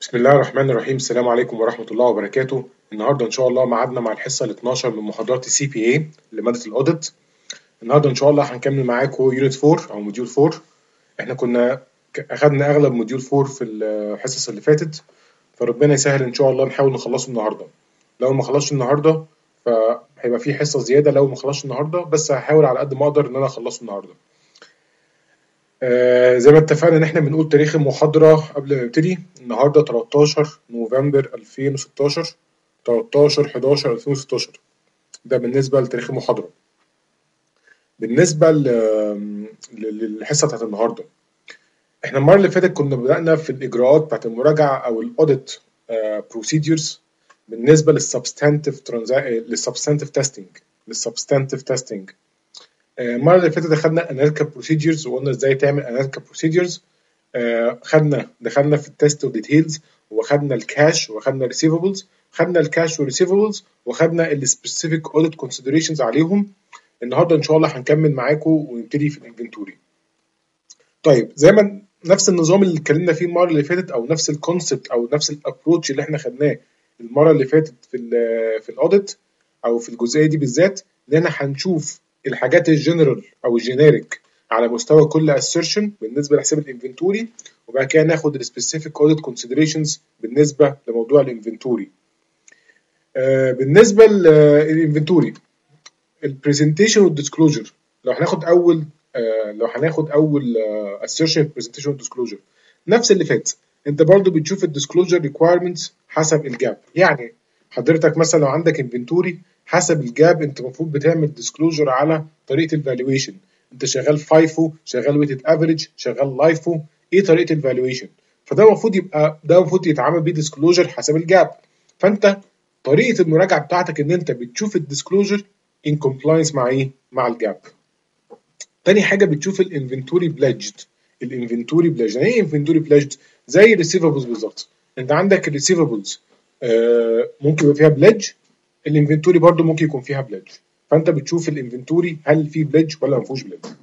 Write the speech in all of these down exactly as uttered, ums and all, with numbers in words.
بسم الله الرحمن الرحيم. السلام عليكم ورحمة الله وبركاته. النهارده إن شاء الله ميعادنا مع الحصة ال اتناشر من محاضرات السي بي اي لمادة الأوديت. النهارده إن شاء الله هنكمل معاكم يونت أربعة أو موديول أربعة. إحنا كنا ك- أخدنا أغلب موديول أربعة في الحصص اللي فاتت، فربنا يسهل إن شاء الله نحاول نخلصه النهارده. لو ما خلصش النهارده فهيبقى في حصة زيادة، لو ما خلصش النهارده بس هحاول على قد ما أقدر إن أنا أخلصه النهارده. آه زي ما اتفقنا ان احنا بنقول تاريخ المحاضرة قبل ما نبتدي. النهارده تلتاشر نوفمبر ألفين وستاشر، تلتاشر حداشر ألفين وستاشر. ده بالنسبة لتاريخ المحاضرة. بالنسبة ل- للحصة بتاعت النهارده، احنا المرة اللي فاتت كنا بدأنا في الإجراءات بتاعت المراجعة أو الأوديت بروسيدجرز بالنسبة للسبستانتيف للسبستانتيف تيستنج للسبستانتيف تيستنج المرة اللي فاتت دخلنا اناليتيكال بروسيدجرز وقلنا ازاي تعمل اناليتيكال بروسيدجرز. آه، خدنا دخلنا في التست وديتيلز، وخدنا الكاش وخدنا الريسيفبلز. خدنا الكاش والريسيفبلز وخدنا السبيسيفيك اوديت كونسيدريشنز عليهم. النهارده ان شاء الله هنكمل معاكم ونبتدي في الانفنتوري. طيب، زي ما نفس النظام اللي اتكلمنا فيه المره اللي فاتت، او نفس الكونسبت او نفس الابروتش اللي احنا خدناه المره اللي فاتت في ال في الاوديت او في الجزئيه دي بالذات، ان احنا هنشوف الحاجات الجنرال او الجينيريك على مستوى كل assertion بالنسبه لحساب الانفنتوري، وبعد كده ناخد السبيسيفيك اوديت كونسيدريشنز بالنسبه لموضوع الانفنتوري. آه بالنسبه للانفنتوري، البرزنتيشن والديسكلوجر. لو هناخد اول آه لو هناخد اول آه assertion presentation والديسكلوجر نفس اللي فات. انت برضو بتشوف الديسكلوجر ريكويرمنتس حسب الجاب. يعني حضرتك مثلا لو عندك انفنتوري، حسب الجاب انت المفروض بتعمل ديسكلوجر على طريقه الفالويشن. انت شغال فايفو، شغال ويتد افريج، شغال لايفو، ايه طريقه الفالويشن؟ فده المفروض يبقى ده المفروض يتعمل بيه ديسكلوجر حسب الجاب. فانت طريقه المراجعه بتاعتك ان انت بتشوف الديسكلوجر ان كومبلاينس مع ايه؟ مع الجاب. تاني حاجه بتشوف الانفنتوري بليدجد. الانفنتوري بليدجد يعني ايه انفنتوري بليدجد؟ زي الريسيفبلز بالظبط. انت عندك الريسيفبلز آه ممكن يبقى فيها بليدج، الانفنتوري برضو ممكن يكون فيها بليدج. فانت بتشوف الانفنتوري هل فيه بليدج ولا ما فيهوش بليدج.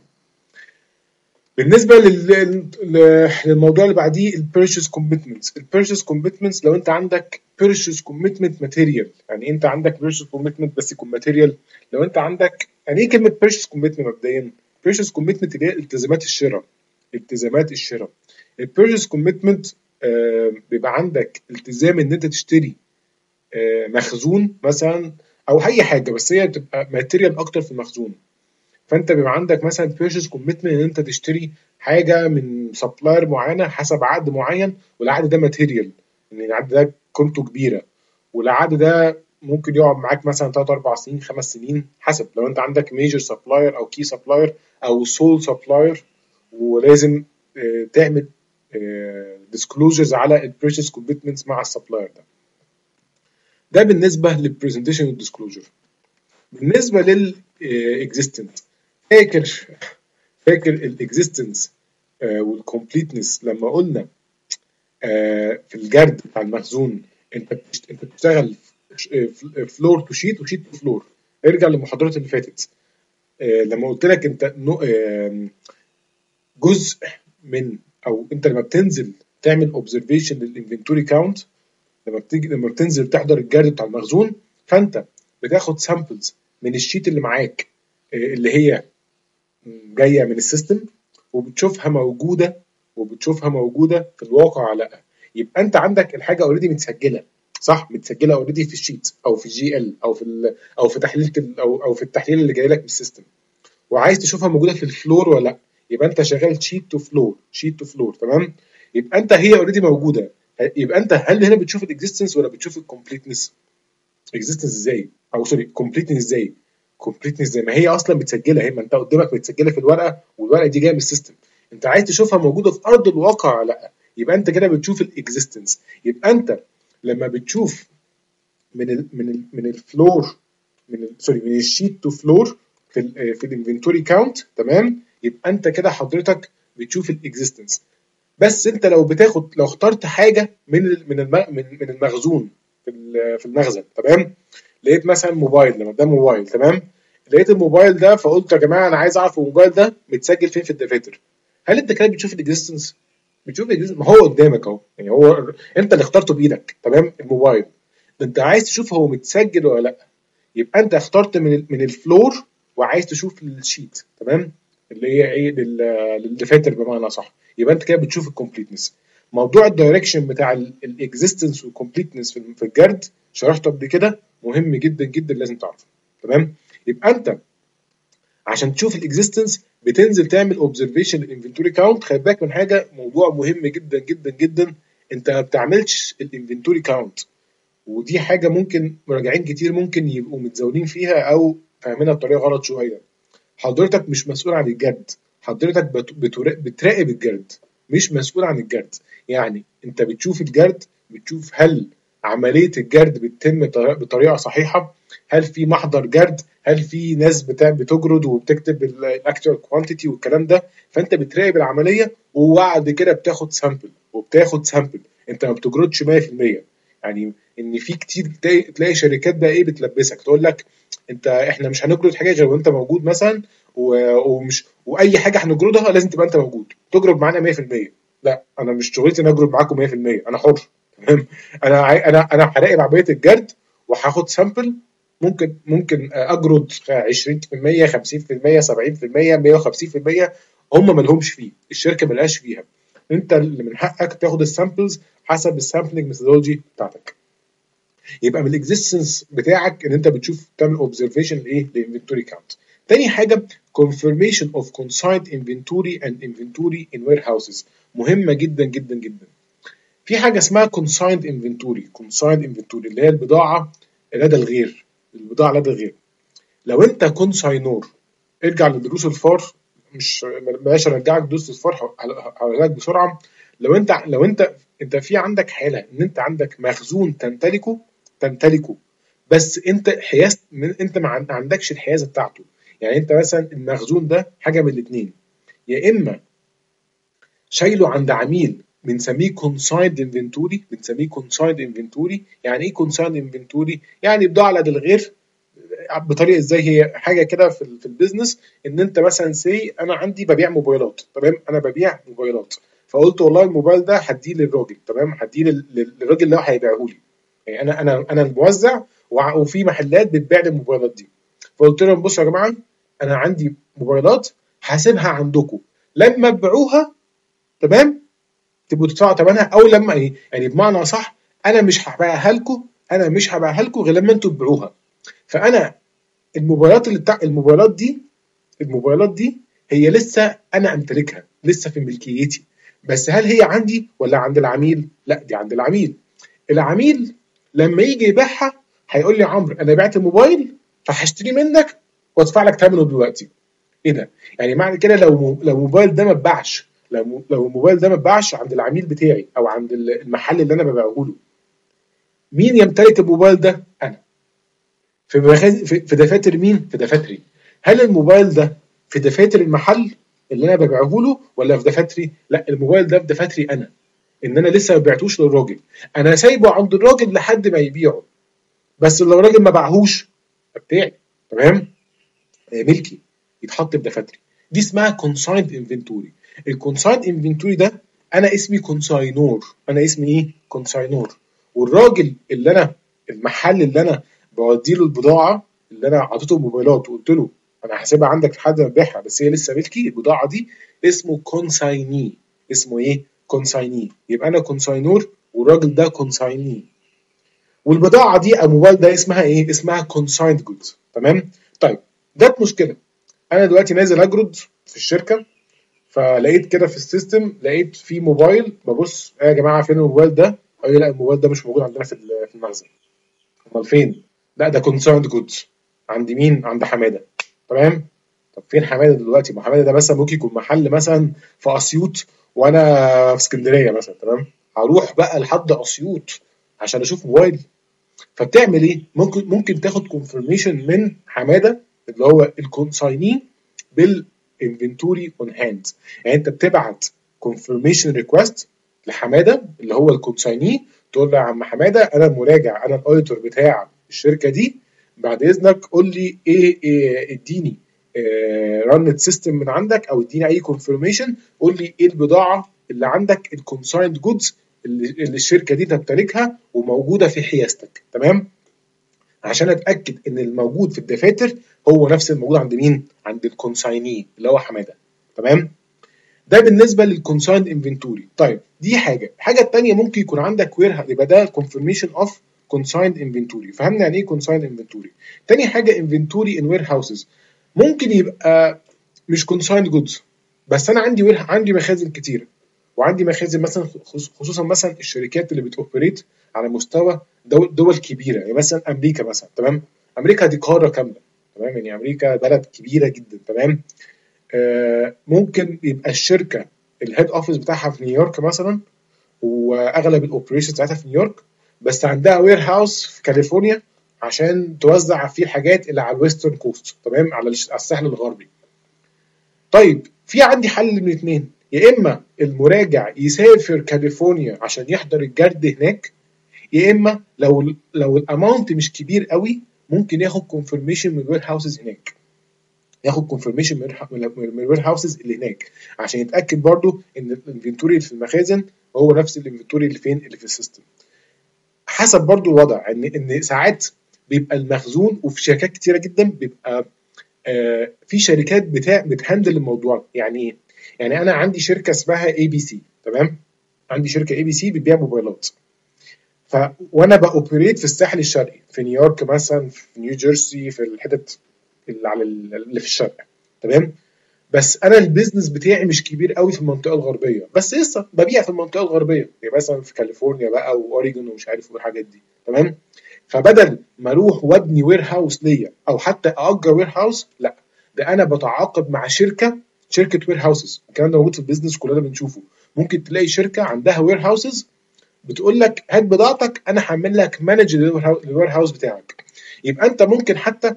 بالنسبه لل... للموضوع اللي بعديه، البيرشيز كوميتمنتس. البيرشيز كوميتمنتس لو انت عندك بيرشيز كوميتمنت ماتيريال، يعني انت عندك بيرشيز كوميتمنت بس يكون ماتيريال. لو انت عندك، يعني ايه كلمه بيرشيز كوميتمنت مبدئيا؟ بيرشيز كوميتمنت اللي هي التزامات الشراء. التزامات الشراء. البيرشيز كوميتمنت آه بيبقى عندك التزام ان انت تشتري آه مخزون مثلا او اي حاجه، بس هي بتبقى ماتيريال اكتر في المخزون. فانت بيبقى عندك مثلا بيرشيز كوميتمنت ان انت تشتري حاجه من سبلاير معينه حسب عقد معين، والعقد ده ماتيريال، ان العقد ده قيمته كبيره، والعقد ده ممكن يقعد معاك مثلا تلاتة اربعة سنين خمس سنين حسب لو انت عندك ميجر سبلاير او كي سبلاير او سول سبلاير. ولازم آه، تعمل ديسكلوجرز على البيرشيز كوميتمنتس مع السبلاير ده. ده بالنسبه للبرزنتيشن والديسكلوجر. بالنسبه للاكزيستنت، فاكر فاكر الاكزيستنس والكومبليتنس لما قلنا آه، في الجرد بتاع المخزون، انت بتشت... انت بتشتغل فلور تو شيت وشيت تو فلور. ارجع للمحاضرات اللي فاتت. آه، لما قلت لك انت نو- آه، جزء من، او انت لما بتنزل تعمل اوبزرفيشن للانفنتوري كاونت، لما بتيجي لما بتنزل تحضر الجرد بتاع المخزون، فانت بتاخد سامبلز من الشيت اللي معاك، آه، اللي هي جايه من السيستم، وبتشوفها موجوده وبتشوفها موجوده في الواقع ولا لا. يبقى انت عندك الحاجه اوريدي متسجله، صح؟ متسجله اوريدي في الشيت او في الجي ال او في ال او في تحليل او او في التحليل اللي جاي لك من السيستم، وعايز تشوفها موجوده في الفلور ولا لا. يبقى انت شغال شيت تو فلور، شيت تو فلور، تمام؟ يبقى انت هي اوريدي موجوده. يبقى انت هل هنا بتشوف الاكزيستنس ولا بتشوف الكومبليتنس؟ اكزيستنس ازاي؟ او سوري، كومبليتنس ازاي؟ كومبليتنس زي ما هي اصلا متسجله، هي ما انت قدامك متسجله في الورقه، والورقه دي جايه من السيستم. انت عايز تشوفها موجوده في ارض الواقع ولا لا. يبقى انت كده بتشوف الاكزيستنس. يبقى انت لما بتشوف من ال من ال من الفلور، من ال سوري من الشيت تو فلور في ال في الانفنتوري كاونت، تمام؟ يبقى انت كده حضرتك بتشوف الاكزيستنس. بس انت لو بتاخد لو اخترت حاجه من ال من الم من من المخزون في في المخزن، تمام؟ لقيت مثلا موبايل، لما ده موبايل، تمام؟ لقيت الموبايل ده، فقلت يا جماعه انا عايز اعرف الموبايل ده متسجل فين في الدفاتر. هل انت كده بتشوف الاكزيستنس؟ بتشوف الجزء ما هو قدامك اهو، يعني هو انت اللي اخترته بايدك، تمام؟ الموبايل ده انت عايز تشوف هو متسجل ولا لا، يبقى انت اخترت من ال- من الفلور وعايز تشوف الشيت، تمام؟ اللي هي ايه لل- للدفاتر بمعنى صح، يبقى انت كده بتشوف الكومبليتنس. موضوع الدايركشن بتاع الاكزيستنس والكومبليتنس في في الجرد شرحته قبل كده، مهم جدا جدا لازم تعرفه، تمام؟ يبقى انت عشان تشوف الاكزيستنس بتنزل تعمل اوبزرفيشن الانفنتوري كاونت. خلي بالك من حاجه، موضوع مهم جدا جدا جدا، انت ما بتعملش الانفنتوري كاونت، ودي حاجه ممكن مراجعين كتير ممكن يبقوا متزاولين فيها او فاهمينها بطريقه غلط شويه. حضرتك مش مسؤول عن الجرد، حضرتك بت- بترا- بتراقب الجرد، مش مسؤول عن الجرد. يعني انت بتشوف الجرد، بتشوف هل عملية الجرد بتتم بطريقة بطريقة صحيحة، هل في محضر جرد، هل في ناس بتاع بتجرد وبتكتب الاكتوال كوانتيتي والكلام ده. فانت بتراقب العملية وبعد كده بتاخد سامبل وبتاخد سامبل، انت ما بتجردش مية في المية. يعني ان في كتير تلاقي, تلاقي شركات بقى ايه بتلبسك تقول لك انت احنا مش هنجرد حاجه غير وانت موجود مثلا، و- ومش واي حاجه هنجردها لازم تبقى انت موجود تجرد معانا مية في المية. لا، انا مش شغلتي ان اجرد معاكم مية في المية، انا حر، تمام؟ انا عاي- انا انا هراقب عمليه الجرد وهاخد سامبل، ممكن ممكن اجرد عشرين في المية خمسين في المية سبعين في المية مية وخمسين في المية، هم ما لهمش فيه، الشركه ما لهاش فيها، انت اللي من حقك تاخد السامبلز حسب السامبلنج ميثودولوجي بتاعتك. يبقى من الاكزيستنس بتاعك ان انت بتشوف تعمل اوبزرفيشن لايه للانفنتوري كاونت. تاني حاجه confirmation of consigned inventory and inventory in warehouses، مهمه جدا جدا جدا. في حاجه اسمها consigned inventory consigned inventory اللي هي البضاعه لدى الغير، البضاعه لدى الغير. لو انت كونساينور، ارجع لدروس الفار، مش بلاش ارجعك دروس الفار، هقولها لك بسرعه. لو انت لو انت انت في عندك حاله ان انت عندك مخزون تمتلكه تمتلكه بس انت حيازت من انت ما عن- عندكش الحيازه بتاعته. يعني انت مثلا المخزون ده حاجه من الاثنين، يا اما شايله عند عميل بنسميه كونسايند انفنتوري، بنسميه كونسايند انفنتوري. يعني ايه كونسايند انفنتوري؟ يعني بضاعه لدى الغير. بطريقه ازاي؟ هي حاجه كده في, ال- في البيزنس، ان انت مثلا سي انا عندي ببيع موبايلات، تمام؟ انا ببيع موبايلات، فقلت والله الموبايل ده هديه للراجل، تمام؟ هديه لل- لل- للراجل اللي هو هيبيعه لي. يعني انا انا انا الموزع، وع- وفي محلات بتبيع لي الموبايلات دي. فقلت لهم بصوا يا جماعه، انا عندي موبايلات هسيبها عندكم، لما تبيعوها، تمام، تبقوا تدفعوا ثمنها، او لما ايه يعني بمعنى صح، انا مش هبيعها لكم، انا مش هبيعها لكم غير لما انتوا تبيعوها. فانا الموبايلات اللي بتاع الموبايلات دي الموبايلات دي هي لسه انا امتلكها، لسه في ملكيتي، بس هل هي عندي ولا عند العميل؟ لا، دي عند العميل. العميل لما يجي يبيعها هيقول لي عمرو انا بعت الموبايل فهشتري منك وادفع لك ثمنه دلوقتي. ايه ده؟ يعني معنى كده لو لو الموبايل ده ما اتباعش، لو لو الموبايل ده ما اتباعش عند العميل بتاعي او عند المحل اللي انا ببيعه له، مين يمتلك الموبايل ده؟ انا. في مخازن في في دفاتر مين؟ في دفاتري. هل الموبايل ده في دفاتر المحل اللي انا ببيعه له ولا في دفاتري؟ لا، الموبايل ده في دفاتري انا، ان انا لسه ما بعتوش للراجل، انا سايبه عند الراجل لحد ما يبيعه، بس لو الراجل ما باعهوش بتاعي، تمام؟ ملكي، يتحط في دفاتري. دي اسمها كونسايند انفنتوري. الكونسايند انفنتوري ده انا اسمي كونساينور، انا اسمي ايه؟ كونساينور. والراجل اللي انا المحل اللي انا بودي له البضاعه، اللي انا اعطيته موبايلات وقلت له انا هسيبها عندك لحد ما تبيعها بس هي لسه ملكي البضاعه دي، اسمه كونسايني. اسمه ايه؟ كونسايني. يبقى انا كونساينور والراجل ده كونسايني. والبضاعه دي او الموبايل ده اسمها ايه؟ اسمها كونسايند جودز، تمام؟ طيب، جت مشكله، انا دلوقتي نازل اجرد في الشركه، فلقيت كده في السيستم، لقيت في موبايل، ببص ايه يا جماعه فين الموبايل ده؟ قال لي لا الموبايل ده مش موجود عندنا في ال- في المخزن. امال فين؟ لا ده كونسايند جودز. عند مين؟ عند حماده، تمام؟ طب فين حماده دلوقتي؟ ما حماده ده مثلا ممكن يكون محل مثلا في اسيوط وانا في اسكندريه مثلا، تمام؟ هروح بقى لحد اسيوط عشان اشوف موبايل؟ فبتعمل ايه؟ ممكن ممكن تاخد كونفirmation من حماده اللي هو الكونسايني بالانفنتوري اون هاند. يعني انت بتبعت كونفirmation ريكوست لحماده اللي هو الكونسايني، تقول له يا عم حماده انا المراجع، انا الاوديتور بتاع الشركه دي، بعد اذنك قول لي ايه, إيه اديني رنت سيستم من عندك او اديني اي كونفirmation، قول لي ايه البضاعه اللي عندك الكونسايند جودز اللي, اللي الشركه دي تمتلكها وموجوده في حيازتك، تمام؟ عشان اتاكد ان الموجود في الدفاتر هو نفس الموجود عند مين؟ عند الكونسايني اللي هو حماده، تمام؟ ده بالنسبه للكونسايند انفنتوري. طيب دي حاجه، الحاجه الثانيه ممكن يكون عندك وير، يبقى ده كونفirmation اوف كونسايند انفنتوري. فهمنا يعني ايه كونسايند انفنتوري؟ تاني حاجه انفنتوري ان وير هاوسز، ممكن يبقى مش كونسايند جودز، بس انا عندي وير، عندي مخازن كتيره، وعندي مخازن مثلا خصوصا مثلا الشركات اللي بتوبريت على مستوى دول, دول كبيره، يعني مثلا امريكا مثلا، تمام؟ امريكا دي قاره كامله، تمام؟ يعني امريكا بلد كبيره جدا، تمام؟ آه ممكن يبقى الشركه الهيد اوفيس بتاعها في نيويورك مثلا، واغلب الاوبريشن بتاعتها في نيويورك، بس عندها وير هاوس في كاليفورنيا عشان توزع فيه الحاجات اللي على الويسترن كوست، تمام؟ على الساحل الغربي. طيب في عندي حل من اثنين، يا اما المراجع يسافر كاليفورنيا عشان يحضر الجرد هناك، يا اما لو لو الاماونت مش كبير قوي ممكن ياخد كونفirmation من الوير هاوسز هناك، ياخد كونفirmation من الوير هاوسز اللي هناك عشان يتاكد برضو ان الانفنتوري اللي في المخازن هو نفس الانفنتوري اللي فين، اللي في السيستم. حسب برضو الوضع، ان ان ساعات بيبقى المخزون، وفي شركات كتيره جدا بيبقى آه في شركات بتاع بتهندل الموضوع. يعني ايه؟ يعني انا عندي شركه اسمها اي بي سي، تمام؟ عندي شركه اي بي سي بتبيع موبايلات، ف وانا باوبريت في الساحل الشرقي، في نيويورك مثلا، في نيو جيرسي، في الحتت اللي على اللي في الشرق، تمام؟ بس انا البيزنس بتاعي مش كبير قوي في المنطقه الغربيه، بس لسه ببيع في المنطقه الغربيه، يعني مثلا في كاليفورنيا بقى واوريجون ومش عارف والحاجات دي، تمام؟ فبدل ما اروح وابني وير هاوس ليا او حتى اجر وير هاوس، لا، ده انا بتعاقد مع شركه، شركه وير هاوسز. الكلام ده موجود في البيزنس كلنا بنشوفه، ممكن تلاقي شركه عندها وير هاوسز بتقول لك هات بضاعتك انا هعمل لك مانج للوير هاوس بتاعك. يبقى انت ممكن حتى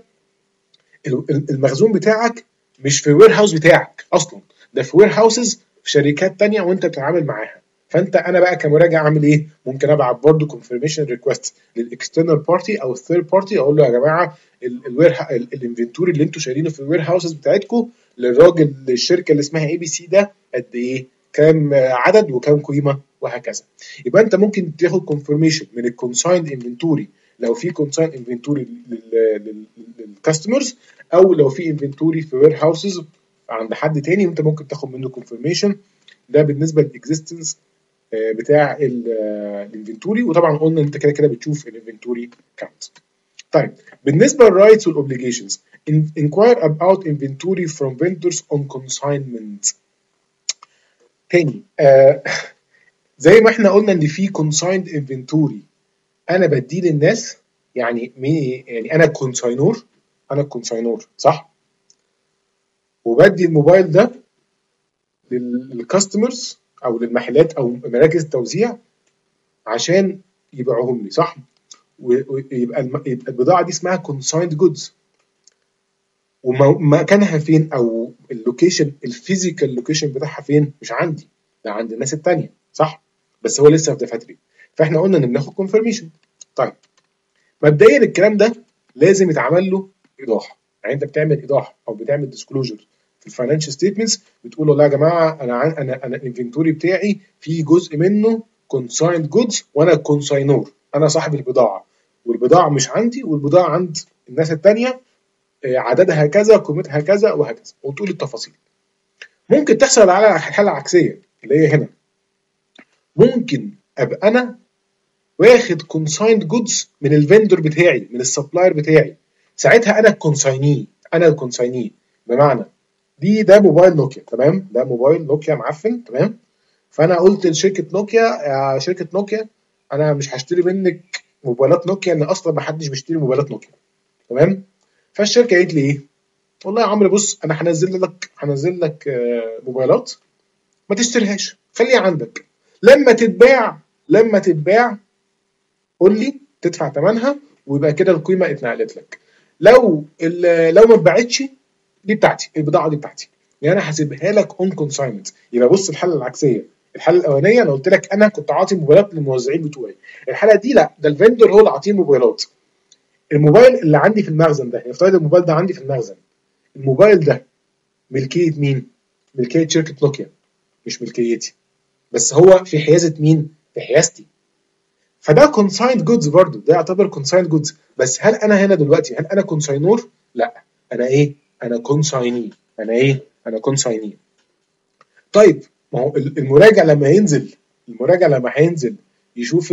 المخزون بتاعك مش في وير هاوس بتاعك اصلا، ده في وير هاوسز في شركات تانية وانت بتتعامل معاها. فانت انا بقى كمراجع اعمل ايه؟ ممكن ابعت برضه كونفirmation ريكوست للاكسترنال بارتي او الثيرد بارتي، اقول له يا جماعه الوير الانفنتوري اللي انتوا شايلينه في الوير هاوسز بتاعتكم للراجل للشركه اللي اسمها اي بي سي ده قد ايه؟ كام عدد وكام قيمه وهكذا. يبقى انت ممكن تاخد كونفirmation من الكونسايند انفنتوري لو في كونسايند انفنتوري للكاستمرز، او لو في انفنتوري في وير هاوسز عند حد تاني وانت ممكن تاخد منه كونفirmation. ده بالنسبه للاكزيستنس بتاع الانفنتوري، وطبعا قلنا انت كده كده بتشوف الانفنتوري كاونت. طيب بالنسبه للرايتس والاوبليجيشنز، inquire about inventory from vendors on consignment. تاني آه زي ما احنا قلنا ان في consigned inventory انا بديه للناس، يعني مين؟ يعني انا كونساينور، انا الكونساينور صح، وبدي الموبايل ده للكاستمرز او للمحلات او مراكز التوزيع عشان يبيعوهم لي، صح؟ ويبقى يبقى البضاعه دي اسمها كونسايند جودز، ومكانها فين او اللوكيشن الفيزيكال لوكيشن بتاعها فين؟ مش عندي، ده عند الناس الثانيه، صح؟ بس هو لسه في دفاتري، فاحنا قلنا ان بناخد كونفirmation. طيب مبدئيا الكلام ده لازم يتعمل له ايضاح، يعني انت بتعمل ايضاح او بتعمل ديسكلوجر في الفاينانشال ستيتمنتس، بتقول والله يا جماعه انا انا انا الانفنتوري بتاعي في جزء منه كونسايند جودز وانا كونساينور، انا صاحب البضاعه، والبضاعه مش عندي والبضاعه عند الناس الثانيه، عددها كذا، قيمتها كذا وهكذا، وتقول التفاصيل. ممكن تحصل على حاله عكسيه اللي هي هنا، ممكن ابقى انا واخد كونسايند جودز من الفندور بتاعي، من السبلاير بتاعي، ساعتها انا الكونسايني، انا الكونسايني بمعنى دي ده موبايل نوكيا، تمام؟ ده موبايل نوكيا معفن، تمام؟ فانا قلت لشركه نوكيا يا شركه نوكيا انا مش هشتري منك موبايلات نوكيا، ان اصلا ما حدش بيشتري موبايلات نوكيا، تمام؟ فالشركه قالت لي ايه؟ والله يا عمرو بص انا هنزل لك هنزل لك موبايلات ما تشتريهاش، خليها عندك، لما تتباع لما تتباع قول لي تدفع ثمنها ويبقى كده القيمه اتنقلت لك. لو لو ما اتباعتش دي بتاعتي، البضاعه دي بتاعتي، يعني انا هسيبها لك اون كونساينمنت. يبقى بص الحاله العكسيه، الحاله الاولانيه انا قلت لك انا كنت عاطي موبايلات للموزعين بتوعي، الحاله دي لا، ده الفندور هو اللي عاطيه موبايلات. الموبايل اللي عندي في المخزن ده، افترض الموبايل ده عندي في المخزن، الموبايل ده ملكيه مين؟ ملكيه شركه نوكيا، مش ملكيتي، بس هو في حيازه مين؟ في حيازتي. فده كونسايند جودز برضه، ده يعتبر كونسايند جودز. بس هل انا هنا دلوقتي هل انا كونساينور؟ لا، انا ايه؟ انا كونسايني. انا ايه؟ انا كونسايني. طيب ما هو المراجع لما ينزل المراجع لما هينزل يشوف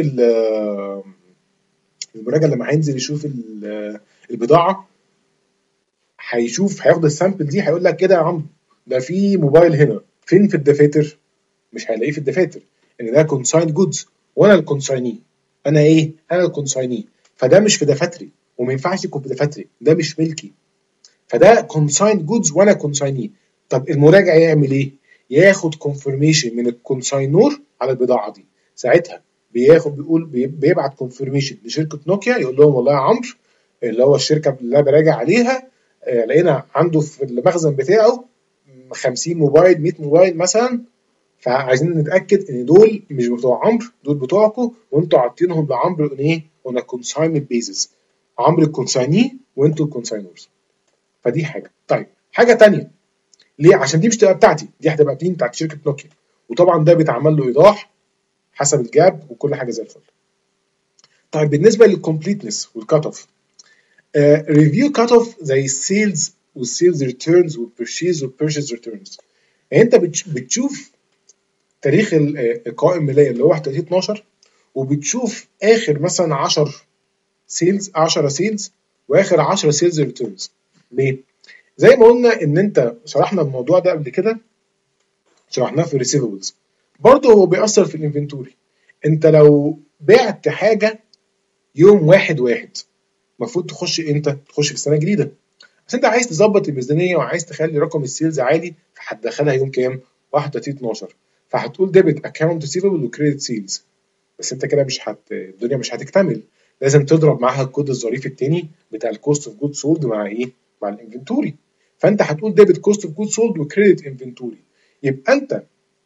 المراجع لما هينزل يشوف البضاعه، هيشوف هياخد السامبل دي، هيقول لك كده يا عم ده في موبايل هنا، فين في الدفاتر؟ مش هيلاقيه في الدفاتر، ان ده كونسايند جودز وانا الكونسايني. انا ايه؟ انا الكونسايني. فده مش في دفاتري وما ينفعش يكون في دفاتري، ده مش ملكي. فده كونسايند جودز وانا كونسايني. طب المراجع يعمل ايه؟ ياخد كونفirmation من الكونساينور على البضاعه دي. ساعتها بياخد بيقول بيبعت كونفirmation لشركه نوكيا، يقول لهم والله يا عمرو اللي هو الشركه اللي انا براجع عليها، آه لقينا عنده في المخزن بتاعه خمسين موبايل مية موبايل مثلا، فعايزين نتاكد ان دول مش بتوع عمرو، دول بتوعكم وانتوا عاطينهم لعمرو ان ايه؟ اون كونساينمنت بيزس. عمرو الكونسايني وانتوا الكونساينورز. فدي حاجه. طيب حاجه ثانيه، ليه؟ عشان دي مش تبقى بتاعتي، دي هتبقى بتاعت بتاعت شركه نوكيا، وطبعا ده بيتعمل له ايضاح حسب الجاب وكل حاجه زي الفل. طيب بالنسبه للكومبليتنس والكات اوف، ريفيو كات اوف زي السيلز والسيلز ريتيرنز والبرشيز والبيرشيز ريتيرنز. يعني انت بتشوف تاريخ القوائم الماليه اللي هو واحد وثلاثين اتناشر، وبتشوف اخر مثلا عشرة سيلز عشرة سيلز واخر عشرة سيلز ريتيرنز. ليه؟ زي ما قلنا ان انت شرحنا الموضوع ده قبل كده، شرحناه في الريسيفبلز. برضه هو بيأثر في الانفنتوري. انت لو بعت حاجه يوم واحد واحد، المفروض تخش امتى؟ تخش في السنه الجديده. بس انت عايز تظبط الميزانيه وعايز تخلي رقم السيلز عالي، فهتدخلها يوم كام؟ واحد وثلاثين اتناشر. فهتقول ديبت اكونت ريسيفبل وكريدت سيلز. بس انت كده مش هت الدنيا مش هتكتمل، لازم تضرب معاها الكود الظريف التاني بتاع الكوست اوف جود سولد مع ايه؟ مع الانفنتوري. فانت هتقول ديبت كوست اوف جود سولد وكريدت انفنتوري. يبقى انت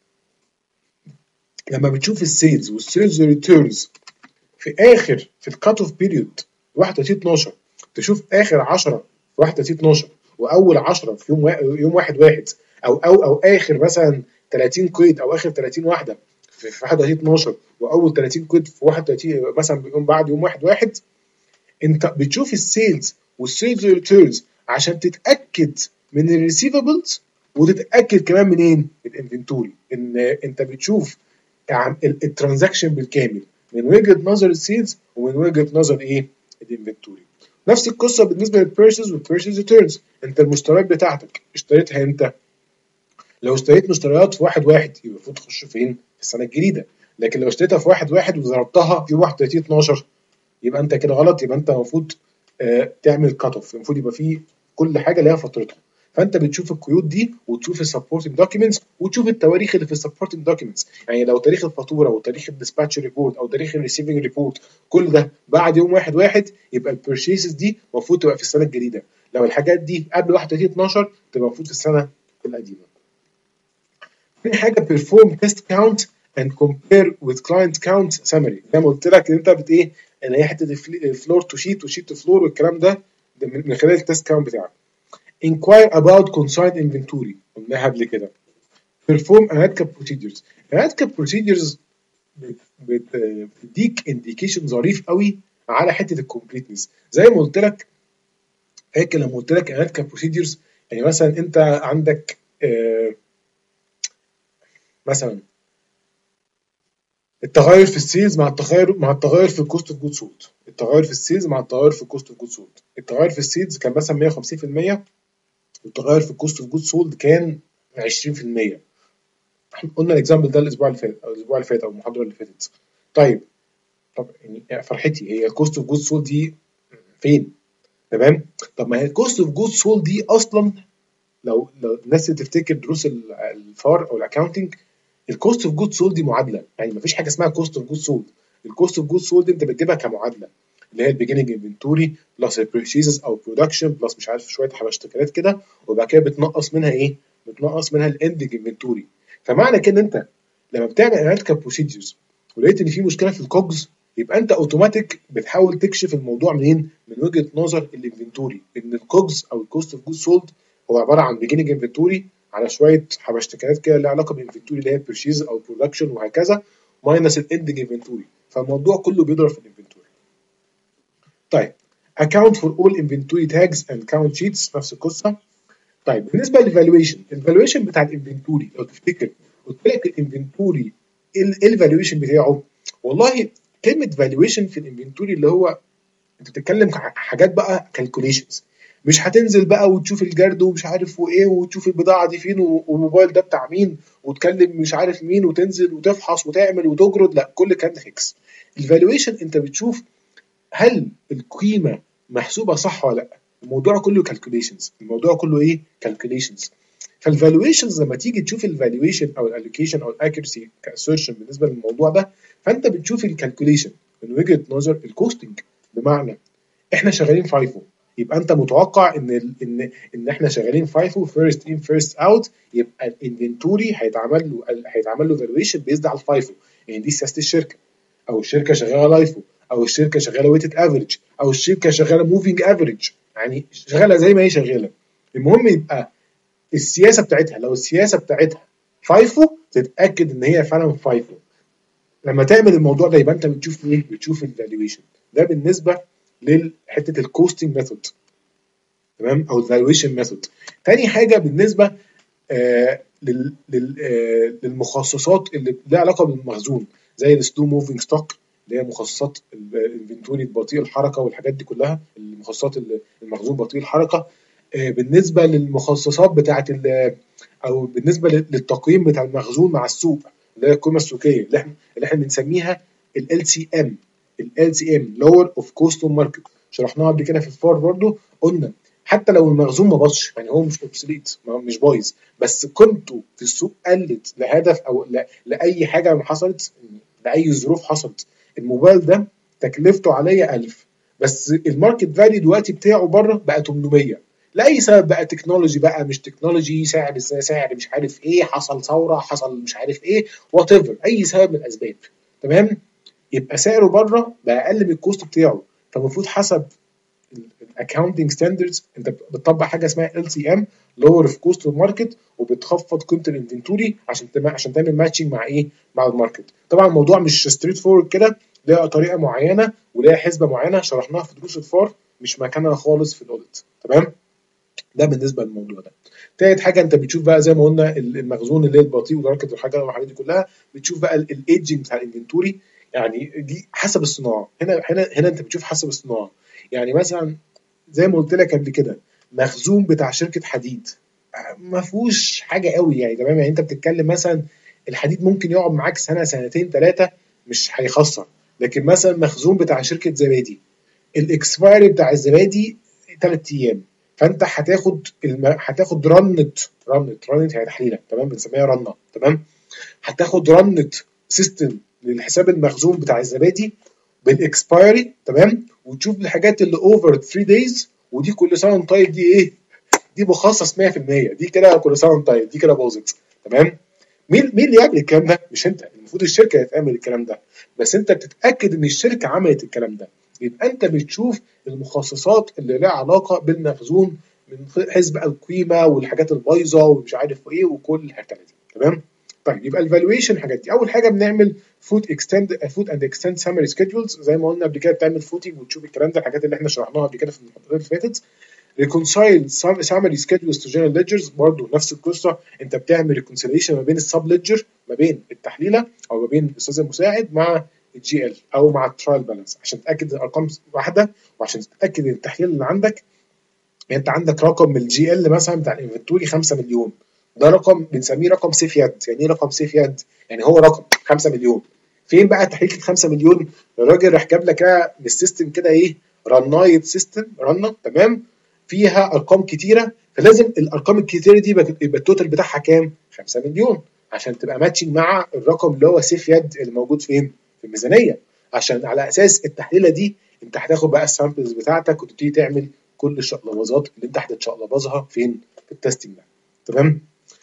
لما بتشوف السيلز والسيلز ريتيرنز في اخر في الكات اوف بيريود واحد وثلاثين اتناشر، تشوف اخر عشرة في واحد وثلاثين اتناشر واول عشرة في يوم يوم واحد واحد، او او او اخر مثلا ثلاثين كويت او اخر ثلاثين واحده في واحد وثلاثين اتناشر واول ثلاثين كويت في واحد وثلاثين مثلا بيقوم بعد يوم واحد واحد. انت بتشوف السيلز والسيلز ريتيرنز عشان تتاكد من الريسيفبلز، وتتاكد كمان منين؟ من الانفنتوري. ان انت بتشوف الترانزاكشن بالكامل من وجهه نظر السيلز ومن وجهه نظر ايه؟ الانفنتوري. نفس القصه بالنسبه للبيرشيز والبيرشيز ريتيرنز. انت المشتريات بتاعتك اشتريتها امتى؟ لو اشتريت مشتريات في واحد واحد يبقى المفروض تخش فين؟ في السنه الجديده. لكن لو اشتريتها في واحد واحد وضربتها في واحد وثلاثين اتناشر يبقى انت كده غلط، يبقى انت المفروض اه تعمل كات اوف، المفروض يبقى فيه كل حاجه ليها فترتها. فانت بتشوف القيود دي وتشوف السبورتنج دوكيومنتس وتشوف التواريخ اللي في السبورتنج دوكيومنتس. يعني لو تاريخ الفاتوره وتاريخ الديسباتش ريبورت او تاريخ الريسيفنج ريبورت كل ده بعد يوم واحد واحد، يبقى البيرشيسز دي المفروض تبقى في السنه الجديده. لو الحاجات دي قبل واحد وثلاثين اتناشر تبقى المفروض في السنه القديمه. في حاجه perform test count and compare with client count summary. زي ما قلت لك ان انت بت ايه؟ ان هي حته الفلور تو شيت وشيت تو فلور والكلام ده, ده من خلال التست كاونت بتاعك. inquire about consigned inventory قلناها قبل كده. perform analytical procedures. analytical procedures بتديك انديكيشن ظريف قوي على حته الكومبليتنس. زي ما قلت لك فاكر لما قلت لك analytical procedures، يعني مثلا انت عندك آه مثلا التغير في السيلز مع التغير مع التغير في الكوست اوف جود سولد، التغير في السيلز مع التغير في الكوست اوف جود سولد. التغير في السيلز كان مثلا مية وخمسين في المية والتغير في الكوست اوف جود سولد كان عشرين في المية. احنا قلنا الاكزامبل ده الاسبوع اللي فات او الاسبوع اللي فات او المحاضره اللي فاتت. طيب طب يعني فرحتي هي الكوست اوف جود سولد دي فين؟ تمام؟ طب ما هي الكوست اوف جود سولد دي اصلا لو لو الناس تفتكر دروس الفار او الاكاونتنج، الكوست اوف جود سولد دي معادله. يعني مفيش حاجه اسمها كوست اوف جود سولد. الكوست اوف جود سولد انت بتجيبها كمعادله اللي هي البيجيننج انفنتوري بلس البرشيزز او برودكشن بلس مش عارف شويه حبشتكنات كده، وبعد كده بتنقص منها ايه؟ بتنقص منها الاندنج انفنتوري. فمعنى كده ان انت لما بتعمل اناليتيكال بروسيدجرز ولقيت ان في مشكله في الكوجز، يبقى انت اوتوماتيك بتحاول تكشف الموضوع منين؟ من وجهه نظر الانفنتوري. ان الكوجز او الكوست اوف جود سولد هو عباره عن بيجيننج انفنتوري على شويه حبشتكنات كده لها علاقه بالانفنتوري اللي هي بيرشيز او برودكشن وهكذا، ماينس الاندنج انفنتوري، فالموضوع كله بيضرب في الانفنتوري. طيب account for all inventory tags and count sheets نفس القصه. طيب بالنسبه للفالويشن، الفالويشن بتاع الانفنتوري لو تفتكر قلت لك الانفنتوري ايه الفالويشن بتاعه؟ والله كلمه فالويشن في الانفنتوري اللي هو انت بتتكلم حاجات بقى كالكوليشنز، مش هتنزل بقى وتشوف الجرد ومش عارف وايه وتشوف البضاعه دي فين والموبايل ده بتاع مين وتكلم مش عارف مين وتنزل وتفحص وتعمل وتجرد، لا كل الكلام ده فيكس. الفالويشن انت بتشوف هل القيمه محسوبه صح ولا لا، الموضوع كله كالكوليشنز، الموضوع كله ايه كالكوليشنز. فالفالويشنز لما تيجي تشوف الفالويشن او الالوكيشن او الاكيرسي كاسيرشن بالنسبه للموضوع ده، فانت بتشوف الكالكوليشن من وجهه نظر الكوستنج. بمعنى احنا شغالين فايفو، يبقى انت متوقع ان ال ان ان احنا شغالين فايفو فيرست ان فيرست اوت، يبقى الانفنتوري هيتعمل له هيتعمل له فالويشن بيزد على الفايفو، يعني دي سياسه الشركه، او الشركه شغاله لايفو، او الشركه شغاله ويتد افريج، او الشركه شغاله موفينج افريج، يعني شغاله زي ما هي شغاله. المهم يبقى السياسه بتاعتها، لو السياسه بتاعتها فايفو تتاكد ان هي فعلا فايفو. لما تعمل الموضوع ده يبقى انت بتشوف ايه؟ بتشوف الفالويشن. ده بالنسبه لحته الكوستنج ميثود، تمام، او الفالويشن ميثود. تاني حاجه بالنسبه آه لل لل آه للمخصصات اللي لها علاقه بالمخزون، زي السلو موفينج ستوك اللي هي مخصصات الانفنتوري بطيء الحركه والحاجات دي كلها، المخصصات المخزون بطيء الحركه. آه بالنسبه للمخصصات بتاعه او بالنسبه للتقييم بتاع المخزون مع السوق اللي هي القيمه السوقيه اللي احنا اللي احنا بنسميها ال سي ام، ال سي ام lower of cost to market، شرحناها قبل كده في الفار برضو. قلنا حتى لو المخزون ما باظش، يعني هو مش اوبسوليت مش بايظ، بس قيمته في السوق قلت لهدف او ل... لاي حاجه حصلت، لاي ظروف حصلت. الموبايل ده تكلفته عليا ألف، بس الماركت فاليو دلوقتي بتاعه بره بقى ثمانمية، لاي سبب بقى، تكنولوجي بقى مش تكنولوجي، سعر سعر مش عارف ايه، حصل ثوره، حصل مش عارف ايه، وات ايفر، اي سبب من الاسباب، تمام، يبقى سعره بره بقى اقل من الكوست بتاعه. فالمفروض حسب الاكاونتنج ستاندردز انت بتطبق حاجه اسمها ال سي ام لور اوف كوست ماركت، وبتخفض قيمه الانفنتوري عشان تم... عشان تعمل ماتشنج مع ايه؟ مع الماركت. طبعا الموضوع مش ستريت فورورد كده، ليها طريقه معينه وليها حسبه معينه شرحناها في دروس الفار، مش مكانها خالص في الاوديت، تمام. ده بالنسبه للموضوع ده. تالت حاجه انت بتشوف بقى زي ما قلنا المخزون اللي هي البطيء ودرجه الحاجه والحاجات دي كلها، بتشوف بقى الايدجنج بتاع الانفنتوري، يعني دي حسب الصناعه. هنا هنا هنا انت بتشوف حسب الصناعه، يعني مثلا زي ما قلت لك قبل كده مخزون بتاع شركه حديد ما فيهوش حاجه قوي يعني، تمام، يعني انت بتتكلم مثلا الحديد ممكن يقعد معاك سنه سنتين ثلاثه مش هيخسر. لكن مثلا مخزون بتاع شركه زبادي الاكسبايري بتاع الزبادي ثلاث ايام، فانت هتاخد الم... هتاخد رنه رنه رنه هي تحليله، تمام، بنسميها رنه، تمام، هتاخد رنه سيستم للحساب المخزون بتاع الزبادي بالاكسبايري، تمام، وتشوف الحاجات اللي اوفر ثلاث دايز، ودي كل سنه وانت طيب، دي ايه؟ دي مخصص مية في المية، دي كده كل سنه وانت طيب، دي كده باظت، تمام. مين مين اللي يعمل الكلام ده؟ مش انت، المفروض الشركه اللي تعمل الكلام ده، بس انت بتتاكد ان الشركه عملت الكلام ده. يبقى انت بتشوف المخصصات اللي لها علاقه بالمخزون من حيث بقى القيمه والحاجات البايظه ومش عارف ايه وكل الحاجات دي، تمام. طيب يبقى الفالويشن حاجات دي، اول حاجه بنعمل فود اكستند فود اند اكستند سامري سكيدجولز، زي ما قلنا قبل كده بتعمل فوتنج وتشوف الكلام ده، الحاجات اللي احنا شرحناها قبل كده في المحاضرات اللي فاتت. reconcile summary schedules to general ledgers، برضه نفس القصه، انت بتعمل reconciliation ما بين السب ليدجر، ما بين التحليله او ما بين الاستاذ المساعد مع الجي ال او مع الترايل بالانس، عشان تتاكد ان الارقام واحده، وعشان تتاكد ان التحليل اللي عندك، يعني انت عندك رقم من الجي ال مثلا بتاع الانفنتوري خمسة مليون، ده رقم بنسميه رقم سيف يد. يعني ايه رقم سيف يد؟ يعني هو رقم خمسة مليون، فين بقى تحليل ال خمسة مليون؟ الراجل راح جاب لك من السيستم كده ايه؟ رنايت سيستم رنه، تمام، فيها ارقام كتيره، فلازم الارقام الكتيره دي يبقى التوتال بتاعها كام؟ خمسة مليون، عشان تبقى ماتشنج مع الرقم اللي هو سيف يد اللي موجود فين؟ في الميزانيه، عشان على اساس التحليله دي انت هتاخد بقى السامبلز بتاعتك وتبتدي تعمل كل الشقلباظات اللي انت هتتشقلبظها فين؟ في التستنج ده، تمام.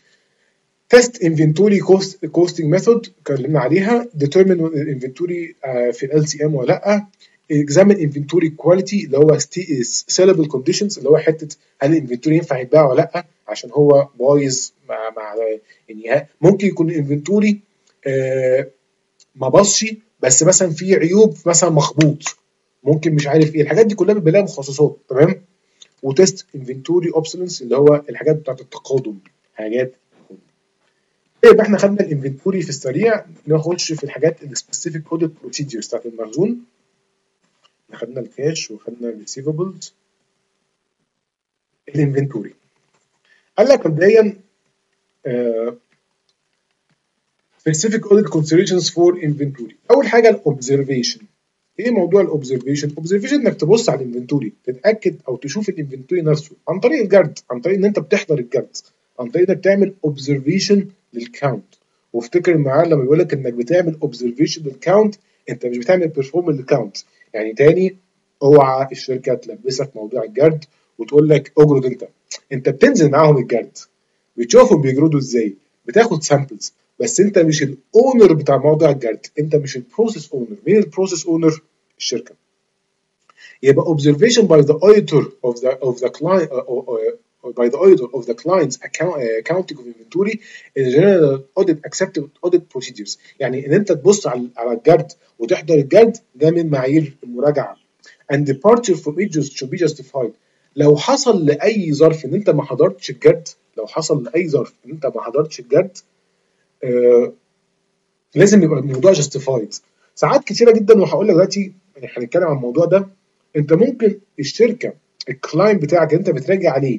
تيست انفنتوري كوست كوستنج ميثود اتكلمنا عليها، ديترمين الانفنتوري في ال سي ام ولا لا، اكزامين انفنتوري كواليتي اللي هو سيلبل كونديشنز، اللي هو حته هل الانفنتوري ينفع يتباع ولا لا، عشان هو بايظ مع مع يعني ممكن يكون الانفنتوري آه ما باظش بس مثلا في عيوب مثلا مخبوط ممكن مش عارف ايه الحاجات دي كلها بيبقى لها مخصصات تمام. وتيست انفنتوري اوبسولنس اللي هو الحاجات بتاعت التقادم حاجات. يبقى احنا خدنا الانفنتوري في السريع نخش في الحاجات السبيسيفيك اوديت بروسيدجرز بتاعت المخزون. خدنا الكاش وخدنا الريسيفبلز. الانفنتوري قال لك مبدئيا آه specific audit considerations for inventory. اول حاجه الاوبزرفيشن. ايه موضوع الاوبزرفيشن؟ اوبزرفيشن انك تبص على الانفنتوري تتاكد او تشوف الانفنتوري نفسه عن طريق الجرد، عن طريق ان انت بتحضر الجرد، عن طريق انك تعمل اوبزرفيشن للكاونت. وافتكر معاه لما بيقول لك انك بتعمل اوبزرفيشن للكاونت انت مش بتعمل بيرفورم للكاونت. يعني تاني اوعى الشركه تلبسك موضوع الجرد وتقول لك اجرد انت. انت بتنزل معاهم الجرد بتشوفهم بيجردوا ازاي، بتاخد سامبلز، بس انت مش الاونر بتاع موضوع الجرد، انت مش البروسيس اونر. مين البروسيس اونر؟ الشركه. يبقى observation by the auditor of the of the client uh, uh, by the auditor of the client's account uh, accounting of inventory in general audit accepted audit procedures. يعني ان انت تبص على على الجرد وتحضر الجرد ده من معايير المراجعه. and departure from it should be justified. لو حصل لاي ظرف ان انت ما حضرتش الجرد، لو حصل لاي ظرف ان انت ما حضرتش الجرد آه لازم يبقى الموضوع justified. ساعات كتيره جدا وهقول لك دلوقتي يعني هنتكلم عن الموضوع ده. انت ممكن الشركه الكلاينت بتاعك انت بتراجع عليه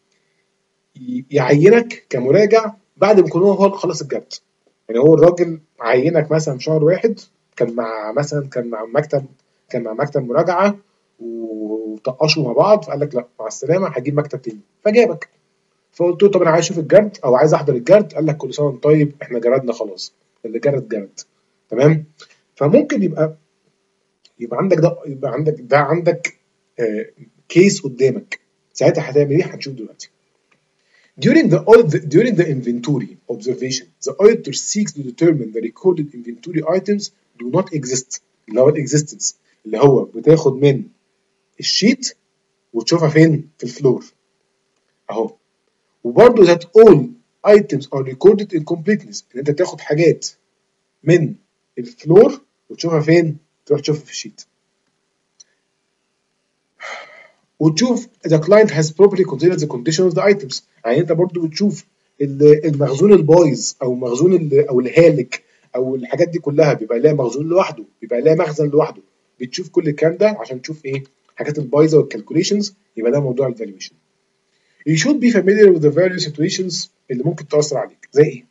يعينك كمراجع بعد ما يكون هو خلص الجرد. يعني هو الراجل عينك مثلا شهر واحد كان مع مثلا كان مع مكتب كان مع مكتب مراجعه وطقشوا مع بعض فقال لك لا مع السلامه هجيب مكتب تاني فجابك. فقلت له طب انا عايز اشوف الجرد او عايز احضر الجرد. قال لك كل سنه وانت طيب احنا جردنا خلاص اللي جرد جرد تمام. فممكن يبقى يبقى عندك ده يبقى عندك ده عندك آه كيس قدامك. ساعتها هتعمل ايه؟ هنشوف دلوقتي. During the audit, during the inventory observation, the auditor seeks to determine the recorded inventory items do not exist. اللي هو existence اللي هو بتاخد من الشيت وتشوفها فين؟ في الفلور اهو. وبرضه that all items are recorded in completeness ان انت تاخد حاجات من الفلور وتشوفها فين؟ تروح تشوفها في الشيت. وتشوف the client has properly considered the condition of the items. يعني انت برضو بتشوف المخزون البايظ او مخزون او الهالك او الحاجات دي كلها بيبقى لها مخزون لوحده، بيبقى لها مخزن لوحده. بتشوف كل الكلام ده عشان تشوف ايه الحاجات البايظه والكالكوليشنز. يبقى ده موضوع الفالويشن. You should be familiar with the various situations اللي ممكن تأثر عليك زي ايه؟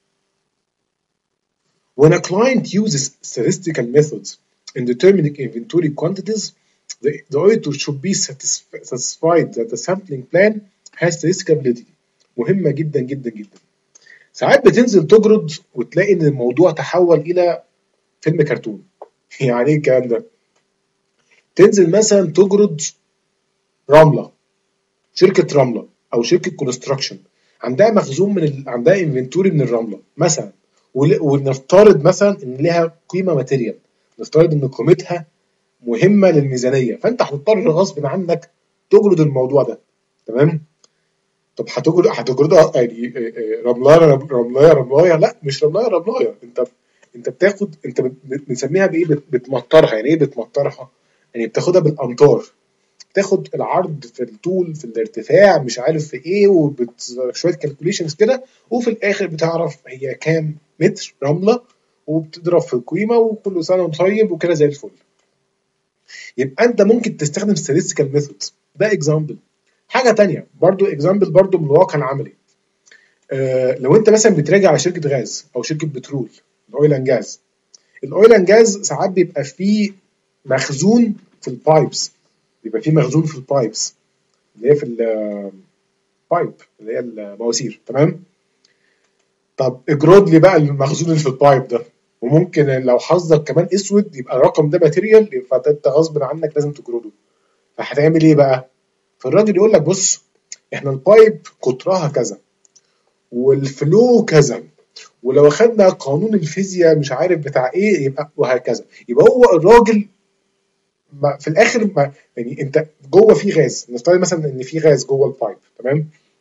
When a client uses statistical methods in determining inventory quantities, the, the auditor should be satisfied that the sampling plan has statistical validity. مهمة جدا جدا جدا. ساعات بتنزل تجرد وتلاقي ان الموضوع تحول الى فيلم كرتون. يعني ايه الكلام ده؟ تنزل مثلا تجرد رملة، شركة رملة او شركة كونستراكشن عندها مخزون من ال... عندها انفنتوري من الرملة مثلا، ونفترض مثلا ان لها قيمة ماتيريال، نفترض ان قيمتها مهمه للميزانيه، فانت هتضطر غصب عنك تجرد الموضوع ده تمام. طب هتجرد هتجرد يعني رملايه رملايه رملايه لا مش رملايه رملايه. انت انت بتاخد انت بنسميها بايه؟ بتمطرها. يعني ايه بتمطرها؟ يعني بتاخدها بالامتار، بتاخد العرض في الطول في الارتفاع مش عارف في ايه وشويه كالكوليشنز كده، وفي الاخر بتعرف هي كام متر رمله وبتضرب في القيمه وكل سنه وانت طيب وكده زي الفل. يبقى انت ممكن تستخدم statistical methods. ده اكزامبل. حاجه تانية برضو اكزامبل برضو من الواقع العملي. آه لو انت مثلا بتراجع على شركه غاز او شركه بترول الاويل اند جاز، الاويل اند جاز ساعات بيبقى فيه مخزون في البايبس، بيبقى فيه مخزون في البايبس اللي هي في البايب اللي هي المواسير تمام. طب اجرد لي بقى المخزون اللي في البايب ده، وممكن لو حظك كمان اسود يبقى الرقم ده ماتيريال فانت غصب عنك لازم تجرده. فهتعمل ايه بقى؟ فالراجل يقول لك بص احنا البايب قطرها كذا والفلو كذا، ولو اخدنا قانون الفيزياء مش عارف بتاع ايه يبقى وهكذا. يبقى هو الراجل ما في الاخر ما يعني انت جوه في غاز، نفترض مثلا ان في غاز جوه البايب تمام.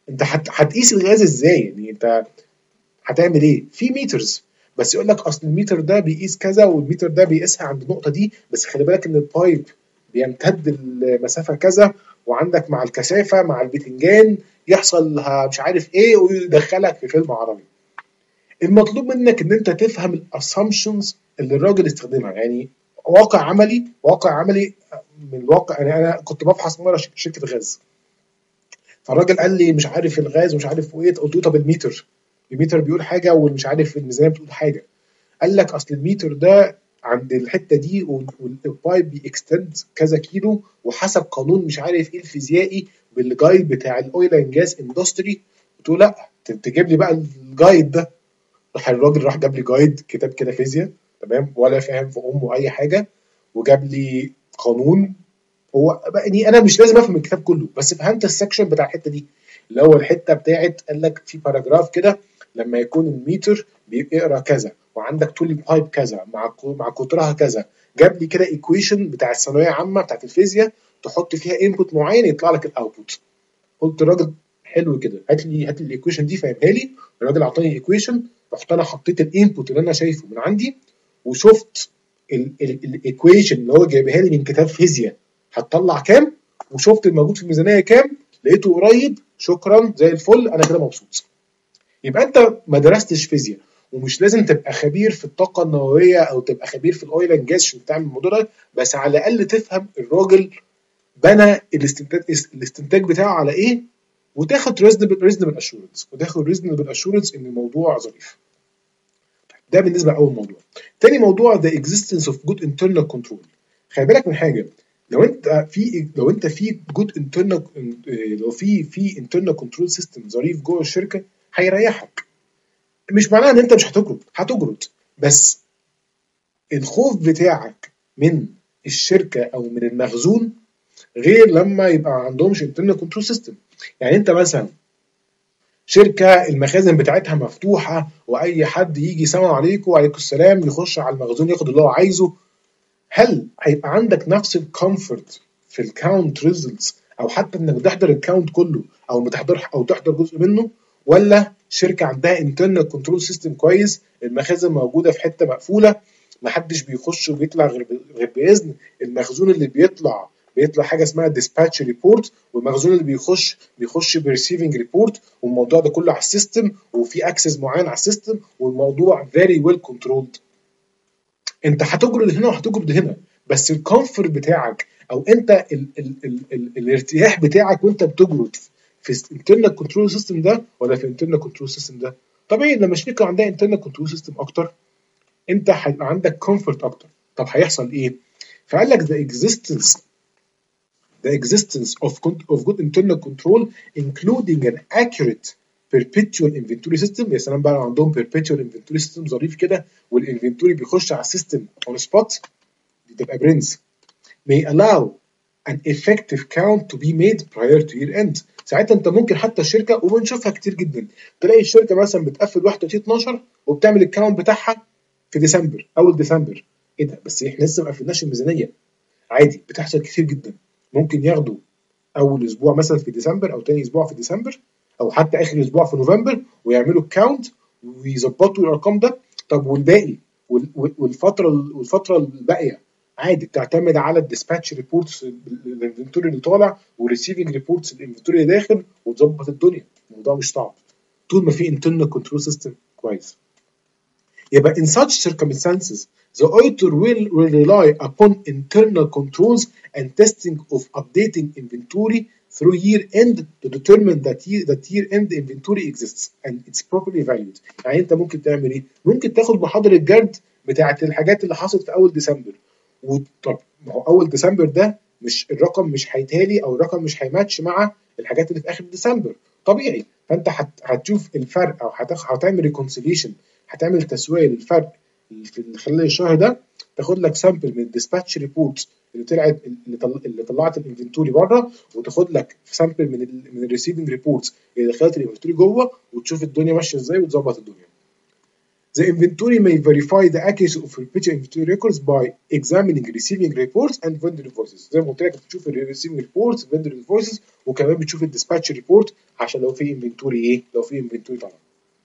انت هت- هتقيس الغاز ازاي؟ يعني انت هتعمل ايه؟ في ميترز، بس يقول لك اصل الميتر ده بيقيس كذا والميتر ده بيقيسها عند النقطه دي، بس خلي بالك ان البايب بيمتد المسافه كذا، وعندك مع الكثافه مع البتنجان يحصل ها- مش عارف ايه، ويدخلك في فيلم عربي. المطلوب منك ان انت تفهم الاسامبشنز اللي الراجل استخدمها، يعني واقع عملي، واقع عملي من الواقع. يعني انا كنت بفحص مره ش- شركه غاز، فالراجل قال لي مش عارف الغاز ومش عارف ايه، قلت له طب الميتر، الميتر بيقول حاجه والمش عارف الميزانيه بتقول حاجه. قال لك اصل الميتر ده عند الحته دي وال- والبايب بيكستند كذا كيلو، وحسب قانون مش عارف ايه الفيزيائي بالجايد بتاع الاويل اند جاز اندستري. قلت له لا، ت- تجيب لي بقى الجايد ده. راح الراجل راح جاب لي جايد كتاب كده فيزياء، تمام، ولا فاهم في امه اي حاجه، وجاب لي قانون. هو يعني انا مش لازم افهم الكتاب كله، بس فهمت السكشن بتاع الحته دي، اللي هو الحته بتاعت قال لك في باراجراف كده، لما يكون الميتر بيقرا كذا وعندك طول البايب كذا مع مع قطرها كذا، جاب لي كده ايكويشن بتاع الثانويه عامه بتاعت الفيزياء، تحط فيها انبوت معين يطلع لك الاوتبوت. قلت الراجل حلو كده، هات لي هات لي الايكويشن دي فهمها لي. الراجل اعطاني الايكويشن، رحت انا حطيت الانبوت اللي انا شايفه من عندي، وشفت الايكويشن اللي هو جايبها لي من كتاب فيزياء هتطلع كام، وشفت الموجود في الميزانيه كام، لقيته قريب، شكرا زي الفل، انا كده مبسوط. يبقى انت ما درستش فيزياء، ومش لازم تبقى خبير في الطاقه النوويه او تبقى خبير في الاويل اند جاز عشان تعمل الموضوع ده، بس على الاقل تفهم الراجل بنى الاستنتاج الاستنتاج بتاعه على ايه، وتاخد ريزونبل ريزونبل اشورنس، وتاخد ريزونبل اشورنس ان الموضوع ظريف. ده بالنسبه لاول موضوع. تاني موضوع the existence of good internal control. خلي بالك من حاجه، لو انت في لو انت في جود انترنال، لو في في انترنال كنترول سيستم ظريف جوه الشركه هيريحك. مش معناها ان انت مش هتجرد، هتجرد، بس الخوف بتاعك من الشركه او من المخزون غير لما يبقى ما عندهمش انترنال كنترول سيستم. يعني انت مثلا شركه المخازن بتاعتها مفتوحه، واي حد يجي سلام عليكم وعليكم السلام يخش على المخزون ياخد اللي هو عايزه، هل هيبقى عندك نفس الكومفورت في الكاونت ريزلتس، او حتى انك تحضر الكاونت كله او ما تحضر او تحضر جزء منه؟ ولا شركه عندها انترنال كنترول سيستم كويس، المخازن موجوده في حته مقفوله، محدش بيخش وبيطلع غير ب- غير باذن، المخزون اللي بيطلع بيطلع حاجه اسمها ديسباتش ريبورت، والمخزون اللي بيخش بيخش بريسيفنج ريبورت، والموضوع ده كله على السيستم وفي اكسس معين على السيستم، والموضوع فيري ويل كنترولد. انت هتجرد هنا وهتجرد هنا، بس الكومفورت بتاعك او انت ال ال ال ال الارتياح بتاعك وانت بتجرد في انترنال كنترول سيستم ده ولا في انترنال كنترول سيستم ده. طبيعي لما الشركه عندها انترنال كنترول سيستم اكتر، انت هيبقى عندك كومفورت اكتر. طب هيحصل ايه؟ فقال لك the existence the existence of of good internal control including an accurate perpetual inventory system. يا سلام بقى لو عندهم perpetual inventory system ظريف كده، والانفنتوري بيخش على السيستم اون سبوت، دي تبقى برنس. may allow an effective count to be made prior to year end. ساعتها انت ممكن حتى الشركه، وبنشوفها كتير جدا، تلاقي الشركه مثلا بتقفل واحد وثلاثين اتناشر وبتعمل الكاونت بتاعها في ديسمبر، اول ديسمبر. ايه ده؟ بس احنا لسه ما قفلناش الميزانيه. عادي، بتحصل كتير جدا. ممكن ياخدوا اول اسبوع مثلا في ديسمبر، او تاني اسبوع في ديسمبر، او حتى اخر اسبوع في نوفمبر، ويعملوا الكاونت ويظبطوا الارقام ده. طب والباقي؟ وال- وال- والفتره والفتره الباقيه عادي بتعتمد على الديسباتش ريبورتس، الانفنتوري اللي طالع، والريسيفنج ريبورتس الانفنتوري اللي داخل، وتظبط الدنيا. الموضوع مش صعب طول ما في internal control system كويس. يبقى in such circumstances the auditor will, will rely upon internal controls and testing of updating inventory through year end to determine that year, that year end inventory exists and it's properly valued. يعني انت ممكن تعمل ايه؟ ممكن تاخد محاضرة الجرد بتاعت الحاجات اللي حصلت في اول ديسمبر. وطب ما هو اول ديسمبر ده مش الرقم مش هيتهالي، او الرقم مش هيماتش مع الحاجات اللي في اخر ديسمبر، طبيعي. فانت هت هتشوف الفرق، او هتخ... هتعمل ريكونسيليشن، هتعمل تسويه للفرق في خلال الشهر ده، تاخد لك سامبل من الديسباتش ريبورتس اللي طلعت اللي, طل... اللي طلعت الانفنتوري بره، وتاخد لك سامبل من ال من الريسيفنج ريبورتس اللي دخلت الانفنتوري جوه، وتشوف الدنيا ماشيه ازاي وتظبط الدنيا. The inventory may verify the accuracy of repeated inventory records by examining receiving reports and vendor invoices. زي ما قلت لك بتشوف ال receiving reports vendor invoices وكمان بتشوف ال dispatch report عشان لو في inventory ايه؟ لو في inventory طبعا.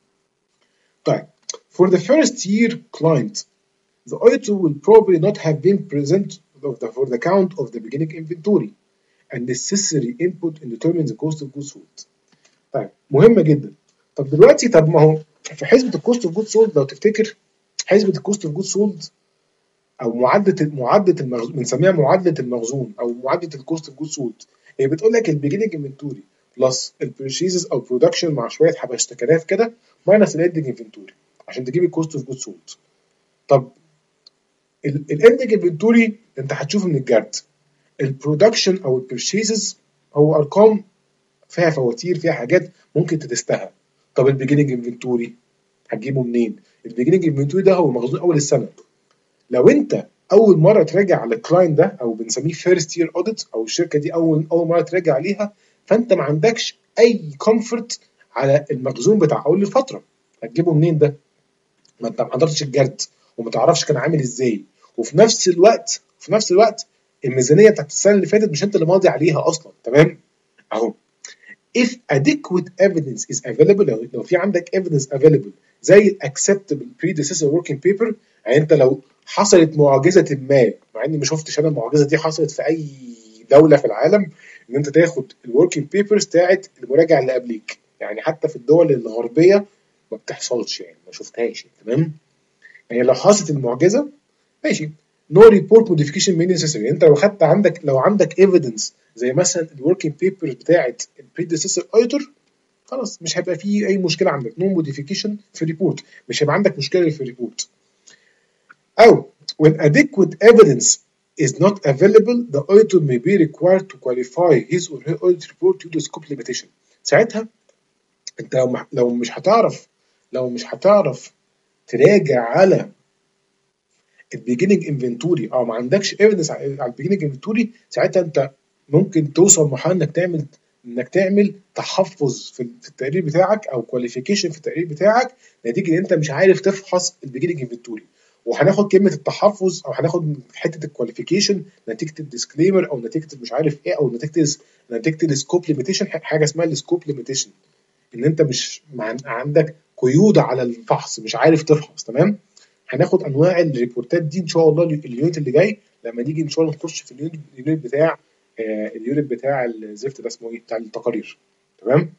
طيب for the first year client the auditor will probably not have been present for the count of the beginning inventory and necessary input in determining the cost of goods sold. طيب مهمة جدا. طب دلوقتي طب ما هو في حسبة الكوست اوف جود سولد لو تفتكر حسبة الكوست اوف جود سولد او معادلة معادلة المخزون بنسميها معادلة المخزون او معادلة الكوست اوف جود سولد هي بتقول لك البيجيننج انفنتوري بلس البرشيزز او برودكشن مع شوية حبشتكنات كده ماينس الاندنج انفنتوري عشان تجيب الكوست اوف جود سولد. طب الاندنج انفنتوري انت هتشوفه من الجرد. البرودكشن او البرشيزز هو ارقام فيها فواتير فيها حاجات ممكن تتستهى. طب البيجيننج انفنتوري هتجيبه منين؟ البيجيننج انفنتوري ده هو مخزون اول السنه. لو انت اول مره تراجع على الكلاينت ده او بنسميه فيرست يير اوديت او الشركه دي اول اول مره تراجع عليها فانت ما عندكش اي كومفورت على المخزون بتاع اول الفتره. هتجيبه منين ده؟ ما انت ما حضرتش الجرد وما تعرفش كان عامل ازاي وفي نفس الوقت في نفس الوقت الميزانيه بتاعت السنه اللي فاتت مش انت اللي ماضي عليها اصلا. تمام اهو. If adequate evidence is available لو, لو في عندك evidence available زي acceptable predecessor working paper يعني انت لو حصلت معجزة ما مع اني ما شفتش انا المعجزة دي حصلت في اي دولة في العالم ان انت تاخد الوركينج بيبرز بتاعت المراجع اللي قبليك يعني حتى في الدول الغربية ما بتحصلش يعني ما شفتهاش. تمام يعني لو حصلت المعجزة ماشي no report modification may necessary. انت لو خدت عندك لو عندك evidence زي مثلا الوركينج بيبر بتاعت البريديسيسور اوديتور خلاص مش هيبقى فيه اي مشكله عندك no modification في الريبورت مش هيبقى عندك مشكله في الريبورت. او when adequate evidence is not available the auditor may be required to qualify his or her audit report due to scope limitation. ساعتها انت لو لو مش هتعرف لو مش هتعرف تراجع على البيجيننج انفنتوري او ما عندكش ايفيدنس على البيجيننج انفنتوري ساعتها انت ممكن توصل مرحله انك تعمل انك تعمل تحفظ في التقرير بتاعك او كواليفيكيشن في التقرير بتاعك نتيجه ان انت مش عارف تفحص البيجيننج انفنتوري. وهناخد كلمه التحفظ او هناخد حته الكواليفيكيشن نتيجه الديسكليمر او نتيجه مش عارف ايه او نتيجه نتيجه السكوب ليميتيشن حاجه اسمها السكوب ليميتيشن ان انت مش عندك قيود على الفحص مش عارف تفحص. تمام هناخد انواع الريبورتات دي ان شاء الله اليونت اللي جاي لما نيجي ان شاء الله نخش في اليونت بتاع آه اليونت بتاع الزفت ده اسمه ايه بتاع التقارير. تمام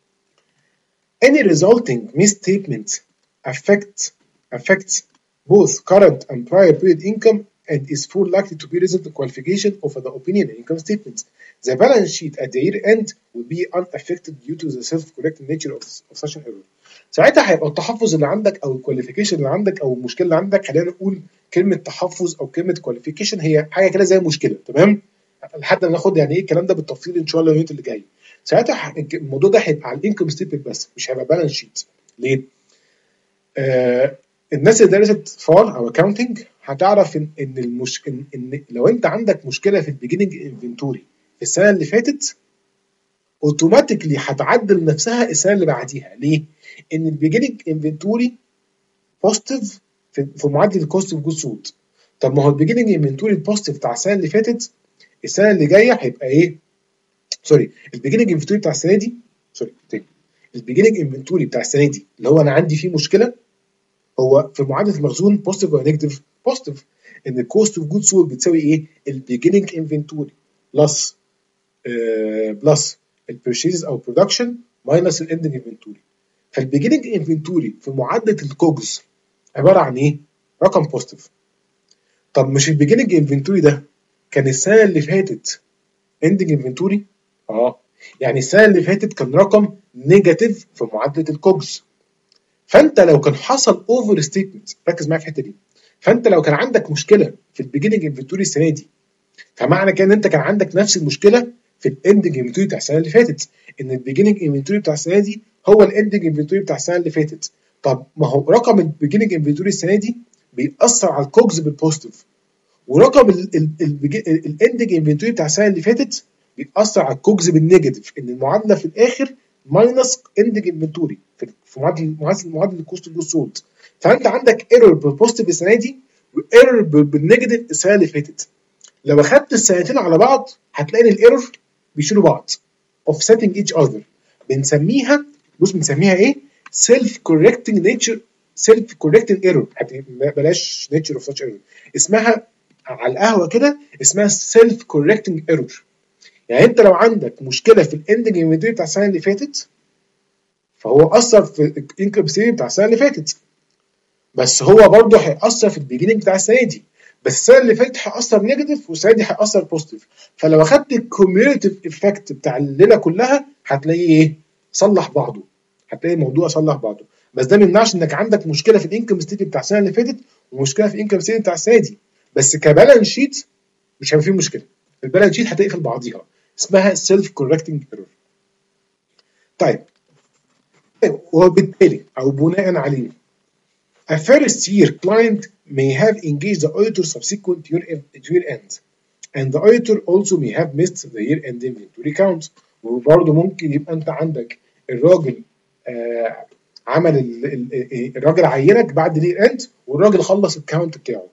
any resulting misstatement affect affects both current and prior period income and is full likely to be result in qualification of the opinion and income statements. The balance sheet at the year end will be unaffected due to the self-correcting nature of, of such an error. ساعتها هيبقى التحفظ اللي عندك او الكواليفيكيشن اللي عندك او المشكله اللي عندك خلينا نقول كلمه تحفظ او كلمه كواليفيكيشن هي حاجه كده زي مشكله. تمام لحد ما ناخد يعني ايه الكلام ده بالتفصيل ان شاء الله اليوم اللي جاي. ساعتها الموضوع ده هيبقى على الانكم ستيتمنت بس مش هيبقى بالانس شيت. ليه؟ آه الناس اللي درست فار او اكاونتنج هتعرف ان ان, المش... إن, ان لو انت عندك مشكله في البيجيننج انفنتوري في السنه اللي فاتت اوتوماتيكلي هتعدل نفسها السنه اللي بعديها. ليه؟ ان البيجيننج انفنتوري بوزيتيف في, في معادله الكوست اوف جود سولد. طب ما هو البيجيننج انفنتوري البوزيتيف بتاع السنه اللي فاتت السنه اللي جايه هيبقى ايه؟ سوري البيجيننج انفنتوري بتاع السنه دي سوري تاني البيجيننج انفنتوري بتاع السنه دي اللي هو انا عندي فيه مشكله هو في معادله المخزون بوزيتيف ولا نيجاتيف؟ بوزيتيف ان الكوست اوف جود سولد بتساوي ايه؟ البيجيننج انفنتوري بلس بلس البرشيز او برودكشن ماينس الاندنج انفنتوري. فالبيجيننج انفنتوري في معادله الكوجز عباره عن ايه؟ رقم بوزيتيف. طب مش البيجيننج انفنتوري ده كان السنه اللي فاتت اندنج انفنتوري؟ اه يعني السنه اللي فاتت كان رقم نيجاتيف في معادله الكوجز. فانت لو كان حصل اوفر ستيتمنت ركز معايا في الحته دي فانت لو كان عندك مشكله في البيجيننج انفنتوري السنه دي فمعنى كده ان انت كان عندك نفس المشكله في الاندنج انفنتوري بتاع السنه اللي فاتت ان البيجيننج انفنتوري بتاع السنه دي هو الاندنج انفنتوري بتاع السنه اللي فاتت. طب ما هو رقم البيجيننج انفنتوري السنه دي بيأثر على الكوجز بالبوزيتيف ورقم الاندنج انفنتوري بتاع السنه اللي فاتت بيأثر على الكوجز بالنيجاتيف ان المعادله في الاخر ماينس اندنج انفنتوري في في معادله معادله معادله الكوست اوف جود سولد. فانت عندك ايرور بالبوزيتيف السنه دي وايرور بالنيجاتيف السنه اللي فاتت. لو اخدت السنتين على بعض هتلاقي ان الايرور بيشيلوا بعض offsetting each other. بنسميها بص بنسميها ايه؟ self correcting nature self correcting error. بلاش nature of such error، اسمها على القهوه كده اسمها self correcting error. يعني انت لو عندك مشكله في الاندنج انفنتوري بتاع السنه اللي فاتت فهو اثر في الانكم ستيتمنت بتاع السنه اللي فاتت، بس هو برضه هيأثر في البيجيننج بتاع السنه دي، بس السنه اللي فاتت هيأثر نيجاتيف والسنه دي هيأثر بوزيتيف. فلو اخدت الكوميوليتيف افكت بتاع الليله كلها هتلاقيه ايه؟ صلح بعضه، هتلاقي الموضوع صلح بعضه. بس ده ما يمنعش انك عندك مشكله في الانكم ستيتمنت بتاع السنه اللي فاتت ومشكله في الانكم ستيتمنت بتاع السنه دي، بس كبالانس شيت مش هيبقى فيه مشكله. البالانس شيت هتقفل بعضيها، اسمها سيلف كوركتنج ايرور. طيب طيب وبالتالي او بناء عليه a first year client may have engaged the auditor subsequent to year end and the auditor also may have missed the year end inventory count. وبرضه ممكن يبقى انت عندك الراجل آه عمل ال ال الراجل عينك بعد الير اند والراجل خلص الكاونت بتاعه.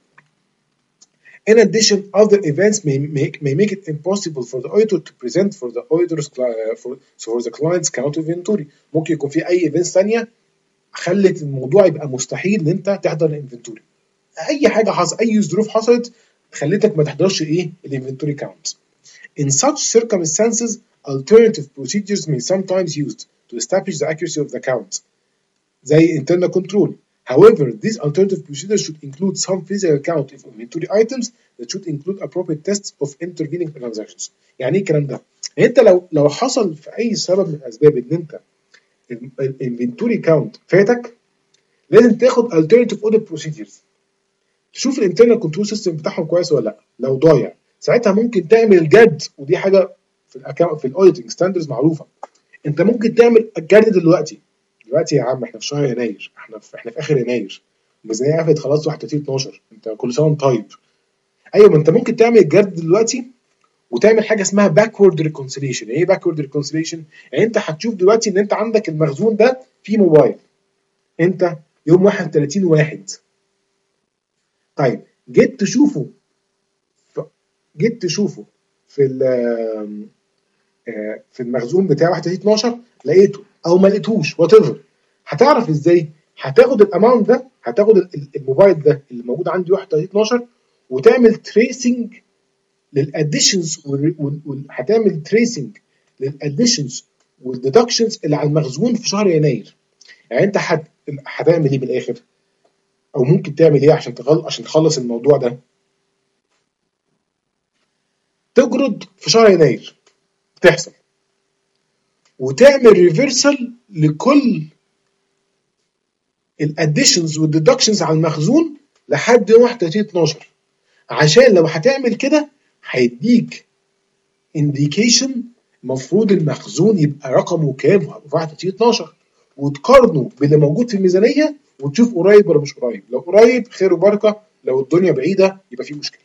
In addition, other events may make may make it impossible for the auditor to present for the auditor's uh, for, for the client's count inventory. ممكن يكون في اي events ثانيه خلت الموضوع يبقى مستحيل ان انت تحضر الانفنتوري. اي حاجه حصل، اي ظروف حصلت خلتك ما تحضرش ايه الانفنتوري كاونت. In such circumstances, alternative procedures may sometimes used to establish the accuracy of the count, زي internal control. However, these alternative procedures should include some physical count of inventory items that should include appropriate tests of intervening transactions. يعني ايه الكلام ده؟ يعني انت لو لو حصل في اي سبب من الاسباب ان انت الانفنتوري كاونت فاتك، لازم تاخد alternative audit procedures تشوف الانترنال كنترول سيستم بتاعهم كويس ولا لا. لو ضايع ساعتها ممكن تعمل جد، ودي حاجه في الاكونت في الاوديتنج ستاندرز معروفه. انت ممكن تعمل جد دلوقتي دلوقتي يا عم، احنا في شهر يناير، احنا في احنا في اخر يناير، الميزانيه قفلت خلاص واحد وثلاثين اتناشر، انت كل سنه وانت طيب. ايوه، ما انت ممكن تعمل جد دلوقتي وتعمل حاجه اسمها باكورد ريكونسيليشن. ايه باكورد ريكونسيليشن؟ يعني انت هتشوف دلوقتي ان انت عندك المخزون ده فيه موبايل، انت يوم واحد وثلاثين واحد، طيب جيت تشوفه جيت تشوفه في في المخزون بتاع واحد وثلاثين اتناشر لقيته او ما لقيتهوش وات ايفر، هتعرف ازاي؟ هتاخد الاماونت ده، هتاخد الموبايل ده اللي موجود عندي واحد وثلاثين اتناشر وتعمل تريسنج للاديشنز، هتعمل تريسنج للاديشنز والديدكشنز اللي على المخزون في شهر يناير. يعني انت هتعمل ايه بالاخر؟ او ممكن تعمل ايه عشان تخلص عشان تخلص الموضوع ده؟ تجرد في شهر يناير بتحصل وتعمل ريفرسال لكل الاديشنز والديدكشنز على المخزون لحد يوم واحد وثلاثين اتناشر، عشان لو هتعمل كده هيديك انديكيشن المفروض المخزون يبقى رقمه كام في واحد وثلاثين اتناشر، وتقارنه باللي موجود في الميزانيه وتشوف قريب ولا مش قريب. لو قريب خير وبركه، لو الدنيا بعيده يبقى في مشكله.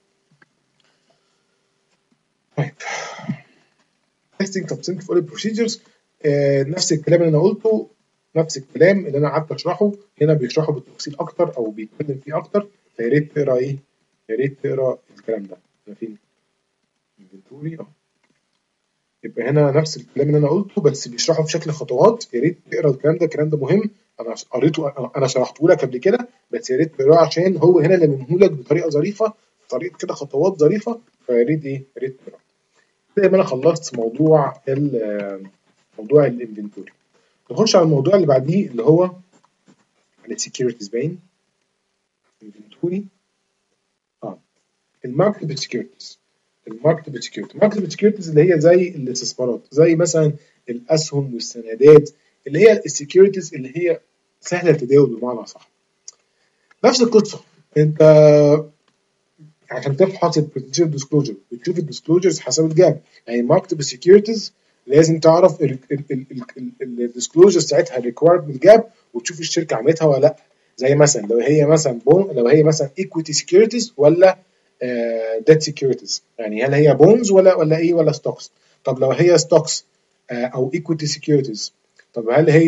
طيب testing substantive audit procedures، آه نفس الكلام اللي انا قلته، نفس الكلام اللي انا قعدت اشرحه هنا بيشرحه بالتفصيل اكتر او بيتكلم فيه اكتر، فيا ريت تقرا ايه؟ يا ريت تقرا الكلام ده. انا فين؟ انفنتوري اه يبقى هنا نفس الكلام اللي انا قلته بس بيشرحه بشكل خطوات. يا ريت تقرا الكلام ده، الكلام ده مهم، انا قريته، انا شرحته لك قبل كده، بس يا ريت تقراه عشان هو هنا اللي لك بطريقه ظريفه، طريقه كده خطوات ظريفه، فيا ريت ايه؟ يا ريت تقراه. زي ما انا خلصت موضوع ال موضوع الانفنتوري، نخش على الموضوع اللي بعديه اللي هو السكيورتيز. باين انفنتوري اه الماركتبل سكيورتيز. الماركتبل سكيورتيز الماركتبل سكيورتيز اللي هي زي الاستثمارات، زي مثلا الاسهم والسندات، اللي هي السكيورتيز اللي هي سهله التداول بمعنى صح. نفس القصه، انت عشان تفحص البوتنشال ديسكلوجر بتشوف الديسكلوجرز حسب الجاب. يعني ماركتبل سكيورتيز لازم تعرف الديسكلوجر ساعتها ريكوايرد من الجاب وتشوف الشركه عملتها ولا لا. زي مثلا لو هي مثلا بون لو هي مثلا ايكويتي سكيورتيز ولا ديت سكيورتيز، يعني هل هي بونز ولا ولا ايه ولا ستوكس. طب لو هي ستوكس او ايكويتي سكيورتيز، طب هل هي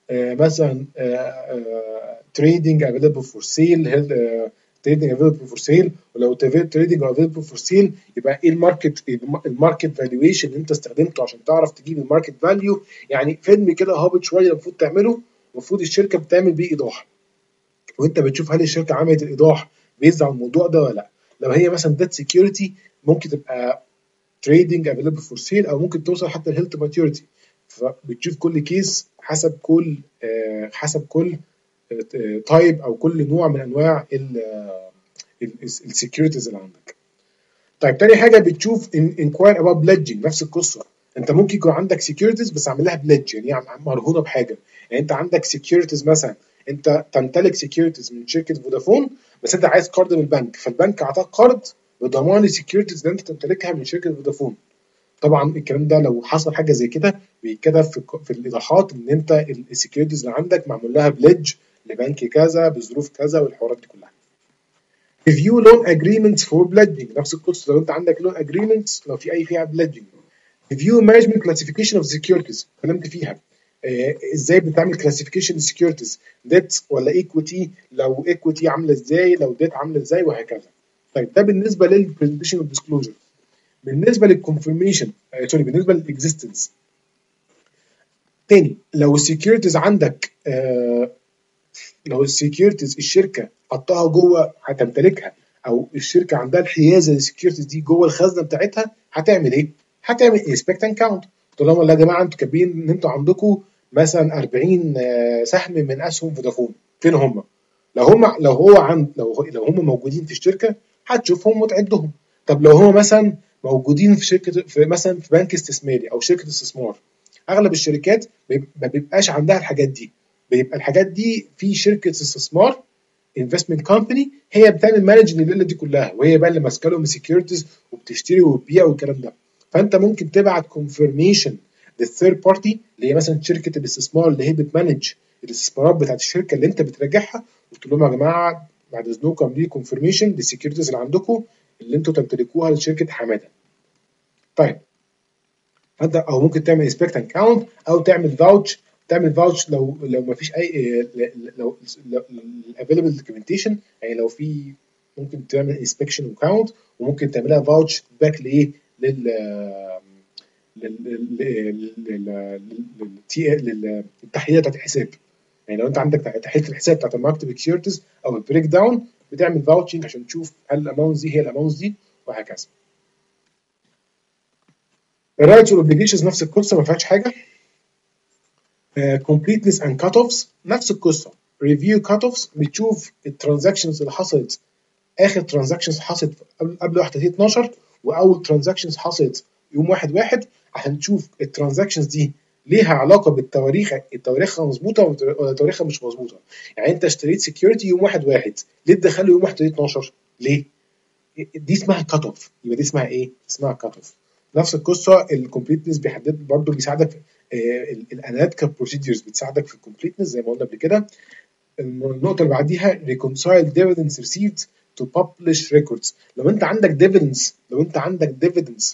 آه مثلا تريدنج افيلبل فور سيل، تريدنج افيلبل فور سيل. ولو تريدنج افيلبل فور سيل يبقى ايه الماركت الماركت فالويشن اللي انت استخدمته عشان تعرف تجيب الماركت فاليو. يعني فيلم كده هابط شويه المفروض تعمله، المفروض الشركه بتعمل بيه ايضاح، وانت بتشوف هل الشركه عملت الايضاح بيزد على الموضوع ده ولا لا. لو هي مثلا ديت سكيورتي ممكن تبقى تريدنج افيلبل فور سيل، او ممكن توصل حتى الهيلث ماتيوريتي. فبتشوف كل كيس حسب كل آه حسب كل تايب او كل نوع من انواع السكيورتيز اللي عندك. طيب تاني حاجه بتشوف انكواير اباوت بليدجنج، نفس القصه. انت ممكن يكون عندك سكيورتيز بس عامل لها بليدج، يعني مرهونه بحاجه. يعني انت عندك سكيورتيز مثلا، انت تمتلك سكيورتيز من شركه فودافون بس انت عايز قرض من البنك، فالبنك اعطاك قرض بضمان السكيورتيز اللي انت تمتلكها من شركه فودافون. طبعا الكلام ده لو حصل حاجه زي كده بيتكتب في, في الايضاحات ان انت السكيورتيز اللي عندك معمول لها بليدج لبنك كذا بظروف كذا والحوارات دي كلها. ريفيو لون اجريمنتس فور بليدجنج، نفس القصه. لو انت عندك لون اجريمنتس لو في اي فيها بليدجنج. ريفيو مانجمنت كلاسيفيكيشن اوف سكيورتيز، اتكلمت فيها. آه ازاي بتعمل كلاسيفيكيشن سكيورتيز، ديت ولا ايكويتي، لو ايكويتي عامله ازاي، لو ديت عامله ازاي، وهكذا. طيب ده بالنسبه للبرزنتيشن والديسكلوجر. بالنسبه للكونفirmation آه سوري بالنسبه للاكزيستنس. تاني لو السكيورتيز عندك آه لو السكيورتيز الشركه حطها جوه هتمتلكها، او الشركه عندها الحيازه للسكيورتيز دي جوه الخزنه بتاعتها، هتعمل ايه؟ هتعمل انسبكت اند كاونت. تقول لهم يا جماعه انتوا كاتبين ان انتوا عندكم مثلا أربعين سهم من اسهم فودافون، فين هم؟ لو هم لو هو عند لو لو هم موجودين في الشركه هتشوفهم وتعدهم. طب لو هم مثلا موجودين في شركه في مثلا في بنك استثماري او شركه استثمار، اغلب الشركات ما بيبقاش عندها الحاجات دي. بيبقى الحاجات دي في شركه استثمار انفستمنت كومباني هي بتعمل مانج لليله دي كلها، وهي بقى اللي ماسكه لهم السكيورتيز وبتشتري وبتبيع والكلام ده. فانت ممكن تبعت كونفirmation للثيرد بارتي اللي هي مثلا شركه الاستثمار اللي هي بتمانج الاستثمارات بتاعت الشركه اللي انت بتراجعها، وتقول لهم يا جماعه بعد اذنكم اعملوا لي كونفirmation للسكيورتيز اللي عندكم اللي انتوا تمتلكوها لشركه حماده. طيب فانت او ممكن تعمل انسبكت اند كاونت او تعمل فاوتش تعمل فاوتش لو لو ما فيش اي لو الافيلبل دوكيومنتيشن، يعني لو في ممكن تعمل انسبكشن وكاونت، وممكن تعملها فاوتش باك لايه لل للتحليل بتاعت الحساب. يعني لو انت عندك تحليل الحساب بتاعت الماركت سكيورتيز او البريك داون بتعمل فاوتشنج عشان تشوف هل الاماونتس دي هي الاماونتس دي وهكذا. الرايتس والاوبليجيشنز نفس القصه ما فيهاش حاجه. كومبليتنس اند كات اوفز نفس القصه. ريفيو كات اوفز بتشوف الترانزاكشنز اللي حصلت، اخر ترانزاكشنز حصلت قبل قبل واحد ثلاثين اتناشر واول ترانزاكشنز حصلت يوم واحد واحد، عشان تشوف الترانزاكشنز دي ليها علاقه بالتواريخ، التواريخها مظبوطه ولا تواريخها مش مظبوطه. يعني انت اشتريت سكيورتي يوم واحد واحد، ليه تدخله يوم واحد ثلاثين اتناشر؟ ليه؟ دي اسمها كات اوف. يبقى دي اسمها ايه؟ اسمها كات اوف. نفس القصه الكومبليتنس بيحدد برضه بيساعدك. الاناليتيكال بروسيدجرز بتساعدك في الكومبليتنس زي ما قلنا قبل كده. النقطه اللي بعديها reconcile dividends received to publish records. لو انت عندك dividends لو انت عندك dividends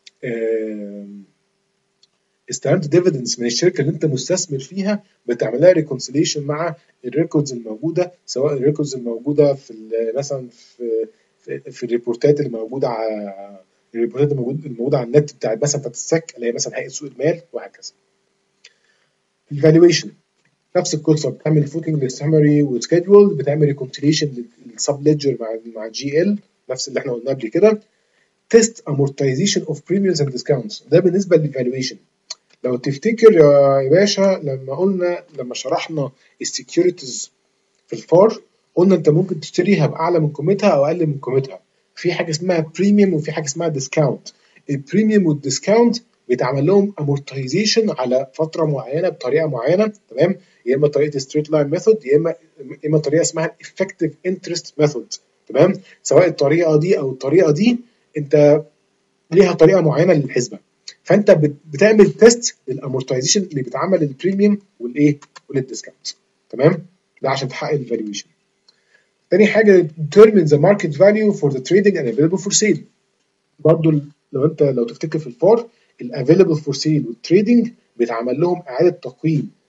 استلمت dividends من الشركه اللي انت مستثمر فيها، بتعملها reconciliation مع الريكوردز الموجوده، سواء الريكوردز الموجوده في مثلا في في, في الريبورتات اللي موجوده على الريبورتات الموجوده الموجوده على النت بتاعت مثلا بتاعت السك اللي هي مثلا هيئه سوق المال وهكذا. الفالويشن نفس القصه، بتعمل فوتنج للسمري وسكيدول، بتعمل ريكونسيليشن للسب ليدجر مع مع جي ال نفس اللي احنا قلناه قبل كده. تيست امورتايزيشن اوف بريميومز اند ديسكاونتس، ده بالنسبه للفالويشن. لو تفتكر يا باشا لما قلنا لما شرحنا السكيورتيز في الفار، قلنا انت ممكن تشتريها باعلى من قيمتها او اقل من قيمتها. في حاجه اسمها بريميوم وفي حاجه اسمها ديسكاونت. البريميوم والديسكاونت بيتعمل لهم امورتايزيشن على فتره معينه بطريقه معينه، تمام؟ يا اما طريقه ستريت لاين ميثود، يا اما يا اما طريقه اسمها افكتيف انترست ميثود، تمام؟ سواء الطريقه دي او الطريقه دي انت ليها طريقه معينه للحسبه. فانت بتعمل تيست للامورتايزيشن اللي بيتعمل للبريميوم والايه وللديسكاونت، تمام؟ ده عشان تحقق الفالويشن. تاني حاجه determine the market value for the trading and available for sale. برضو لو انت لو تفتكر في الفار الافيلبل فور سيل والتريدنج بيتعمل لهم اعاده تقييم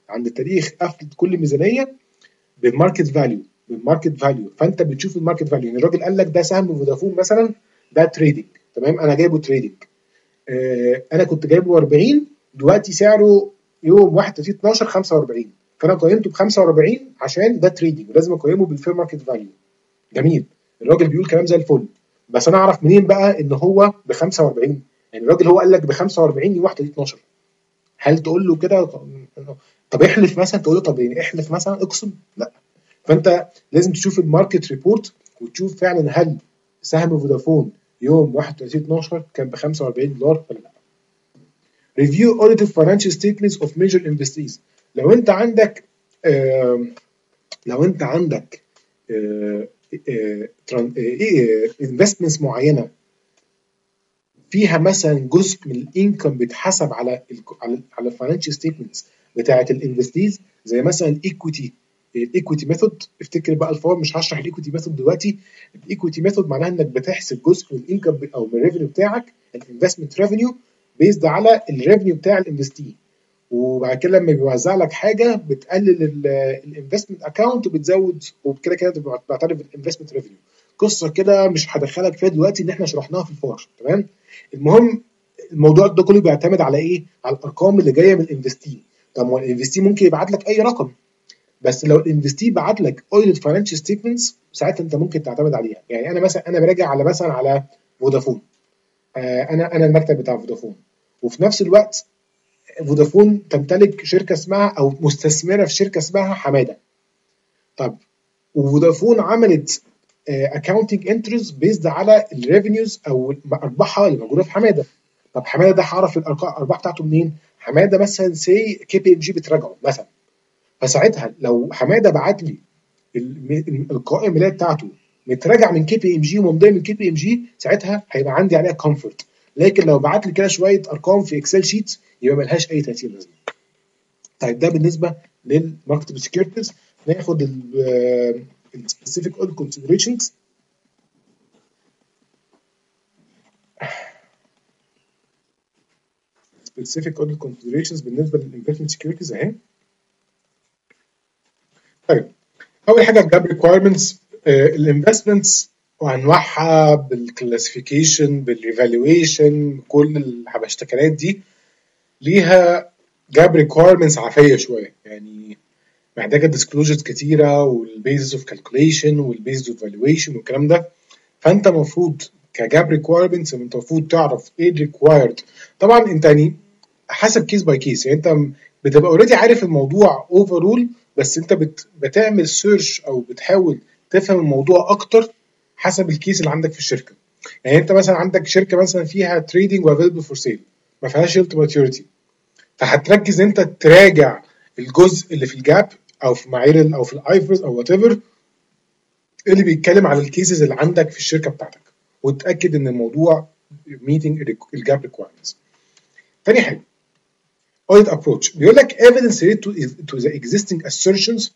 عند تاريخ قفله كل ميزانيه بالماركت فاليو بالماركت فاليو فانت بتشوف الماركت فاليو. يعني الراجل قال لك ده سهم فودافون مثلا ده تريدنج، تمام، انا جايبه تريدنج، آه انا كنت جايبه أربعين، دلوقتي سعره يوم واحد وثلاثين اتناشر خمسة وأربعين، فانا قيمته ب خمسة وأربعين عشان ده تريدنج ولازم اقيمه بالفير ماركت فاليو. جميل، الراجل بيقول كلام زي الفل، بس انا اعرف منين بقى ان هو ب خمسة وأربعين؟ يعني الراجل هو قال لك ب خمسة وأربعين يوم واحد وثلاثين اتناشر، هل تقول له كده طب احلف مثلا؟ تقول له طب يعني احلف مثلا اقسم؟ لا. فانت لازم تشوف الماركت ريبورت وتشوف فعلا هل سهم فودافون يوم واحد وثلاثين اتناشر كان ب خمسة وأربعين دولار ولا لا. ريفيو audited financial statements of major investees. لو انت عندك آه لو انت عندك انفستمنتس معينه فيها مثلا جزء من الانكم بيتحسب على ال على على الفاينانشال ستيتمنتس بتاعه الانفستيز، زي مثلا الايكويتي الايكويتي ميثود. افتكر بقى الفورم، مش هشرح الايكويتي ميثود دلوقتي. الايكويتي ميثود معناها انك بتحسب جزء من الانكم او من الريفينيو بتاعك، الانفستمنت ريفينيو، بيزد على الريفينيو بتاع الانفستي، وبعد كده لما بيوزع لك حاجه بتقلل الانفستمنت اكونت وبتزود، وبكده كده بتعترف بالانفستمنت ريفينيو. قصه كده مش هدخلك فيها دلوقتي ان احنا شرحناها في الفار، تمام. المهم الموضوع ده كله بيعتمد على ايه؟ على الارقام اللي جايه من الانفستي. طب ما الانفستي ممكن يبعت لك اي رقم، بس لو الانفستي بعت لك اوديت فاينانشال ستيتمنتس ساعتها انت ممكن تعتمد عليها. يعني انا مثلا انا براجع على مثلا على فودافون، آه انا انا المكتب بتاع فودافون، وفي نفس الوقت فودافون تمتلك شركه اسمها او مستثمره في شركه اسمها حماده. طب وفودافون عملت اكاونتنج انترز بيزد على الريفينيوز او ارباحها اللي موجوده في حماده. طب حماده ده هعرف الارباح بتاعته منين؟ حماده مثلا سي كي بي ام جي بتراجعه مثلا، فساعتها لو حماده بعت لي القوائم الماليه بتاعته متراجع من كي بي ام جي وممضيه من كي بي ام جي، ساعتها هيبقى عندي عليها كومفورت. لكن لو بعت لي كده شويه ارقام في اكسل شيت يبقى ملهاش اي تاثير لازمه. طيب ده بالنسبه للماركتبل سكيورتيز. ناخد السبيسيفيك اوديت كونسيدريشنز. سبيسيفيك اوديت كونسيدريشنز بالنسبه للانفستمنت سكيورتيز اهي. طيب اول حاجه الجاب ريكوايرمنتس، الانفستمنتس وانواعها بالكلاسيفيكيشن بالريفالويشن، كل الحبشتكنات دي ليها جاب ريكوايرمنتس عافيه شويه، يعني محتاجه ديسكلوجرز كتيره والبيزز اوف كالكوليشن والبيزز اوف فالويشن والكلام ده. فانت المفروض كجاب ريكوايرمنتس انت المفروض تعرف ايه ريكوايرد. طبعا انت يعني حسب كيس باي كيس، يعني انت بتبقى اوريدي عارف الموضوع اوفرول، بس انت بت بتعمل سيرش او بتحاول تفهم الموضوع اكتر حسب الكيس اللي عندك في الشركه. يعني انت مثلا عندك شركه مثلا فيها تريدنج وافيلبل فور سيل، ما فيهاش هيلت ماتيوريتي، فهتركز انت تراجع الجزء اللي في الجاب او في معايير او في الايفرز او وات ايفر اللي بيتكلم على الكيسز اللي عندك في الشركه بتاعتك، وتاكد ان الموضوع meeting الجاب requirements. تاني حاجه audit approach، بيقول لك evidence related to, to the existing assertions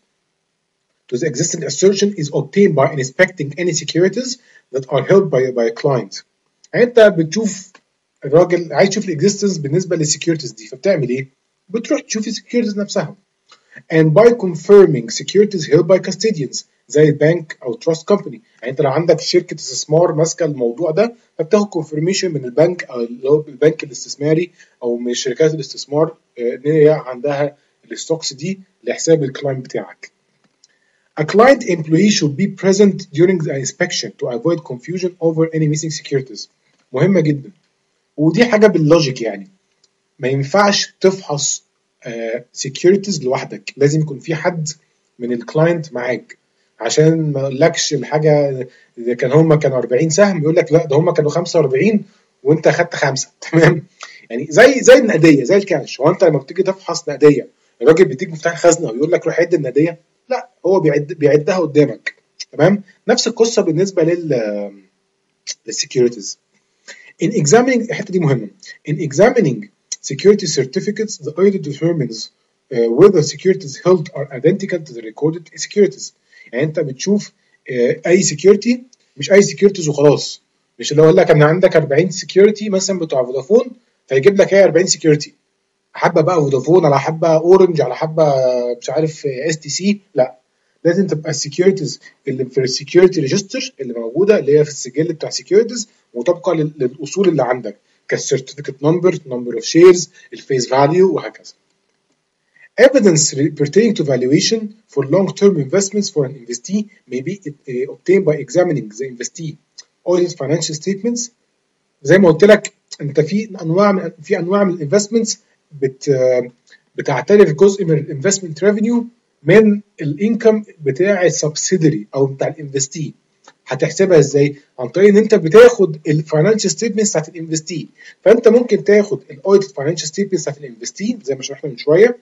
to the existing assertion is obtained by inspecting any securities that are held by by a client. يعني انت بتشوف الراجل عايز تشوف الاكزيستنس بالنسبه للسكيورتيز دي، فبتعمل ايه؟ بتروح تشوف السكيورتيز نفسها. and by confirming securities held by custodians زي البنك او تراست كومباني. يعني انت لو عندك شركه استثمار ماسكه الموضوع ده فبتاخد كونفirmation من البنك او اللي هو البنك الاستثماري او من شركات الاستثمار ان هي عندها الستوكس دي لحساب الكلاينت بتاعك. A client employee should be present during the inspection to avoid confusion over any missing securities. مهمه جدا، ودي حاجه باللوجيك، يعني ما ينفعش تفحص سكيورتيز uh, لوحدك، لازم يكون في حد من الكلاينت معاك عشان ما اقولكش الحاجه اذا كان هم كانوا أربعين سهم يقول لك لا ده هم كانوا خمسة وأربعين وانت اخدت خمسه، تمام. يعني زي زي النقديه زي الكاش، هو انت لما بتيجي تفحص نقديه الراجل بيديك مفتاح خزنه ويقول لك روح عد النقديه؟ لا، هو بيعد بيعدها قدامك، تمام. نفس القصه بالنسبه لل للسكيورتيز. in examining الحته دي مهمه in examining security certificates the auditor determines uh, whether securities held are identical to the recorded securities. يعني انت بتشوف uh, اي security، مش اي securities وخلاص، مش اللي هو يقول لك ان عندك أربعين security مثلا بتوع فودافون فيجيب لك ايه أربعين security، حبه بقى فودافون على حبه اورنج على حبه مش عارف اس تي سي، لا، لازم تبقى السكيورتيز اللي في السكيورتي ريجستر اللي موجوده اللي هي في السجل بتاع سكيورتيز مطابقه للاصول اللي عندك كالسيرتيفيكت نمبر، نمبر اوف شيرز، الفيس فاليو وهكذا. Evidence pertaining to valuation for long-term investments for an investee may be uh, obtained by examining the investee audited financial statements. زي ما قلت لك انت في انواع من في انواع من الانفستمنتس بت بتعترف جزء من الانفستمنت ريفينيو من الانكم بتاع السبسيدري او بتاع الانفستي. هتحسبها ازاي؟ عن طريق ان انت بتاخد الفاينانشال ستيتمنتس بتاعت الانفستي. فانت ممكن تاخد الاوديت فاينانشال ستيتمنتس بتاعت الانفستي زي ما شرحنا من شويه،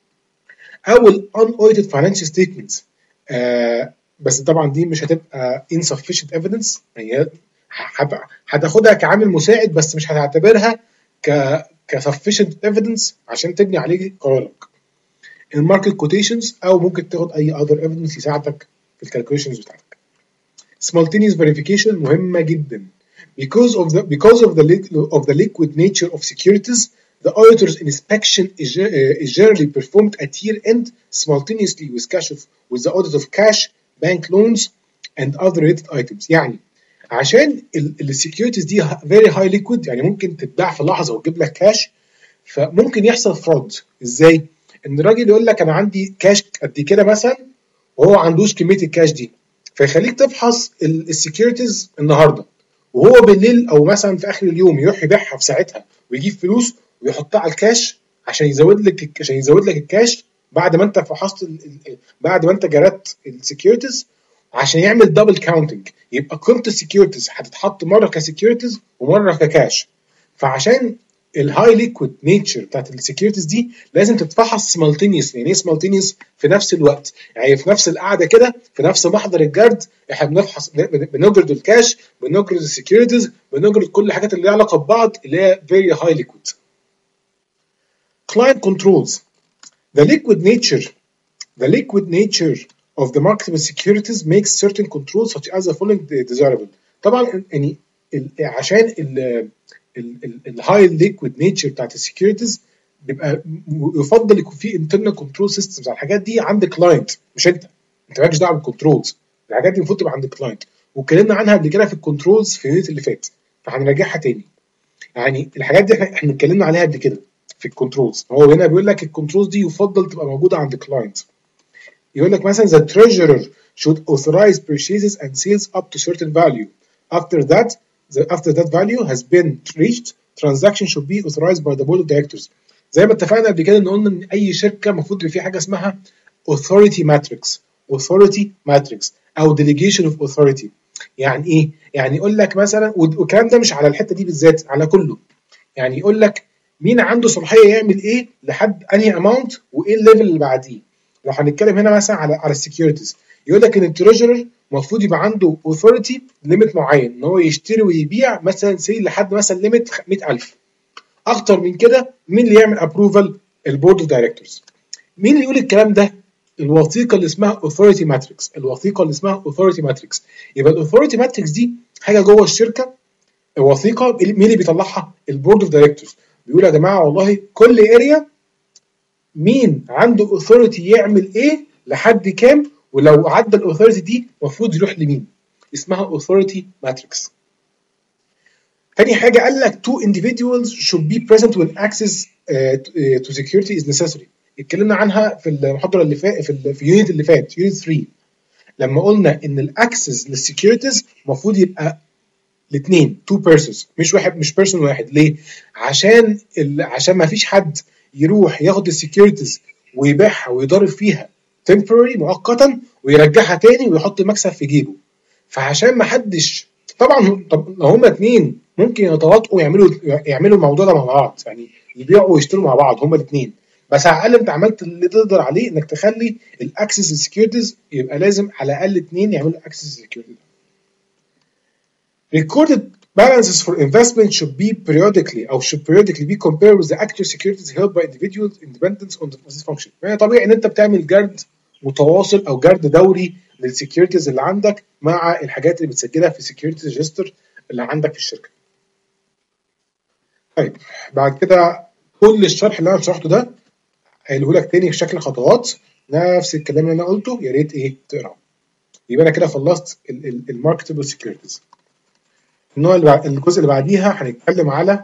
او الانaudited financial statements. آه بس طبعا دي مش هتبقى insufficient evidence، هي هتاخدها كعامل مساعد بس مش هتعتبرها ك ك sufficient evidence عشان تبني عليه قرارك. الماركت كوتيشنز او ممكن تاخد اي other evidence يساعدك في الكالكوليشنز بتاعتك. simultaneous verification مهمه جدا. because of the because of the of the liquid nature of securities, the auditor's inspection is, uh, is generally performed at year end simultaneously with cash of, with the audit of cash, bank loans and other related items. يعني عشان السكيورتيز دي very high liquid، يعني ممكن تتباع في لحظه وتجيب لك كاش، فممكن يحصل فراد. ازاي؟ ان الراجل يقول لك انا عندي كاش قد كده مثلا وهو ما عندوش كميه الكاش دي، فيخليك تفحص السكيورتيز النهارده وهو بالليل او مثلا في اخر اليوم يروح يبيعها في ساعتها ويجيب فلوس ويحطها على الكاش عشان يزود لك عشان يزود لك الكاش بعد ما انت فحصت بعد ما انت جردت السكيورتيز عشان يعمل دبل كاونتنج، يبقى قيمه السكيورتيز هتتحط مره كسكيورتيز ومره ككاش. فعشان الهاي ليكويد نيتشر بتاعت السكيورتيز دي لازم تتفحص سيمالتينيوس. يعني ايه سيمالتينيوس؟ في نفس الوقت، يعني في نفس القعده كده في نفس محضر الجرد احنا بنفحص بنجرد الكاش، بنجرد السكيورتيز، بنجرد كل الحاجات اللي ليها علاقه ببعض اللي هي very high liquid. Client controls. The liquid nature the liquid nature of the marketable securities makes certain controls such as the following desirable. طبعا يعني عشان ال الهاي ليكويد نيتشر بتاعت السكيورتيز بيبقى يفضل يكون في انترنال كنترول سيستمز على الحاجات دي عند كلاينت، مش انت انت مالكش دعوه بالكنترولز، الحاجات دي المفروض تبقى عند كلاينت، واتكلمنا عنها قبل كده في الكنترولز في اليونت اللي فات فهنراجعها تاني. يعني الحاجات دي احنا احنا اتكلمنا عليها قبل كده في الكنترولز. هو هنا بيقول لك الكنترولز دي يفضل تبقى موجوده عند كلاينت. يقول لك مثلا the treasurer should authorize purchases and sales up to certain value. After that The, after that value has been reached, transaction should be authorized by the board of directors. زي ما اتفقنا قبل كده ان قلنا ان اي شركه المفروض يبقى في حاجه اسمها authority matrix authority matrix او delegation of authority. يعني ايه؟ يعني يقول لك مثلا، والكلام ده مش على الحته دي بالذات، على كله. يعني يقول لك مين عنده صلاحيه يعمل ايه لحد انهي اماونت وايه الليفل اللي بعديه. لو هنتكلم هنا مثلا على على السكيورتيز يقول لك ان التريجرر المفروض يبقى عنده اوثورتي ليميت معين ان هو يشتري ويبيع مثلا سي لحد مثلا ليميت مئة ألف. اكتر من كده مين اللي يعمل ابروفال؟ البورد اوف دايركتورز. مين اللي يقول الكلام ده؟ الوثيقه اللي اسمها اوثورتي ماتريكس الوثيقه اللي اسمها اوثورتي ماتريكس. يبقى الاوثورتي ماتريكس دي حاجه جوه الشركه، وثيقه مين اللي بيطلعها؟ البورد اوف دايركتورز. بيقول يا جماعه والله كل اريا مين عنده اوثورتي يعمل ايه لحد كام، ولو عدى الاوثورتي دي المفروض يروح لمين. اسمها اوثورتي ماتريكس. تاني حاجه قال لك two individuals should be present when access uh, to security is necessary. اتكلمنا عنها في المحاضره اللي فات في في اليونت اللي فات يونت ثلاثة لما قلنا ان الاكسس للسكيورتيز المفروض يبقى الاثنين two persons مش واحد مش person واحد. ليه؟ عشان ال... عشان ما فيش حد يروح ياخد السكيورتيز ويبيعها ويضارب فيها temporary مؤقتا ويرجعها تاني ويحط المكسب في جيبه. فعشان ما حدش طبعا طب لو هما اتنين ممكن يتواطئوا يعملوا يعملوا الموضوع ده مع بعض، يعني يبيعوا ويشتروا مع بعض هما الاثنين، بس على الاقل انت عملت اللي تقدر عليه انك تخلي الاكسس السكيورتيز يبقى لازم على الاقل اثنين يعملوا اكسس السكيورتيز. Recorded balances for investment should be periodically or should periodically be compared with the actual securities held by individuals independent on this function. يعني طبيعي ان انت بتعمل جرد متواصل او جرد دوري للسكيورتيز اللي عندك مع الحاجات اللي بتسجلها في السكيورتيز ريجستر اللي عندك في الشركه. طيب بعد كده كل الشرح اللي انا شرحته ده قايله لك تاني في شكل خطوات، نفس الكلام اللي انا قلته، يا ريت ايه تقراه. يبقى انا كده خلصت الماركتبل سكيورتيز. النوع اللي بعد الجزء اللي بعديها هنتكلم على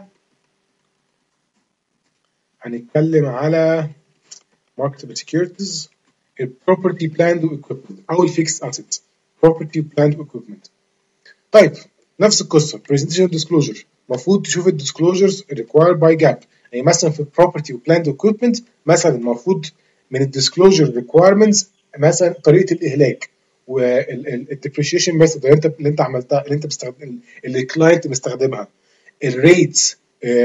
هنتكلم على marketable securities البروبرتي بلاند وايكويبمنت او الفيكس اسيت. بروبرتي بلاند وايكويبمنت. طيب نفس القصه presentation disclosure، المفروض تشوف الديسكلوجرز required by جاب. يعني مثلا في property وبلاند وايكويبمنت مثلا المفروض من الديسكلوجر ريكويرمنتس مثلا طريقه الاهلاك والديبريشيشن ميثود اللي انت اللي انت عملتها اللي انت بتستخدم اللي الكلاينت بيستخدمها، الريتس،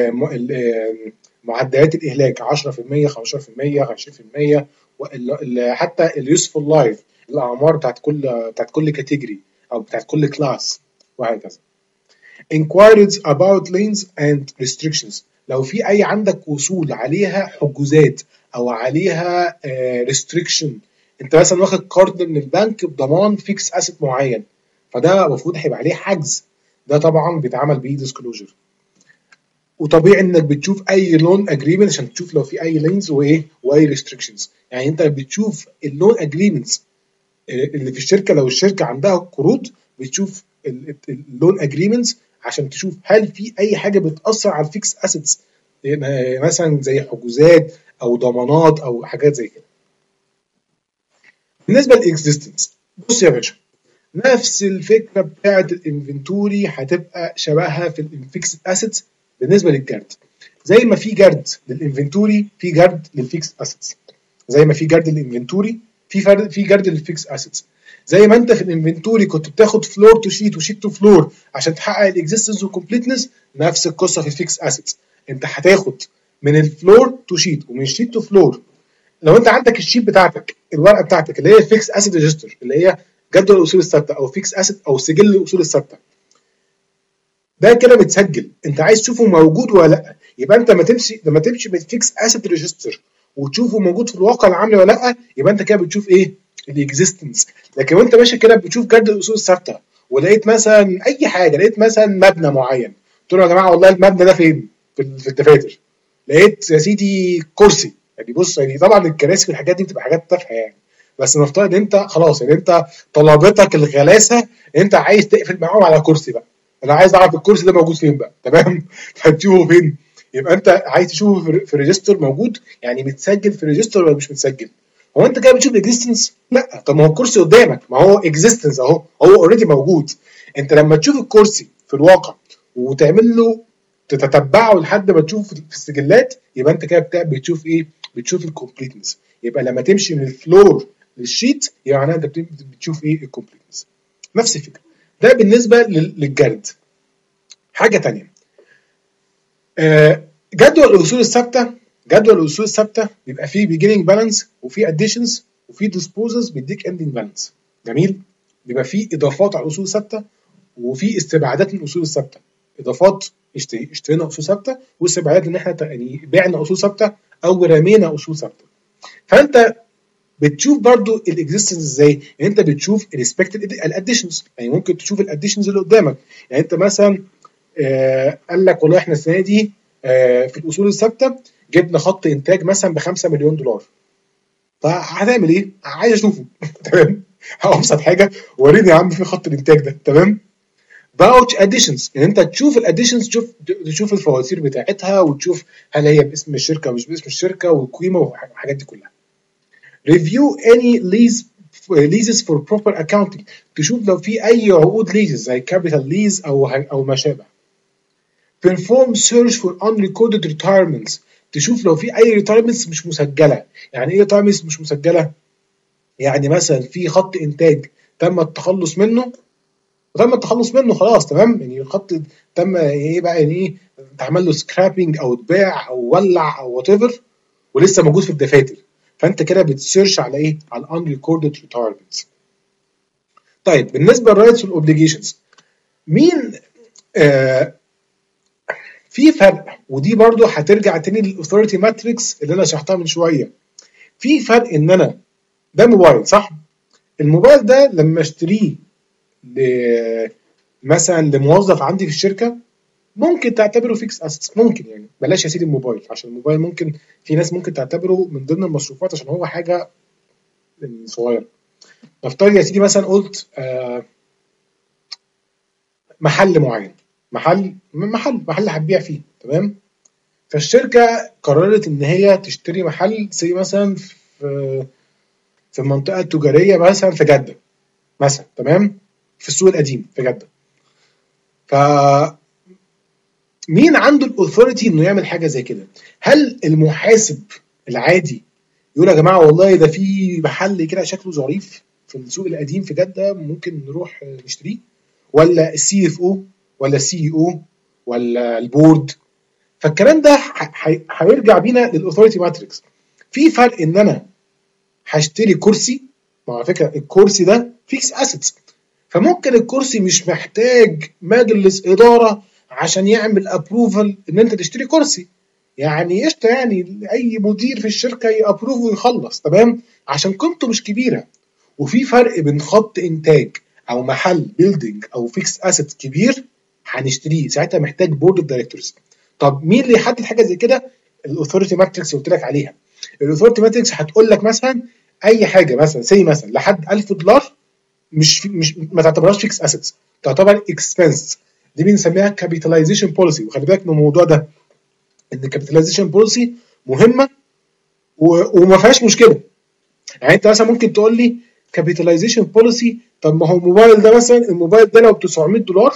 معدلات الاهلاك عشرة في المية خمستاشر في المية عشرين في المية، حتى اليوسفول لايف، الاعمار بتاعت كل بتاعت كل كاتيجوري او بتاعت كل كلاس وهكذا. inquiries about liens and restrictions، لو في اي عندك وصول عليها حجوزات او عليها ريستريكشن، انت مثلا واخد قرض من البنك بضمان فيكس اسيت معين، فده المفروض هيبقى عليه حجز، ده طبعا بيتعمل بيه ديسكلوجر. وطبيعي انك بتشوف اي لون اجريمنت عشان تشوف لو في اي لينز وايه واي ريستريكشنز. يعني انت بتشوف اللون اجريمنتس اللي في الشركه، لو الشركه عندها قروض بتشوف اللون اجريمنتس عشان تشوف هل في اي حاجه بتاثر على الفيكس اسيتس، مثلا زي حجوزات او ضمانات او حاجات زي كده. بالنسبه للاكزيستنس، بص يا باشا، نفس الفكره بتاعت الانفنتوري هتبقى شبهها في الفيكس اسيتس بالنسبه للجرد. زي ما في جرد للانفنتوري في جرد للفيكس اسيتس، زي ما في جرد للانفنتوري في فرد في جرد للفيكس اسيتس. زي ما انت في الانفنتوري كنت بتاخد فلور تو شيت وشيت تو فلور عشان تحقق الاكزيستنس والكومبليتنس، نفس القصه في الفيكس اسيتس، انت هتاخد من الفلور تو شيت ومن الشيت تو فلور. لو انت عندك الشيت بتاعتك الورقه بتاعتك اللي هي الفيكس اسيت ريجستر اللي هي جدول الاصول الثابته او فيكس اسيت او سجل الاصول الثابته، ده كده متسجل، انت عايز تشوفه موجود ولا لا، يبقى انت لما تمشي لما تمشي من فيكس اسيت ريجستر وتشوفه موجود في الواقع العملي ولا لا، يبقى انت كده بتشوف ايه الاكزيستنس. لكن وانت ماشي كده بتشوف جدول الاصول الثابته ولقيت مثلا اي حاجه، لقيت مثلا مبنى معين، قلت له يا جماعه والله المبنى ده فين في الدفاتر، لقيت يا سيدي كرسي. يعني بص، يعني طبعا الكراسي والحاجات دي بتبقى حاجات تافهه يعني، بس نفترض ان انت خلاص يعني انت طلبتك الغلاسه انت عايز تقفل معاهم على كرسي بقى، انا عايز اعرف الكرسي ده موجود فين بقى، تمام؟ فتشوفه فين؟ يبقى انت عايز تشوفه في ريجستر موجود، يعني متسجل في ريجستر ولا مش متسجل؟ هو انت كده بتشوف اكزيستنس؟ لا، طب ما هو الكرسي قدامك، ما هو اكزيستنس اهو، هو اوريدي موجود. انت لما تشوف الكرسي في الواقع وتعمل له تتتبعه لحد ما تشوفه في السجلات، يبقى انت كده بتشوف ايه؟ بتشوف الكومبليتنس. يبقى لما تمشي من الفلور للشيت يبقى معناها انت بتشوف ايه؟ الكومبليتنس. نفس الفكره. ده بالنسبه للجرد. حاجه ثانيه، آه جدول الاصول الثابته. جدول الاصول الثابته بيبقى فيه beginning balance وفيه additions وفيه disposals بيديك ending balance. جميل؟ بيبقى فيه اضافات على الاصول الثابته وفيه استبعادات من الاصول الثابته. اضافات اشترينا اصول ثابته، واستبعادات ان احنا يعني بعنا اصول ثابته او رمينا اصول ثابته. فانت بتشوف برضو الاكزيستنس ازاي؟ يعني انت بتشوف الريسبكتد الاديشنز، يعني ممكن تشوف الاديشنز اللي قدامك. يعني انت مثلا آه قال لك والله احنا السنه دي آه في الاصول الثابته جبنا خط انتاج مثلا ب خمسة مليون دولار، فهتعمل ايه؟ عايز اشوفه تمام؟ ابسط حاجه وريني يا عم في خط الانتاج ده، تمام؟ باوتش اديشنز، ان انت تشوف الاديشنز، تشوف تشوف الفواتير بتاعتها وتشوف هل هي باسم الشركه او مش باسم الشركه والقيمه والحاجات دي كلها. review any lease leases for proper accounting، تشوف لو في اي عقود leases زي capital lease او او ما شابه. perform search for unrecorded retirements، تشوف لو في اي retirements مش مسجله. يعني ايه retirements مش مسجله؟ يعني مثلا في خط انتاج تم التخلص منه تم التخلص منه خلاص، تمام؟ يعني الخط تم ايه بقى، يعني ايه، اتعمل له سكرابنج او اتباع او ولع او وات ايفر ولسه موجود في الدفاتر، فانت كده بتسيرش على ايه؟ على unrecorded retirements. طيب بالنسبه للرايتس والاوبليجيشنز، مين آه في فرق، ودي برضو هترجع تاني للاثوريتي ماتريكس اللي انا شرحتها من شويه. في فرق ان انا ده موبايل، صح؟ الموبايل ده لما اشتريه مثلا لموظف عندي في الشركه، ممكن تعتبره فيكس اسيتس، ممكن يعني بلاش يا سيدي الموبايل، عشان الموبايل ممكن في ناس ممكن تعتبره من ضمن المصروفات عشان هو حاجه صغيره. نفترض يا سيدي مثلا قلت آه محل معين، محل محل محل هتبيع فيه، تمام؟ فالشركه قررت ان هي تشتري محل زي مثلا في في المنطقه التجاريه مثلا في جده مثلا، تمام؟ في السوق القديم في جده. ف مين عنده الاثوريتي انه يعمل حاجه زي كده؟ هل المحاسب العادي يقول يا جماعه والله ده في محل كده شكله ظريف في السوق القديم في جده ممكن نروح نشتريه؟ ولا السي اف او ولا السي او ولا البورد؟ فالكلام ده هيرجع بينا للاثوريتي ماتريكس. في فرق ان انا هشتري كرسي، على فكره الكرسي ده فيكس اسيتس، فممكن الكرسي مش محتاج مجلس اداره عشان يعمل ابروفل ان انت تشتري كرسي، يعني قشطه، يعني اي مدير في الشركه يابروف ويخلص، تمام؟ عشان قيمته مش كبيره. وفي فرق بين خط انتاج او محل بيلدينج او فيكس اسيت كبير هنشتريه، ساعتها محتاج بورد اوف دايركتورز. طب مين اللي يحدد حاجه زي كده؟ الاثوريتي ماتريكس اللي قلت لك عليها. الاثوريتي ماتريكس هتقول لك مثلا اي حاجه مثلا زي مثلا لحد ألف دولار مش مش ما تعتبرهاش فيكس اسيتس، تعتبر اكسبنس. دي بنسميها كابيتاليزيشن بوليسي. وخلي بالك من الموضوع ده ان الكابيتاليزيشن بوليسي مهمه وما فيهاش مشكله. يعني انت مثلا ممكن تقول لي كابيتاليزيشن بوليسي، طب ما هو الموبايل ده مثلا، الموبايل ده لو ب تسعمية دولار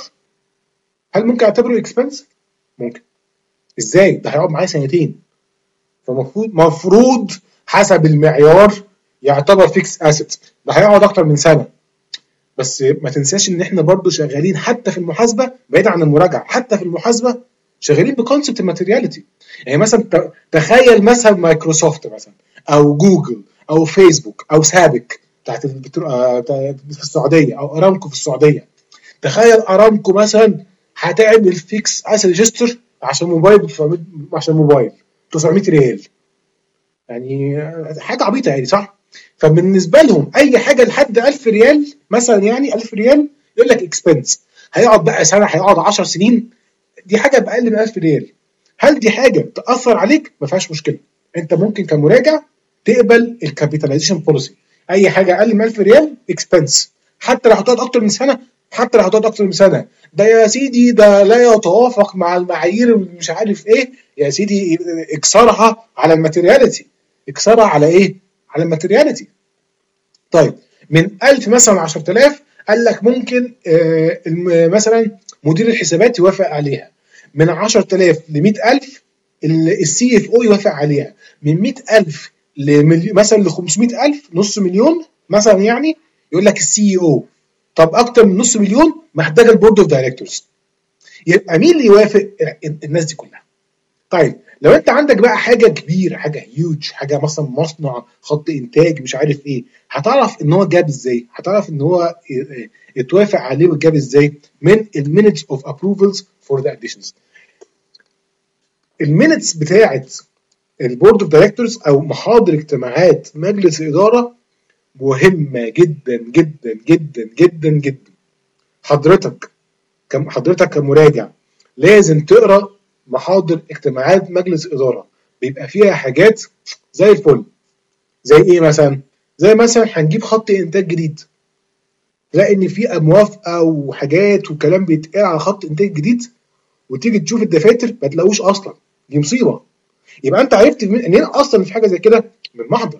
هل ممكن اعتبره اكسبنس؟ ممكن. ازاي؟ ده هيقعد معايا سنتين، فمفروض مفروض حسب المعيار يعتبر فيكس اسيت، ده هيقعد اكتر من سنه. بس ما تنساش ان احنا برضو شغالين حتى في المحاسبه، بعيد عن المراجعه، حتى في المحاسبه شغالين بكونسبت الماتيرياليتي. يعني مثلا تخيل مثلا مايكروسوفت مثلا او جوجل او فيسبوك او سابك بتاعت في السعوديه او ارامكو في السعوديه. تخيل ارامكو مثلا هتعمل فيكس اس ريجستر عشان موبايل، عشان موبايل تسعمية ريال، يعني حاجه عبيطه يعني، صح؟ فبالنسبه لهم اي حاجه لحد ألف ريال مثلا، يعني ألف ريال يقول لك اكسبنس. هيقعد بقى سنه، هيقعد عشر سنين، دي حاجه باقل من ألف ريال. هل دي حاجه تاثر عليك؟ ما فيهاش مشكله، انت ممكن كمراجع تقبل الكابيتاليزيشن بوليسي. اي حاجه اقل من ألف ريال اكسبنس، حتى لو هتقعد اكتر من سنه، حتى لو هتقعد اكتر من سنه. ده يا سيدي ده لا يتوافق مع المعايير مش عارف ايه، يا سيدي اكسرها على الماتيرياليتي. اكسرها على ايه؟ على الماتيرياليتي. طيب من ألف مثلا عشرة آلاف قال لك ممكن آه مثلا مدير الحسابات يوافق عليها. من عشرة آلاف ل مية ألف السي اف او يوافق عليها. من مية ألف مثلا ل خمسمية ألف، نص مليون مثلا، يعني يقول لك السي او. طب اكتر من نص مليون محتاج البورد اوف دايركتورز. يبقى مين اللي يوافق؟ الناس دي كلها. طيب لو انت عندك بقى حاجه كبيره، حاجه هيوج، حاجه مثلا مصنع، خط انتاج، مش عارف ايه، هتعرف ان هو جاب ازاي؟ هتعرف ان هو اتوافق عليه وجاب ازاي؟ من المينتس اوف ابروفلز فور ذا اديشنز. المينتس بتاعت البورد اوف دايركتورز او محاضر اجتماعات مجلس الاداره مهمه جدا جدا جدا جدا جدا. حضرتك كم حضرتك كمراجع لازم تقرا محاضر اجتماعات مجلس اداره، بيبقى فيها حاجات زي الفل. زي ايه مثلا؟ زي مثلا هنجيب خط انتاج جديد، تلاقي ان في موافقه وحاجات وكلام بيتقال على خط انتاج جديد، وتيجي تشوف الدفاتر ما تلاقوش اصلا. دي مصيبه. يبقى انت عرفت منين اصلا في حاجه زي كده؟ من محضر.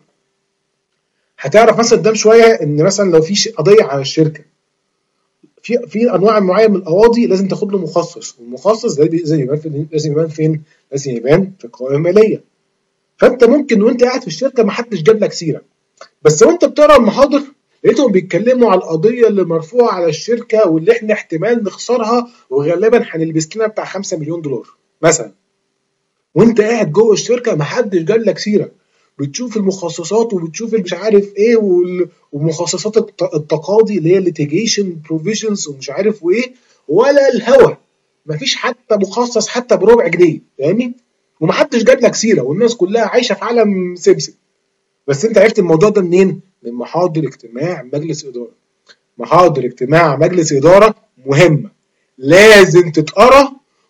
هتعرف مثلا قدام شويه ان مثلا لو في قضيه على الشركه، في في انواع معينه من القواضي لازم تاخد له مخصص، والمخصص ده لازم يبان فين؟ لازم يبان فين؟ لازم يبان في القوائم الماليه. فانت ممكن وانت قاعد في الشركه ما حدش جاب لك سيره، بس وانت بتقرا المحاضر لقيتهم بيتكلموا على القضيه اللي مرفوعه على الشركه واللي احنا احتمال نخسرها وغالبا هنلبس لنا بتاع خمسة مليون دولار مثلا. وانت قاعد جوه الشركه ما حدش جاب لك سيره، بتشوف المخصصات وبتشوف مش عارف ايه ومخصصات التقاضي اللي هي الليتيجيشن بروفيجنز ومش عارف وايه، ولا الهوا مفيش حتى مخصص حتى بربع جنيه، فاهمني؟ ومحدش جاب لك سيره، والناس كلها عايشه في عالم سمسم. بس انت عرفت الموضوع ده منين؟ من محاضر اجتماع مجلس اداره. محاضر اجتماع مجلس اداره مهمه، لازم تتقرا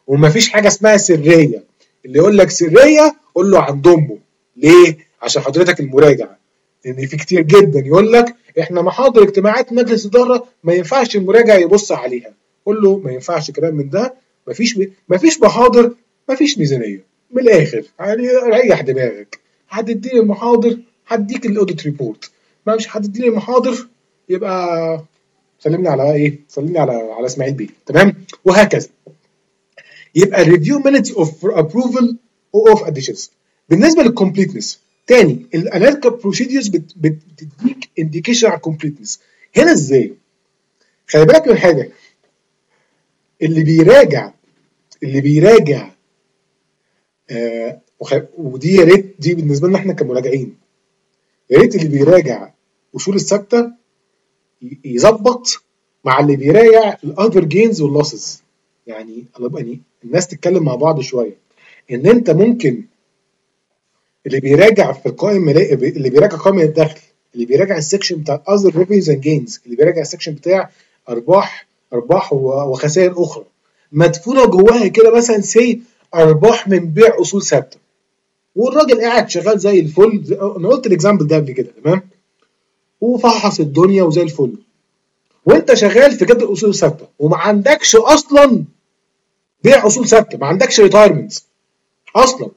ومفيش حاجه اسمها سريه. اللي يقول لك سريه قول له عند امه. ليه؟ عشان حضرتك المراجع. لان في كتير جدا يقول لك احنا محاضر اجتماعات مجلس اداره ما ينفعش المراجع يبص عليها. قول له ما ينفعش كلام من ده. مفيش مفيش محاضر، مفيش ميزانيه. من الاخر يعني ريح دماغك. هتديني المحاضر هديك الاوديت ريبورت، ما مش هتديني المحاضر يبقى سلمني على ايه؟ سلمني على على اسماعيل بيه. تمام؟ وهكذا. يبقى ريفيو مينتس اوف ابروفل اوف اديشنز. بالنسبه للكومبليتنس تاني الاناليتيكال بروسيدجرز بتديك انديكيشن على الكومبليتنس. هنا ازاي؟ خلي بالك من حاجه، اللي بيراجع اللي بيراجع آه ودي يا ريت دي بالنسبه لنا احنا كمراجعين، يا ريت اللي بيراجع اصول الثابته يظبط مع اللي بيراجع الاذر جينز واللوسز. يعني يعني الناس تتكلم مع بعض شويه. ان انت ممكن اللي بيراجع في القائمه اللي بيراجع قائمه الدخل، اللي بيراجع السكشن بتاع other revenues and gains، اللي بيراجع السكشن بتاع ارباح ارباح وخسائر اخرى، مدفونه جواها كده مثلا سي ارباح من بيع اصول ثابته، والراجل قاعد شغال زي الفل. زي... انا قلت الاكزامبل ده قبل كده. تمام؟ وفحص الدنيا وزي الفل، وانت شغال في جدول الاصول الثابته وما عندكش اصلا بيع اصول ثابته، ما عندكش ريتايرمنت اصلا.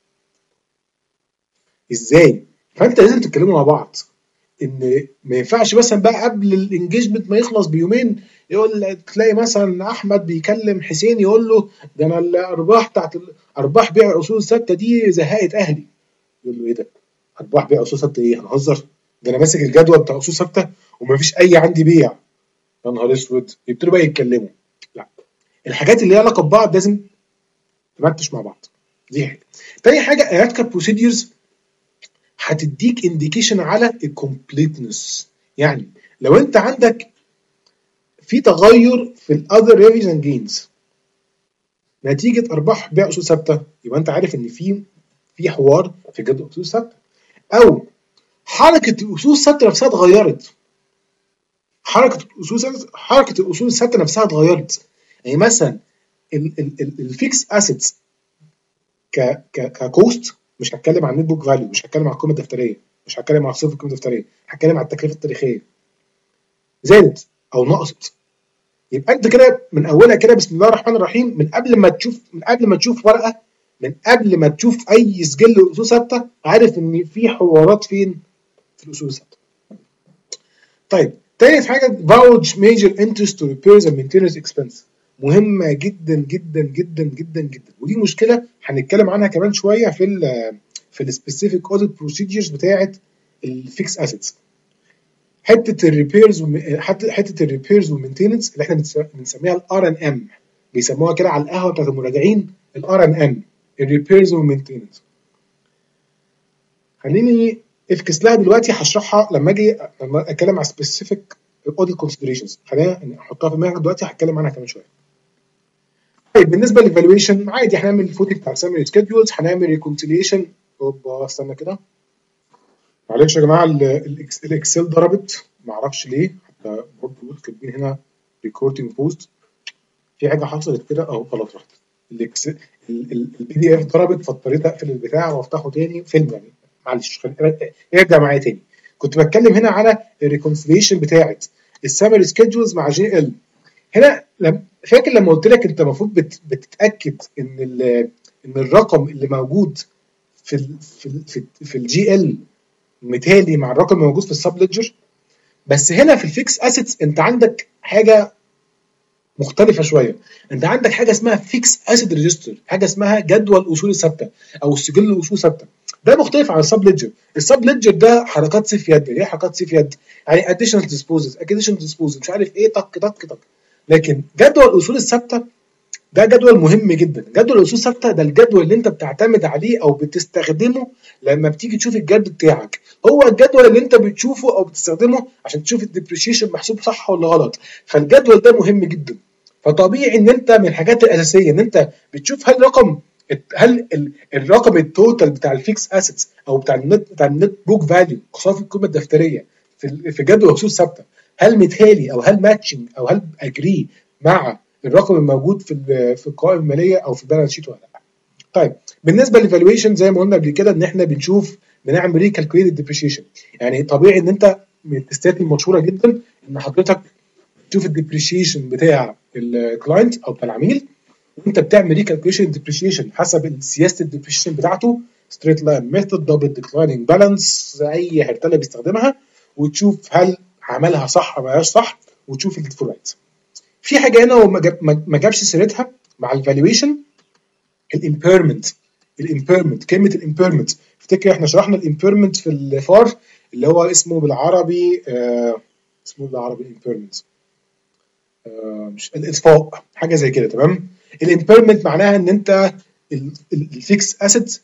ازاي؟ فانت لازم تتكلموا مع بعض. ان ما ينفعش مثلا بقى قبل الانجيجمنت ما يخلص بيومين يقول تلاقي مثلا احمد بيكلم حسين يقول له ده انا الارباح بتاعت ارباح بيع الاصول الثابته دي زهقت اهلي. يقول له ايه ده؟ ارباح بيع اصول ثابته ايه؟ هنهزر؟ ده انا ماسك الجدول بتاع اصول ثابته ومفيش اي عندي بيع. يا نهار اسود. يبتدوا بقى يتكلموا. لا، الحاجات اللي ليها علاقه ببعض لازم تمتش مع بعض. دي حاجه. تاني حاجه الاناليتيكال بروسيدجرز هتديك انديكيشن على الكومبليتنس. يعني لو انت عندك في تغير في الاذر ريفيز اند جينز نتيجه ارباح بيع اصول ثابته، يبقى انت عارف ان في في حوار في جدول اصول ثابته. او حركه الاصول الثابته نفسها اتغيرت. حركه الاصول حركه الاصول الثابته نفسها اتغيرت. يعني مثلا الفيكس اسيتس ك ككوست، مش هتكلم عن النت بوك فاليو، مش هتكلم عن القيمه الدفتريه، مش هتكلم عن صفر القيمه الدفتريه، هتكلم عن التكلفه التاريخيه. زادت او نقصت. يبقى انت كده من اولها كده بسم الله الرحمن الرحيم، من قبل ما تشوف من قبل ما تشوف ورقه، من قبل ما تشوف اي سجل اصول ثابته، عارف ان في حوارات فين في الاصول الثابته. طيب تالت حاجه فاوج ميجر انترست تو ريبيرز اند مينتيننس اكسبنس. مهمه جدا جدا جدا جدا جدا، ودي مشكله هنتكلم عنها كمان شويه في ال في السبيسيفيك اوديت بروسيدجرز بتاعه الفيكس اسيتس. حته الريبيرز حته حته الريبيرز والمينتيننس اللي احنا بنسميها الار ان ام، بيسموها كده على القهوه بتاعت المراجعين الار ان ام، الريبيرز والمينتيننس. خليني افكس لها دلوقتي، هشرحها لما اجي لما اتكلم على سبيسيفيك اوديت كونسيدريشنز. خلينا احطها في دماغك دلوقتي، هتكلم عنها كمان شويه. طيب بالنسبه للفالويشن عادي هنعمل الفوتنج بتاع السامري سكيدجولز، هنعمل ريكونسيليشن. اوبا استنى كده معلش يا جماعه الاكسل ضربت ما اعرفش ليه، حتى برضه كاتبين هنا ريكوردنج بوست، في حاجه حصلت كده اهو خلاص راحت. الاكسل البي دي اف ضربت فاضطريت اقفل البتاع وافتحه تاني فيلم يعني. معلش ارجع معايا تاني. كنت بتكلم هنا على الريكونسيليشن بتاعت السامري سكيدجولز مع جي ال. هنا فاكر لما قلت لك انت المفروض بتتاكد ان ان الرقم اللي موجود في ال في ال في, في الجي ال متهالي مع الرقم الموجود في السب ليدجر. بس هنا في الفيكس اسيتس انت عندك حاجه مختلفه شويه. انت عندك حاجه اسمها فيكس اسيت ريجستر، حاجه اسمها جدول اصول الثابته او السجل الاصول ثابته. ده مختلف عن السب ليدجر. السب ليدجر ده حركات سيف يد. ايه حركات سيف يد؟ يعني اديشنال ديسبوزز اديشنال ديسبوزز مش عارف ايه طق طق طق. لكن جدول الاصول الثابته ده جدول مهم جدا. جدول الاصول الثابته ده الجدول اللي انت بتعتمد عليه او بتستخدمه لما بتيجي تشوف الجرد بتاعك. هو الجدول اللي انت بتشوفه او بتستخدمه عشان تشوف الديبريشيشن محسوب صح ولا غلط. فالجدول ده مهم جدا. فطبيعي ان انت من الحاجات الاساسيه ان انت بتشوف هل رقم هل الرقم التوتال بتاع الفيكس اسيتس او بتاع النت بتاع النت بوك فاليو قصاد القيمه الدفتريه في في جدول الاصول الثابته هل متهالي او هل ماتشنج او هل اجري مع الرقم الموجود في في القوائم الماليه او في البالانس شيت ولا لا. طيب بالنسبه للفالويشن زي ما قلنا قبل كده ان احنا بنشوف بنعمل ريكالكوليت الديبريشيشن. يعني طبيعي ان انت من التستات المشهوره جدا ان حضرتك تشوف الديبريشيشن بتاع الكلاينت او بتاع العميل، وانت بتعمل ريكالكوليشن الديبريشيشن حسب سياسه الديبريشيشن بتاعته، ستريت لاين ميثود، دبل ديكلايننج بالانس، اي هرتله بيستخدمها، وتشوف هل عملها صح او ما عملهاش صح، وتشوف الديفورمات. في حاجه هنا وما جاب ما جابش سيرتها مع الفالويشن، الامبيرمنت. الامبيرمنت كلمه الامبيرمنت، افتكر احنا شرحنا الامبيرمنت في الفار اللي هو اسمه بالعربي آه اسمه بالعربي امبيرمنت آه مش الاطفاء، حاجه زي كده. تمام. الامبيرمنت معناها ان انت الفيكس اسيت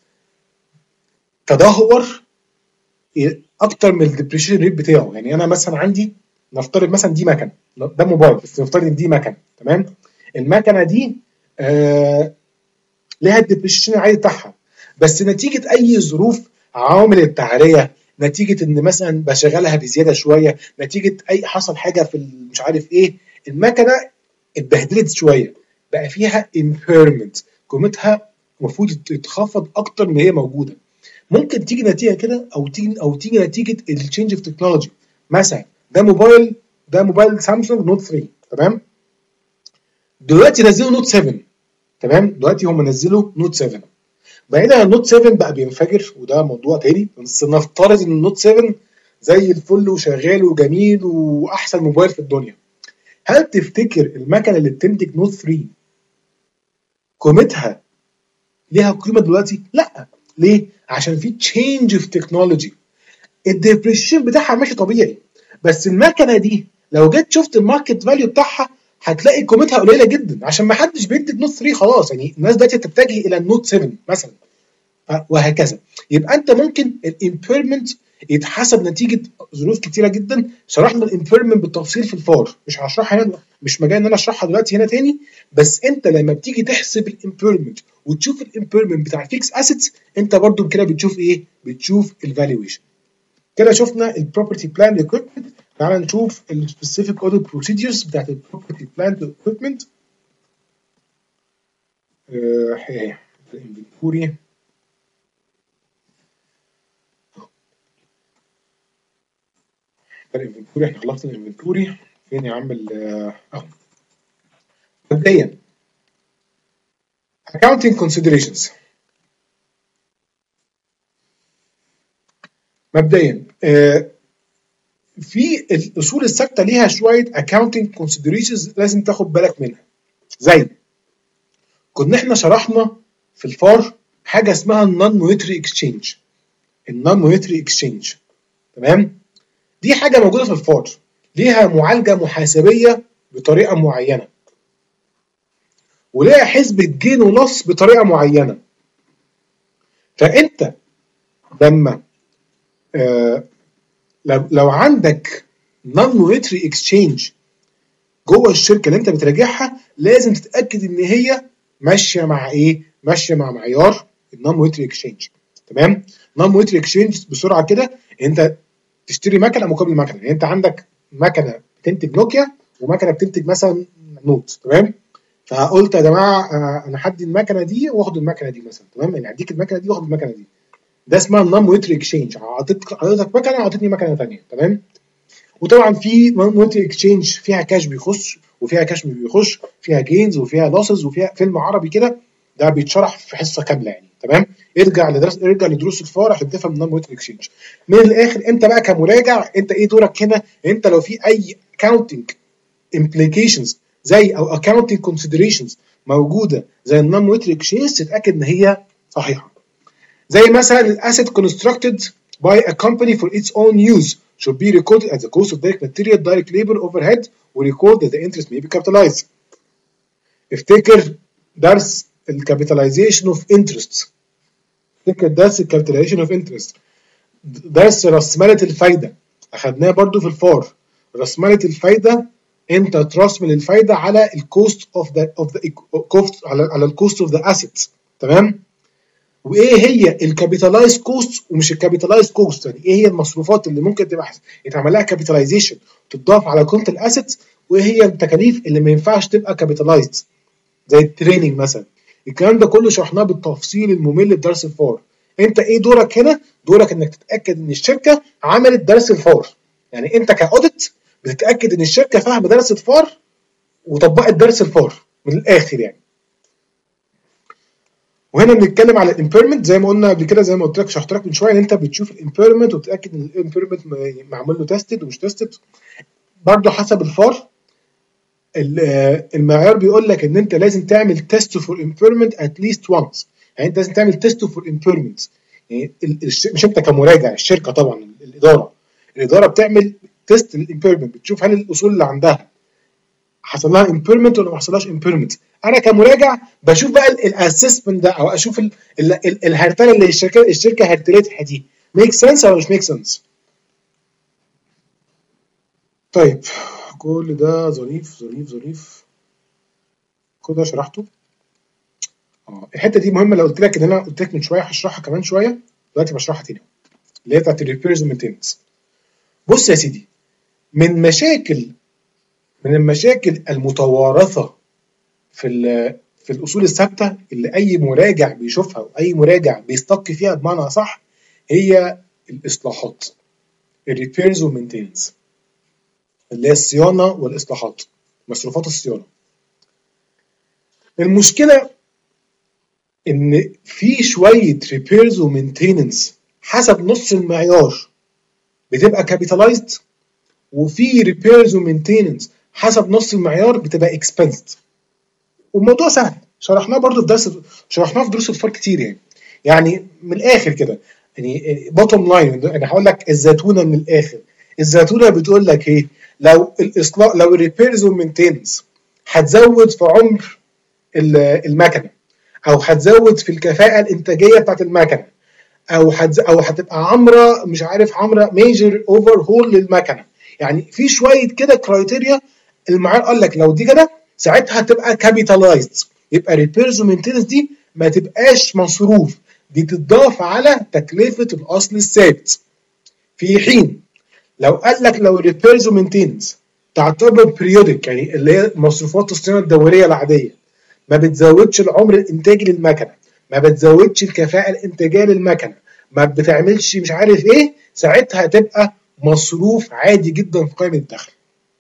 تدهور اكتر من الديبريشن ريت بتاعه. يعني انا مثلا عندي نفترض مثلا دي مكنه، ده موبايل بس نفترض ان دي مكنه. تمام. المكنه دي آه لها الديبريشن العادي بتاعها، بس نتيجه اي ظروف، عوامل التعريه، نتيجه ان مثلا بشغلها بزياده شويه، نتيجه اي حصل حاجه في مش عارف ايه، المكنه اتبهدلت شويه، بقى فيها امبيرمنت، قيمتها المفروض تتخفض اكتر من هي موجوده. ممكن تيجي نتيجه كده او تيجي او تيجي نتيجه التشينج في تكنولوجي. مثلا ده موبايل ده موبايل سامسونج نوت ثلاثة. تمام. دلوقتي نزلوا نوت سبعة. تمام. دلوقتي هم نزلوا نوت سبعة. بعيدا عن النوت سبعة بقى بينفجر وده موضوع تاني، بس نفترض ان النوت سبعة زي الفل وشغال وجميل واحسن موبايل في الدنيا. هل تفتكر المكنه اللي بتنتج نوت ثلاثة قيمتها ليها قيمه دلوقتي؟ لا. ليه؟ عشان في تشينج في تكنولوجي، الديبريشن بتاعها ماشي طبيعي، بس المكنه دي لو جيت شفت الماركت فاليو بتاعها هتلاقي قيمتها قليله جدا، عشان ما حدش بينتج نوت ثلاثة خلاص. يعني الناس دلوقتي تتجه الى النوت سبعة مثلا، وهكذا. يبقى انت ممكن الامبيرمنت يتحسب نتيجه ظروف كتيره جدا. شرحنا الامبيرمنت بالتفصيل في الفار، مش هشرحها هنا، مش مجال ان انا اشرحها دلوقتي هنا تاني. بس انت لما بتيجي تحسب الامبيرمنت وتشوف الامبيرمنت بتاع الفيكس اسيتس، انت برضو كده بتشوف ايه؟ بتشوف الفالويشن. كده شفنا البروبرتي بلان ايكويبمنت. تعال نشوف السبيسيفيك اوديت بروسيدجرز بتاعت البروبرتي بلان ايكويبمنت. اهي الانفنتوري. الانفنتوري احنا خلصنا الانفنتوري. فين يا عم اهو. مبدئيا accounting considerations. مبدئيا آه في الاصول الثابته ليها شويه accounting considerations لازم تاخد بالك منها. زي كنا احنا شرحنا في الفار حاجه اسمها النون مونيتري اكسشينج. النون مونيتري اكسشينج تمام، دي حاجه موجوده في الفار، ليها معالجه محاسبيه بطريقه معينه، وليها حسبه جين ولص بطريقه معينه. فانت لما آه لو, لو عندك نون مونيتري اكسشينج جوه الشركه اللي انت بتراجعها، لازم تتاكد ان هي ماشيه مع ايه؟ ماشيه مع معيار النون مونيتري اكسشينج. تمام. نون مونيتري اكسشينج بسرعه كده، انت تشتري مكنه مقابل مكنه. يعني انت عندك مكنه بتنتج نوكيا ومكنه بتنتج مثلا نوت. تمام. فقلت يا جماعه انا هدي المكنه دي واخد المكنه دي مثلا. تمام. يعني هديك المكنه دي واخد المكنه دي. ده اسمها النون مونيتري اكسشينج. اعطيتك حضرتك مكنه وعطيتني مكنه ثانيه. تمام. وطبعا في مونيتري اكسشينج فيها كاش بيخش وفيها كاش مش بيخش، فيها جينز وفيها لوسز وفيها فيلم عربي كده، ده بيتشرح في حصه كامله يعني. تمام. ارجع لدرس ارجع لدروس الفار عشان تفهم النون مونيتري اكسشينج. من الاخر انت بقى كمراجع، انت ايه دورك هنا؟ انت لو في اي اكاونتنج امبليكيشنز زي او اكاونتنج كونسيدريشنز موجوده زي النون مونيتري اكسشينج، تتاكد ان هي صحيحه. زي مثلا الاسيت constructed by a company for its own use should be recorded as the cost of direct material, direct labor, overhead, وrecord that the interest may be capitalized. افتكر درس الكابيتاليزيشن اوف انترست. افتكر درس الكابيتاليزيشن اوف انترست. درس رأسمالة الفايدة اخدناه برضو في الفار. رأسمالة الفايدة انت ترسمل الفايدة على الكوست اوف ذا اوف ذا كوست على على الكوست اوف ذا اسيتس. تمام. وايه هي الكابيتالايز كوست ومش الكابيتالايز كوست؟ يعني ايه هي المصروفات اللي ممكن تبقى يتعمل لها كابيتاليزيشن تضاف على قيمه الاسيتس، وايه هي التكاليف اللي ما ينفعش تبقى كابيتالايزد زي التريننج مثلا. الكلام ده كله شرحناه بالتفصيل الممل في درس الفار. انت ايه دورك هنا؟ دورك انك تتاكد ان الشركه عملت درس الفار. يعني انت كاوديت بتتاكد ان الشركه فاهمه درس الفار وطبقت درس الفار من الاخر يعني. وهنا بنتكلم على الامبيرمنت زي ما قلنا قبل كده، زي ما قلت لك شرحت لك من شويه، ان انت بتشوف الامبيرمنت وتتاكد ان الامبيرمنت معمول له تيستد ومش تيستد. برضه حسب الفار المعيار بيقول لك ان انت لازم تعمل تيست فور امبيرمنت ات ليست وانس. يعني انت لازم تعمل تيست فور امبيرمنت. يعني مش انت كمراجع، الشركه طبعا الاداره الاداره بتعمل تيست للامبيرمنت، بتشوف هل الاصول اللي عندها حصل لها امبيرمنت ولا ما حصلهاش امبيرمنت. انا كمراجع بشوف بقى الاسسمنت ده، او اشوف الهرتله اللي الشركه الشركه هرتلتها دي ميك سنس ولا مش ميك سنس. طيب كل ده ظريف ظريف ظريف، كل ده شرحته. اه الحته دي مهمه، لو قلت لك ان انا قلت لك من شويه هشرحها كمان شويه، دلوقتي بشرحها تاني، اللي هي بتاعت الريبيرز والمينتيننس. بص يا سيدي، من مشاكل من المشاكل المتوارثه في في الاصول الثابته اللي اي مراجع بيشوفها واي مراجع بيستق فيها بمعنى اصح، هي الاصلاحات، الريبيرز والمينتيننس، اللي هي الصيانه والاصلاحات، مصروفات الصيانه. المشكله ان في شويه ريبيرز ومينتيننس حسب نص المعيار بتبقى كابيتالايزد، وفي ريبيرز ومينتيننس حسب نص المعيار بتبقى اكسبنسد. والموضوع سهل، شرحناه برضو في درس شرحناه في دروس الفار كتير يعني. يعني من الاخر كده، يعني بوتوم لاين، انا هقول لك الزيتونه من الاخر. الزيتونه بتقول لك ايه؟ لو الاصلاح لو الريبيرز والمينتيننس هتزود في عمر المكنه، او هتزود في الكفاءه الانتاجيه بتاعت المكنه، او هتز... او هتبقى عمره مش عارف عمره ميجر اوفر هول للمكنه، يعني في شويه كده كرايتيريا المعيار قال لك لو دي كده ساعتها تبقى كابيتالايزد، يبقى ريبيرز ومينتيننس دي ما تبقاش مصروف، دي تضاف على تكلفه الاصل الثابت. في حين لو قال لك لو الريبيرز ومينتيننس تعتبر بريودك، يعني اللي هي مصروفات الصيانه الدوريه العاديه، ما بتزودش العمر الانتاجي للمكنه، ما بتزودش الكفاءه الانتاجيه للمكنه، ما بتعملش مش عارف ايه، ساعتها هتبقى مصروف عادي جدا في قائمه الدخل.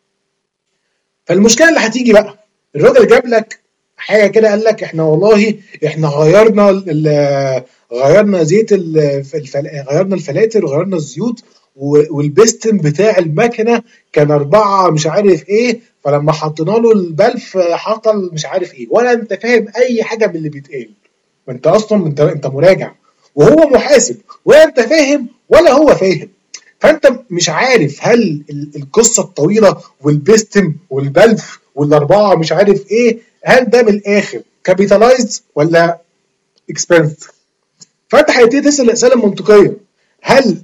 فالمشكله اللي هتيجي بقى، الراجل جاب لك حاجه كده، قال لك احنا والله احنا غيرنا غيرنا زيت الفل... غيرنا الفلاتر وغيرنا الزيوت، والبستم بتاع المكنه كان اربعه مش عارف ايه، فلما حطينا له البلف حصل مش عارف ايه، ولا انت فاهم اي حاجه من اللي بيتقال. ما انت اصلا انت انت مراجع وهو محاسب، ولا انت فاهم ولا هو فاهم. فانت مش عارف هل القصه الطويله والبستم والبلف والاربعه مش عارف ايه، هل ده من الاخر كابيتالايزد ولا اكسبنس. فانت هتبتدي تسال الاسئله المنطقيه، هل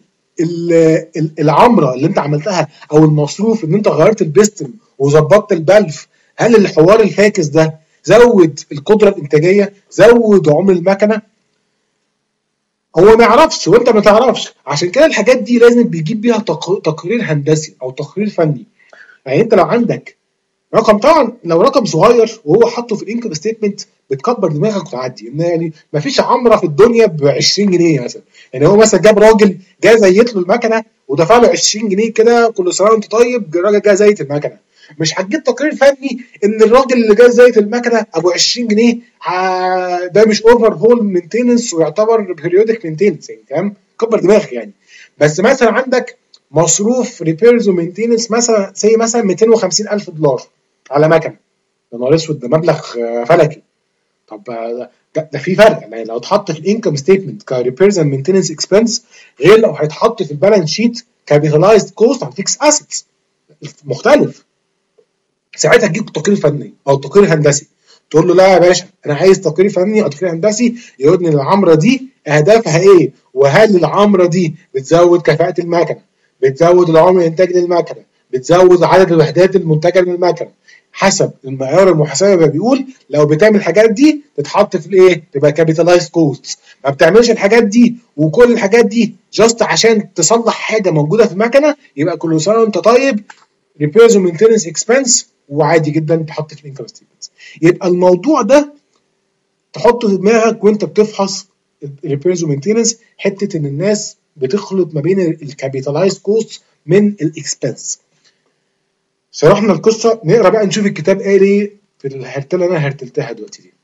العمره اللي انت عملتها او المصروف ان انت غيرت البستم وظبطت البلف، هل الحوار الفاكس ده زود القدره الانتاجيه، زود عمر المكنه؟ هو ما يعرفش وانت ما تعرفش. عشان كده الحاجات دي لازم بيجيب بيها تقرير هندسي او تقرير فني. يعني انت لو عندك رقم، طبعا لو رقم صغير وهو حاطه في الانكم ستيتمنت بتكبر دماغك وتعدي، ان يعني ما فيش عمره في الدنيا ب عشرين جنيه مثلا. يعني هو مثلا جاب راجل جاي زيت له المكنه ودفع له عشرين جنيه كده، كل سنه وانت طيب، الراجل جاي زيت المكنه. مش هتجيب تقرير فني ان الراجل اللي جاي زيت المكنه ابو عشرين جنيه ده مش اوفر هول مينتيننس ويعتبر بيريودك مينتيننس، يعني تمام، كبر دماغك يعني. بس مثلا عندك مصروف ريبيرز ومينتيننس مثلا زي مثلا مئتين وخمسين ألف دولار على مكنه، يا نهار اسود، ده مبلغ فلكي. طب ده, ده في فرق، يعني لو اتحط في الانكم ستيتمنت كريبيرز اند مينتيننس اكسبنس غير لو هيتحط في البالانس شيت كابيتالايزد كوست على فيكس اسيتس، مختلف. ساعتها تجيب تقرير فني او تقرير هندسي، تقول له لا يا باشا انا عايز تقرير فني او تقرير هندسي يقول لي العمره دي اهدافها ايه، وهل العمره دي بتزود كفاءه المكنه، بتزود العمر الانتاجي للمكنه، بتزود عدد الوحدات المنتجه من المكنه، حسب المعيار المحاسبه بيقول لو بتعمل الحاجات دي تتحط في الايه، تبقى كابيتالايزد كوست. ما بتعملش الحاجات دي وكل الحاجات دي جاست عشان تصلح حاجه موجوده في المكنه، يبقى كل سنه وانت طيب ريبيرز ومينتيننس اكسبنس وعادي جدا تحط في الانكم ستيتمنت. يبقى الموضوع ده تحطه في دماغك وانت بتفحص الريبيرز ومينتيننس، حته ان الناس بتخلط ما بين الكابيتالايز كوست من الاكسبنس. شرحنا القصه، نقرا بقى نشوف الكتاب قال ايه في الحته اللي انا هرتلتها دلوقتي دي.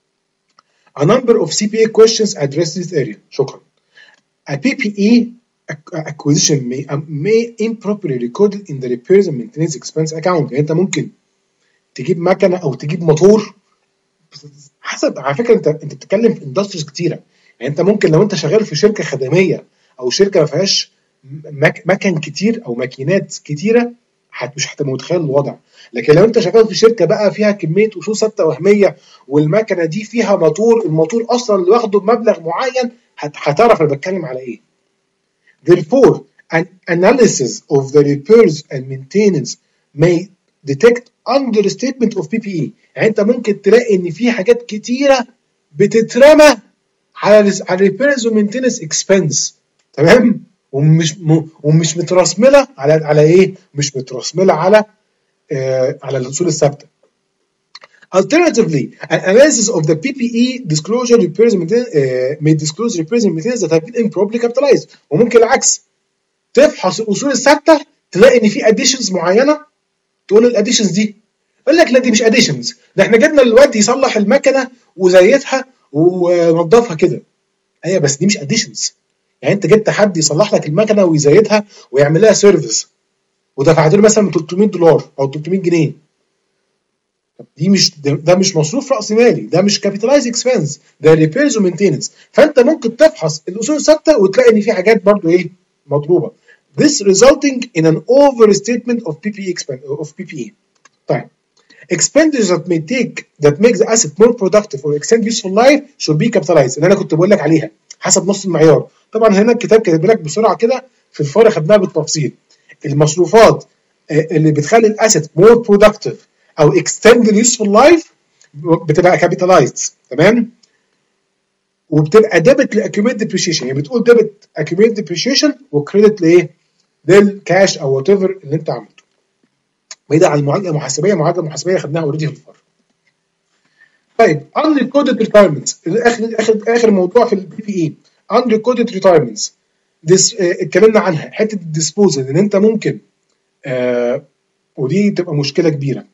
A number of سي بي إيه questions address this area. شكرا. A بي بي إيه acquisition may, may improperly recorded in the repairs and maintenance expense account. يعني انت ممكن تجيب مكنه او تجيب موتور حسب، على فكره انت انت بتتكلم في اندستريز كتيره. يعني انت ممكن لو انت شغال في شركه خدميه او شركه ما فيهاش مك مكن كتير او ماكينات كتيره حت مش هتبقى متخيل الوضع. لكن لو انت شغال في شركه بقى فيها كميه اصول ثابته وهميه والمكنه دي فيها موتور، الموتور اصلا اللي واخده بمبلغ معين، هتعرف انا بتكلم على ايه. Therefore, an analysis of the repairs and maintenance may detect understatement of بي بي إيه. يعني انت ممكن تلاقي ان في حاجات كتيره بتترمى على على repairs and maintenance expense، تمام؟ ومش ومش مترسمله على على ايه؟ مش مترسمله على آه على الاصول الثابته. Alternatively, an analysis of the بي بي إيه disclosure repairs and maintenance uh, may disclose repairs and maintenance that have been improperly capitalized. وممكن العكس، تفحص الاصول الثابته تلاقي ان في additions معينه، تقول الاديشنز دي يقول لك لا دي مش additions، ده احنا جبنا الواد يصلح المكنه وزيتها ونضفها كده. ايوه بس دي مش additions. يعني انت جبت حد يصلح لك المكنه ويزيتها ويعمل لها سيرفيس ودفعت له مثلا ثلاثمية دولار او ثلاثمية جنيه، دي مش ده مش مصروف راس مالي، ده مش كابيتالايز اكسبنس، ده ريبيرز ومينتيننس. فانت ممكن تفحص الاصول الثابته وتلاقي ان في حاجات برضو ايه مضروبه. This resulting in an overstatement of بي بي إيه of بي بي إيه. طيب expenditures that may take that make the asset more productive or extend useful life should be capitalized، اللي انا كنت بقول لك عليها حسب نص المعيار. طبعا هنا الكتاب كاتب لك بسرعه كده في الفار، خدناها بالتفصيل. المصروفات اللي بتخلي الاسيت more productive او extend the useful life بتبقى capitalized، تمام؟ وبتبقى ديبت لاكيوميت ديبريشيشن، يعني بتقول ديبت اكيوميت ديبريشيشن وكريدت لايه؟ للكاش او وات ايفر اللي انت عملته. بعيدا عن المعادله المحاسبيه، المعادله المحاسبيه خدناها اوريدي في الفار. طيب unrecorded retirements، اخر اخر اخر موضوع في البي بي اي unrecorded retirements. ديس اتكلمنا عنها، حته الديسبوزل ان انت ممكن آه ودي تبقى مشكله كبيره.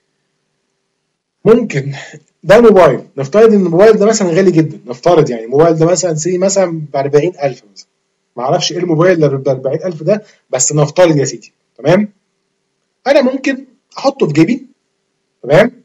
ممكن ده موبايل، نفترض ان الموبايل ده مثلا غالي جدا، نفترض يعني الموبايل ده مثلا سي مثلا ب أربعين ألف مثلا، ما اعرفش ايه الموبايل اللي ب أربعين ألف ده، بس نفترض يا سيدي، تمام؟ انا ممكن احطه في جيبي، تمام؟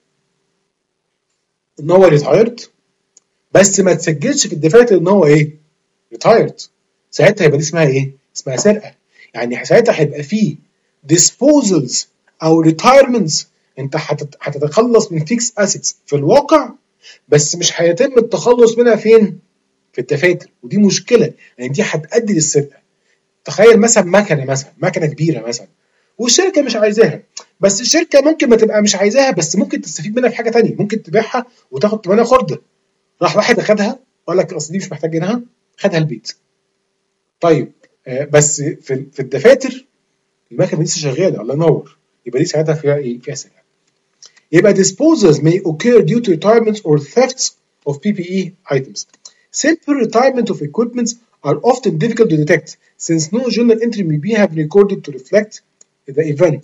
ان هو ريتايرد، بس ما تسجلش في الدفاتر ان هو ايه؟ ريتايرد. ساعتها يبقى دي اسمها ايه؟ اسمها سرقه. يعني ساعتها هيبقى فيه disposals او ريتايرمنتس، انت هتتخلص من فيكس اسيتس في الواقع، بس مش هيتم التخلص منها فين؟ في الدفاتر. ودي مشكله، يعني دي هتؤدي للسرقه. تخيل مثلا مكنه مثلا مكنه كبيره مثلا والشركه مش عايزاها، بس الشركه ممكن ما تبقى مش عايزاها، بس ممكن تستفيد منها في حاجه ثانيه، ممكن تبيعها وتاخد ثمنها خرده. راح واحد اخدها وقال لك اصل دي مش محتاجينها، خدها البيت. طيب آه بس في في الدفاتر المكنه لسه شغاله، الله ينور، يبقى دي ساعتها فيها ايه؟ فيها سرقه. يبقى disposals may occur due to retirements or thefts of بي بي إيه items. Simple retirement of equipment are often difficult to detect since no journal entry may be have recorded to reflect the event.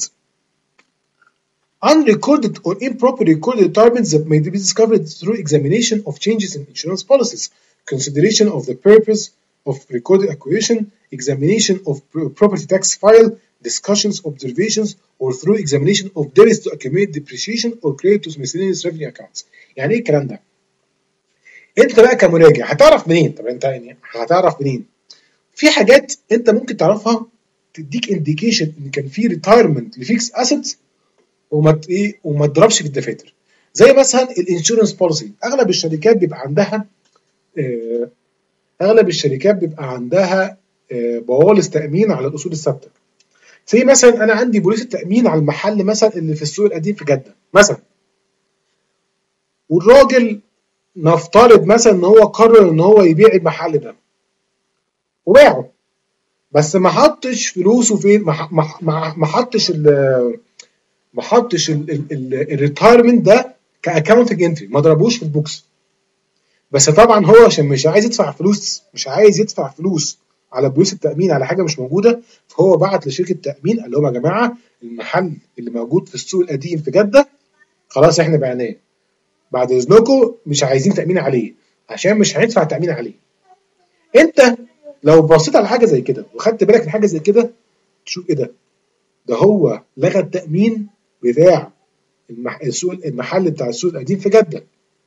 Unrecorded or improper recorded retirements that may be discovered through examination of changes in insurance policies, consideration of the purpose of recorded acquisition, examination of property tax file, discussions, observations, or through examination of debts to accumulate depreciation or credit to miscellaneous revenue accounts. يعني ايه الكلام ده؟ انت بقى كمراجع هتعرف منين؟ طب انت يعني هتعرف منين؟ في حاجات انت ممكن تعرفها تديك انديكيشن ان كان في ريتايرمنت لفيكس اسيتس وما ايه وما تضربش في الدفاتر. زي مثلا الانشورنس بوليسي، اغلب الشركات بيبقى عندها اه اغلب الشركات بيبقى عندها اه بوالص تامين على الاصول الثابته. زي مثلا انا عندي بوليس التامين على المحل مثلا اللي في السوق القديم في جده مثلا، والراجل نفترض مثلا ان هو قرر ان هو يبيع المحل ده وباعه، بس ما حطش فلوسه فين، ما ما ما حطش ما حطش الريتايرمنت ده كاكونتنج انتري، ما ضربوش في البوكس. بس طبعا هو عشان مش عايز يدفع فلوس مش عايز يدفع فلوس على بوليس التامين على حاجه مش موجوده، فهو بعت لشركه تامين قال لهم يا جماعه المحل اللي موجود في السوق القديم في جده خلاص احنا بعناه، بعد اذنكم مش عايزين تامين عليه عشان مش هندفع تامين عليه. انت لو بصيت على حاجه زي كده وخدت بالك من حاجه زي كده تشوف ايه ده؟ ده هو لغى التامين بتاع المح... السوق المحل بتاع السوق القديم في جده،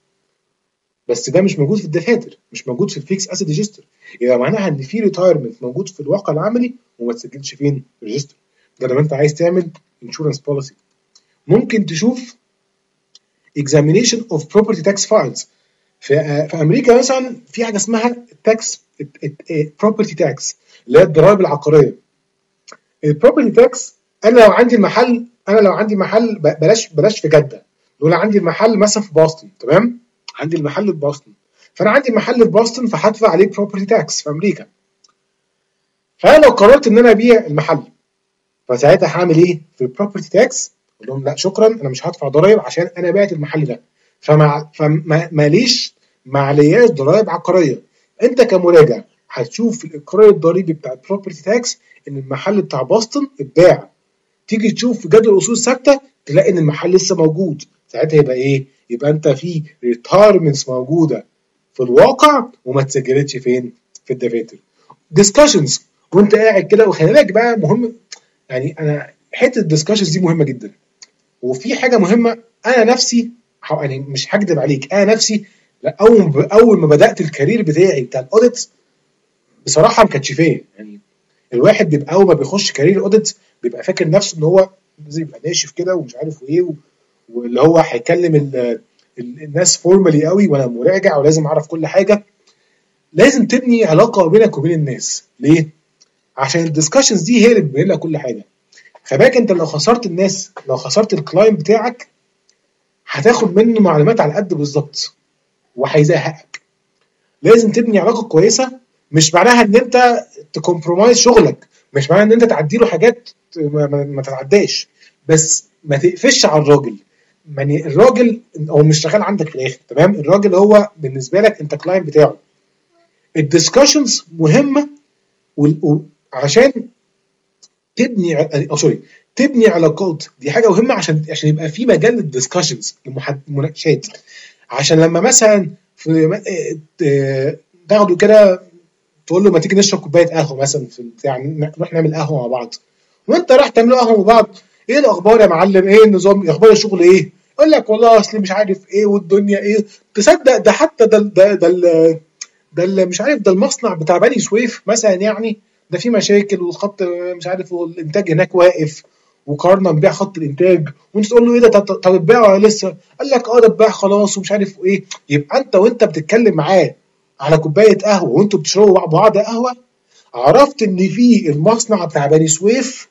بس ده مش موجود في الدفاتر، مش موجود في الفيكس اسيد ريجستر، يبقى معناها ان في ريتايرمنت موجود في الواقع العملي وما تسجلش فين؟ في الريجستر. ده لما انت عايز تعمل انشورنس بوليسي. ممكن تشوف examination of property tax files. في في امريكا مثلا في حاجه اسمها tax property tax اللي هي الضرائب العقاريه. البروبرتي تاكس، انا لو عندي المحل انا لو عندي محل بلاش بلاش في جده، لو عندي المحل مثلا في بoston، تمام؟ عندي المحل في بoston، فانا عندي محل في بoston فهدفع عليه بروبرتي تاكس في امريكا. فانا لو قررت ان انا ابيع المحل فساعتها هعمل ايه في البروبرتي تاكس؟ اقول لهم لا شكرا انا مش هدفع ضرائب عشان انا بعت المحل ده، فما فماليش ما علياش ضرائب عقاريه. انت كمراجع هتشوف في الاقرار الضريبي بتاع البروبرتي تاكس ان المحل بتاع بoston اتباع، تيجي تشوف في جدول الاصول الثابته تلاقي ان المحل لسه موجود، ساعتها يبقى ايه؟ يبقى انت في ريتايرمنتس موجوده في الواقع وما اتسجلتش فين؟ في الدفاتر. ديسكشنز وانت قاعد كده، وخلي بالك بقى مهم، يعني انا حته الديسكشنز دي مهمه جدا. وفي حاجه مهمه انا نفسي يعني مش هكدب عليك، انا نفسي اول اول ما بدات الكارير بتاعي بتاع الاوديت بصراحه ما كانتش فيا. يعني الواحد بيبقى اول ما بيخش كارير اوديت بيبقى فاكر نفسه ان هو لازم يبقى ناشف كده ومش عارف ايه، واللي هو هيكلم الناس فورمالي قوي وانا مراجع ولازم اعرف كل حاجه. لازم تبني علاقه بينك وبين الناس. ليه؟ عشان الديسكشنز دي هي اللي بتبين لك كل حاجه. خلي بالك انت لو خسرت الناس، لو خسرت الكلاينت بتاعك هتاخد منه معلومات على قد بالظبط وهيزهقك. لازم تبني علاقه كويسه، مش معناها ان انت تكمبرومايز شغلك، مش معناها ان انت تعدي له حاجات ما, ما, ما تتعداش، بس ما تقفش على الراجل. يعني الراجل هو مش شغال عندك في الاخر، تمام؟ الراجل هو بالنسبه لك انت كلاينت بتاعه. الديسكشنز مهمه عشان تبني او سوري تبني علاقات، دي حاجه مهمه عشان عشان يبقى في مجال للديسكشنز المناقشات. عشان لما مثلا في تاخده كده تقول له ما تيجي نشرب كوبايه قهوه مثلا، في يعني نروح نعمل قهوه مع بعض، وانت رايح تعملوا قهوه مع بعض، ايه الاخبار يا معلم؟ ايه النظام؟ اخبار الشغل ايه؟ يقول لك والله اصل مش عارف ايه والدنيا ايه. تصدق ده حتى ده ده ده ده, ده مش عارف، ده المصنع بتاع بني سويف مثلا يعني ده في مشاكل والخط مش عارف والانتاج هناك واقف وقررنا نبيع خط الانتاج. وانت تقول له ايه ده؟ طب اتباع ولا لسه؟ قال لك اه ده اتباع خلاص ومش عارف ايه. يبقى انت وانت بتتكلم معاه على كوبايه قهوه وانتوا بتشربوا مع بعض قهوه عرفت ان في المصنع بتاع بني سويف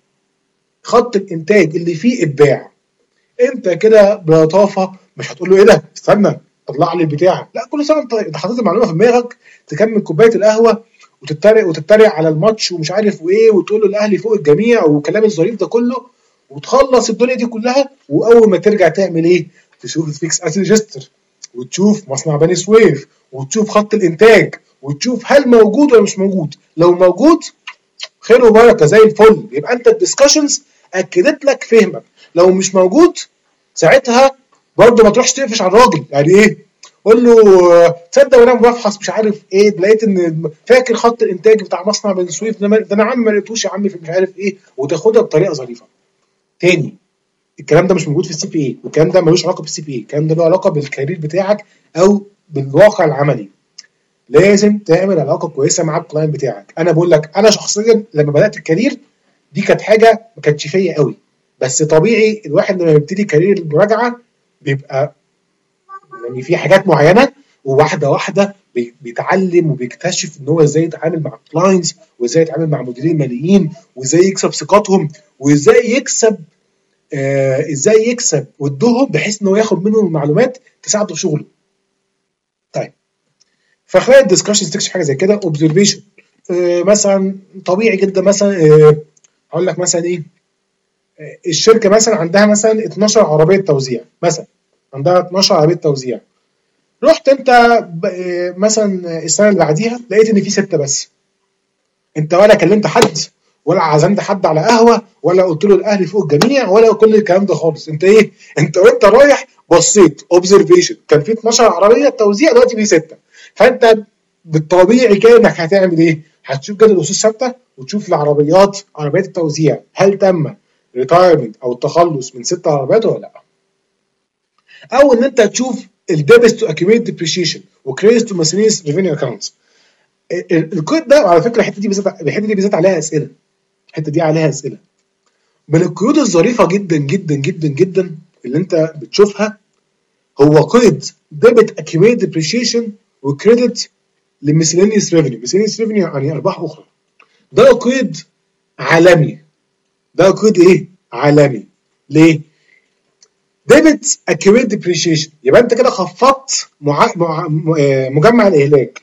خط الانتاج اللي فيه اتباع. انت كده بلطافه مش هتقول له ايه ده؟ استنى طلع لي البتاع، لا كل سنه انت حاطط المعلومه في دماغك، تكمل كوبايه القهوه وتتريق وتتريق على الماتش ومش عارف وايه، وتقول له الاهلي فوق الجميع وكلام الظريف ده كله، وتخلص الدنيا دي كلها. واول ما ترجع تعمل ايه؟ تشوف الفيكس اسيد ريجستر، وتشوف مصنع بني سويف، وتشوف خط الانتاج، وتشوف هل موجود ولا مش موجود. لو موجود خير وبركه زي الفل، يبقى انت الديسكشنز اكدت لك فهمك. لو مش موجود ساعتها برضه ما تروحش تقفش على الراجل. يعني ايه؟ قول له تصدق وانا بفحص مش عارف ايه لقيت ان فاكر خط الانتاج بتاع مصنع بني سويف ده, ده انا عم ما لقيتوش يا عم في مش عارف ايه، وتاخدها بطريقه ظريفه. تاني الكلام ده مش موجود في السي بي اي، والكلام ده ملوش علاقه بالسي بي اي، الكلام ده له علاقه بالكارير بتاعك او بالواقع العملي. لازم تعمل علاقه كويسه مع الكلاينت بتاعك. انا بقول لك انا شخصيا لما بدات الكارير دي كانت حاجه ما كانتش فيا قوي، بس طبيعي الواحد لما يبتدي كارير المراجعه بيبقى يعني في حاجات معينه، وواحده واحده بيتعلم وبيكتشف ان هو ازاي يتعامل مع الكلاينتس، وازاي يتعامل مع مديرين ماليين، وازاي يكسب ثقتهم، وازاي يكسب آه ازاي يكسب ودهم بحيث انه ياخد منهم المعلومات تساعده في شغله. طيب فخلال الدسكشن تكشف حاجه زي كده. اوبزرفيشن آه مثلا طبيعي جدا، مثلا آه هقول لك مثلا ايه الشركه مثلا عندها مثلا اتناشر عربيه توزيع مثلا، عندها اتناشر عربيه توزيع، رحت انت مثلا السنه اللي بعديها لقيت ان في سته بس، انت ولا كلمت حد ولا عزمت حد على قهوه ولا قلت له الاهلي فوق الجميع ولا كل الكلام ده خالص، انت ايه، انت وانت رايح بصيت اوبزرفيشن كان في اتناشر عربيه توزيع دلوقتي في سته، فانت بالطبيعي كده انك هتعمل ايه؟ هتشوف جدول الاصول ثابته وتشوف العربيات، عربيات التوزيع هل تم ريتايرمنت او التخلص من ست عربيات ولا لا، او ان انت تشوف الديبس تو اكيوميت ديبريشيشن وكريدت تو مسينيس ريفينيو اكونتس. القيد ده على فكره الحته دي بالذات، الحته دي بالذات عليها اسئله، الحته دي عليها اسئله. من القيود الظريفه جدا جدا جدا جدا اللي انت بتشوفها هو قيد ديبت اكيوميت ديبريشيشن وكريدت لميسلينيوس ريفينيو، ميسلينيوس ريفينيو يعني ارباح اخرى. ده قيد عالمي، ده قيد ايه؟ عالمي. ليه؟ ديبت اكيوميت ديبريشيشن يبقى انت كده خفضت مع... مع... مجمع الاهلاك.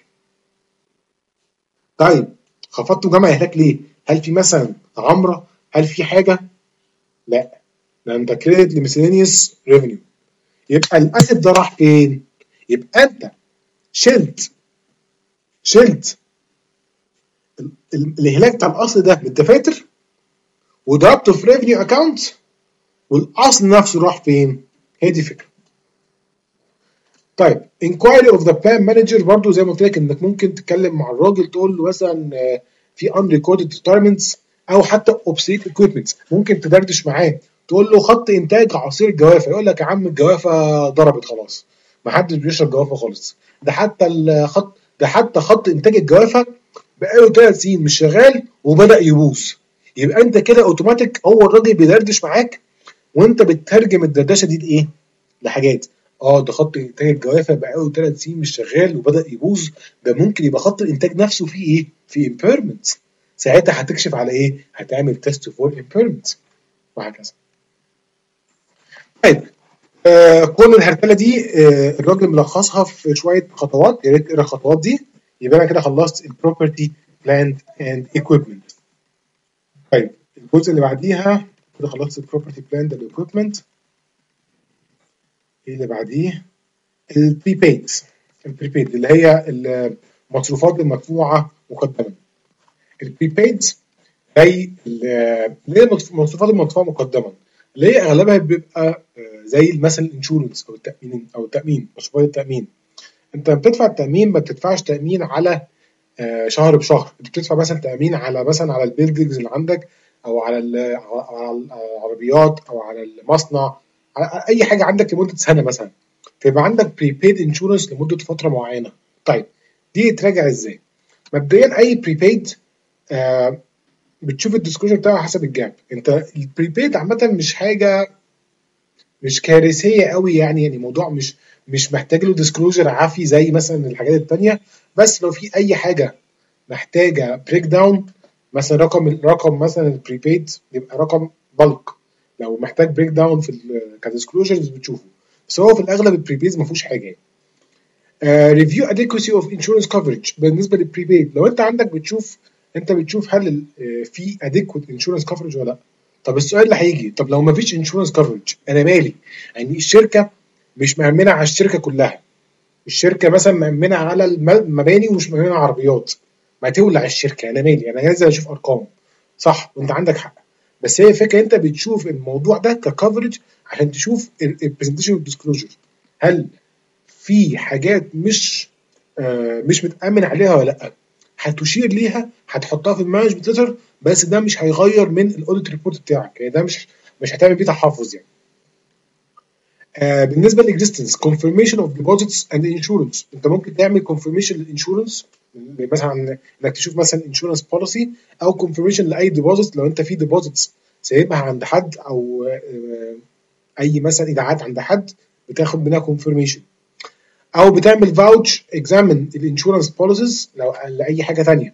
طيب خفضت مجمع الاهلاك ليه؟ هل في مثلا عمره؟ هل في حاجه؟ لا، ده انت كريدت لميسلينيوس ريفينيو. يبقى الاسيت ده راح فين؟ يبقى انت شلت شلت الاهلاك بتاع الاصل ده بالدفاتر وضربته في ريفينيو اكاونت، والاصل نفسه راح فين؟ هي دي فكره. طيب انكوايري اوف ذا بلان مانجر برضو زي ما قلت لك انك ممكن تتكلم مع الراجل تقول له مثلا في ان ريكوردد ريتايرمنتس او حتى اوبسيت اكويبمنت، ممكن تدردش معاه تقول له خط انتاج عصير الجوافه، يقول لك يا عم الجوافه ضربت خلاص ما حدش بيشرب جوافه خالص، ده حتى الخط ده حتى خط انتاج الجوافه بقاله ثلاث سنين مش شغال وبدا يبوظ. يبقى انت كده اوتوماتيك هو الراجل بيدردش معاك وانت بتترجم الدردشه دي لايه؟ لحاجات. اه ده خط انتاج الجوافه بقاله ثلاث سنين مش شغال وبدا يبوظ، ده ممكن يبقى خط الانتاج نفسه فيه ايه؟ فيه امبيرمنت. ساعتها هتكشف على ايه؟ هتعمل تيست فور امبيرمنت وهكذا. طيب آه كل الهرتله دي آه الراجل ملخصها في شويه خطوات، يا ريت تقرا الخطوات دي. يبقى انا كده خلصت البروبرتي بلاند اند ايكويبمنت. طيب الجزء اللي بعديها كده خلصت البروبرتي بلاند اند ايكويبمنت. ايه اللي بعديه؟ البريبيد. البريبيد اللي هي المصروفات المدفوعه مقدما. البريبيد زي اللي هي المصروفات المدفوعه مقدما اللي هي اغلبها بيبقى زي مثلا الانشورنس او التامين او التامين مصروفات التامين. انت بتدفع التامين ما بتدفعش تامين على شهر بشهر، انت بتدفع مثلا تامين على مثلا على البيلدينجز اللي عندك او على على العربيات او على المصنع، على اي حاجه عندك لمده سنه مثلا، فيبقى عندك بريبيد انشورنس لمده فتره معينه. طيب دي تراجع ازاي؟ مبدئيا اي بريبيد آه بتشوف الديسكلوجر بتاعه حسب الجاب. انت البريبيد عامه مش حاجه مش كارثيه قوي يعني، يعني موضوع مش مش محتاج له ديسكلوجر عافي زي مثلا الحاجات الثانيه، بس لو في اي حاجه محتاجه بريك داون مثلا رقم رقم مثلا البريبيد يبقى رقم بلك، لو محتاج بريك داون في كديسكلوجرز بتشوفه، بس هو في الاغلب البريبيد ما فيهوش حاجه. ريفيو اديكوسي اوف انشورنس كفرج بالنسبه للبريبيد، لو انت عندك بتشوف انت بتشوف هل في اديكوت انشورنس كفرج ولا لا. طب السؤال اللي هيجي طب لو ما فيش انشورنس كفرج انا مالي؟ يعني الشركه مش مأمنه على الشركه كلها، الشركه مثلا مأمنه على المباني ومش مأمنه على العربيات، ما تولع الشركه انا مالي؟ انا لازم اشوف ارقام صح وانت عندك حق، بس هي الفكره انت بتشوف الموضوع ده ككفرج عشان تشوف البرزنتيشن والديسكلوجر هل في حاجات مش آه مش متأمن عليها ولا لا، هتشير ليها هتحطها في المانجمنت ليتر، بس ده مش هيغير من الاوديت ريبورت بتاعك، يعني ده مش مش هتعمل بيه تحفظ يعني. آه بالنسبه للاكزيستنس confirmation of deposits and insurance، انت ممكن تعمل confirmation للانشورنس مثلا انك تشوف مثلا انشورنس بوليسي او confirmation لاي ديبوزيت، لو انت في ديبوزيتس سايبها عند حد او آه اي مثلا ايداعات عند حد بتاخد منها confirmation، او بتعمل فاوتش اكزامن الانشورنس بوليسيز لو لاي حاجه ثانيه.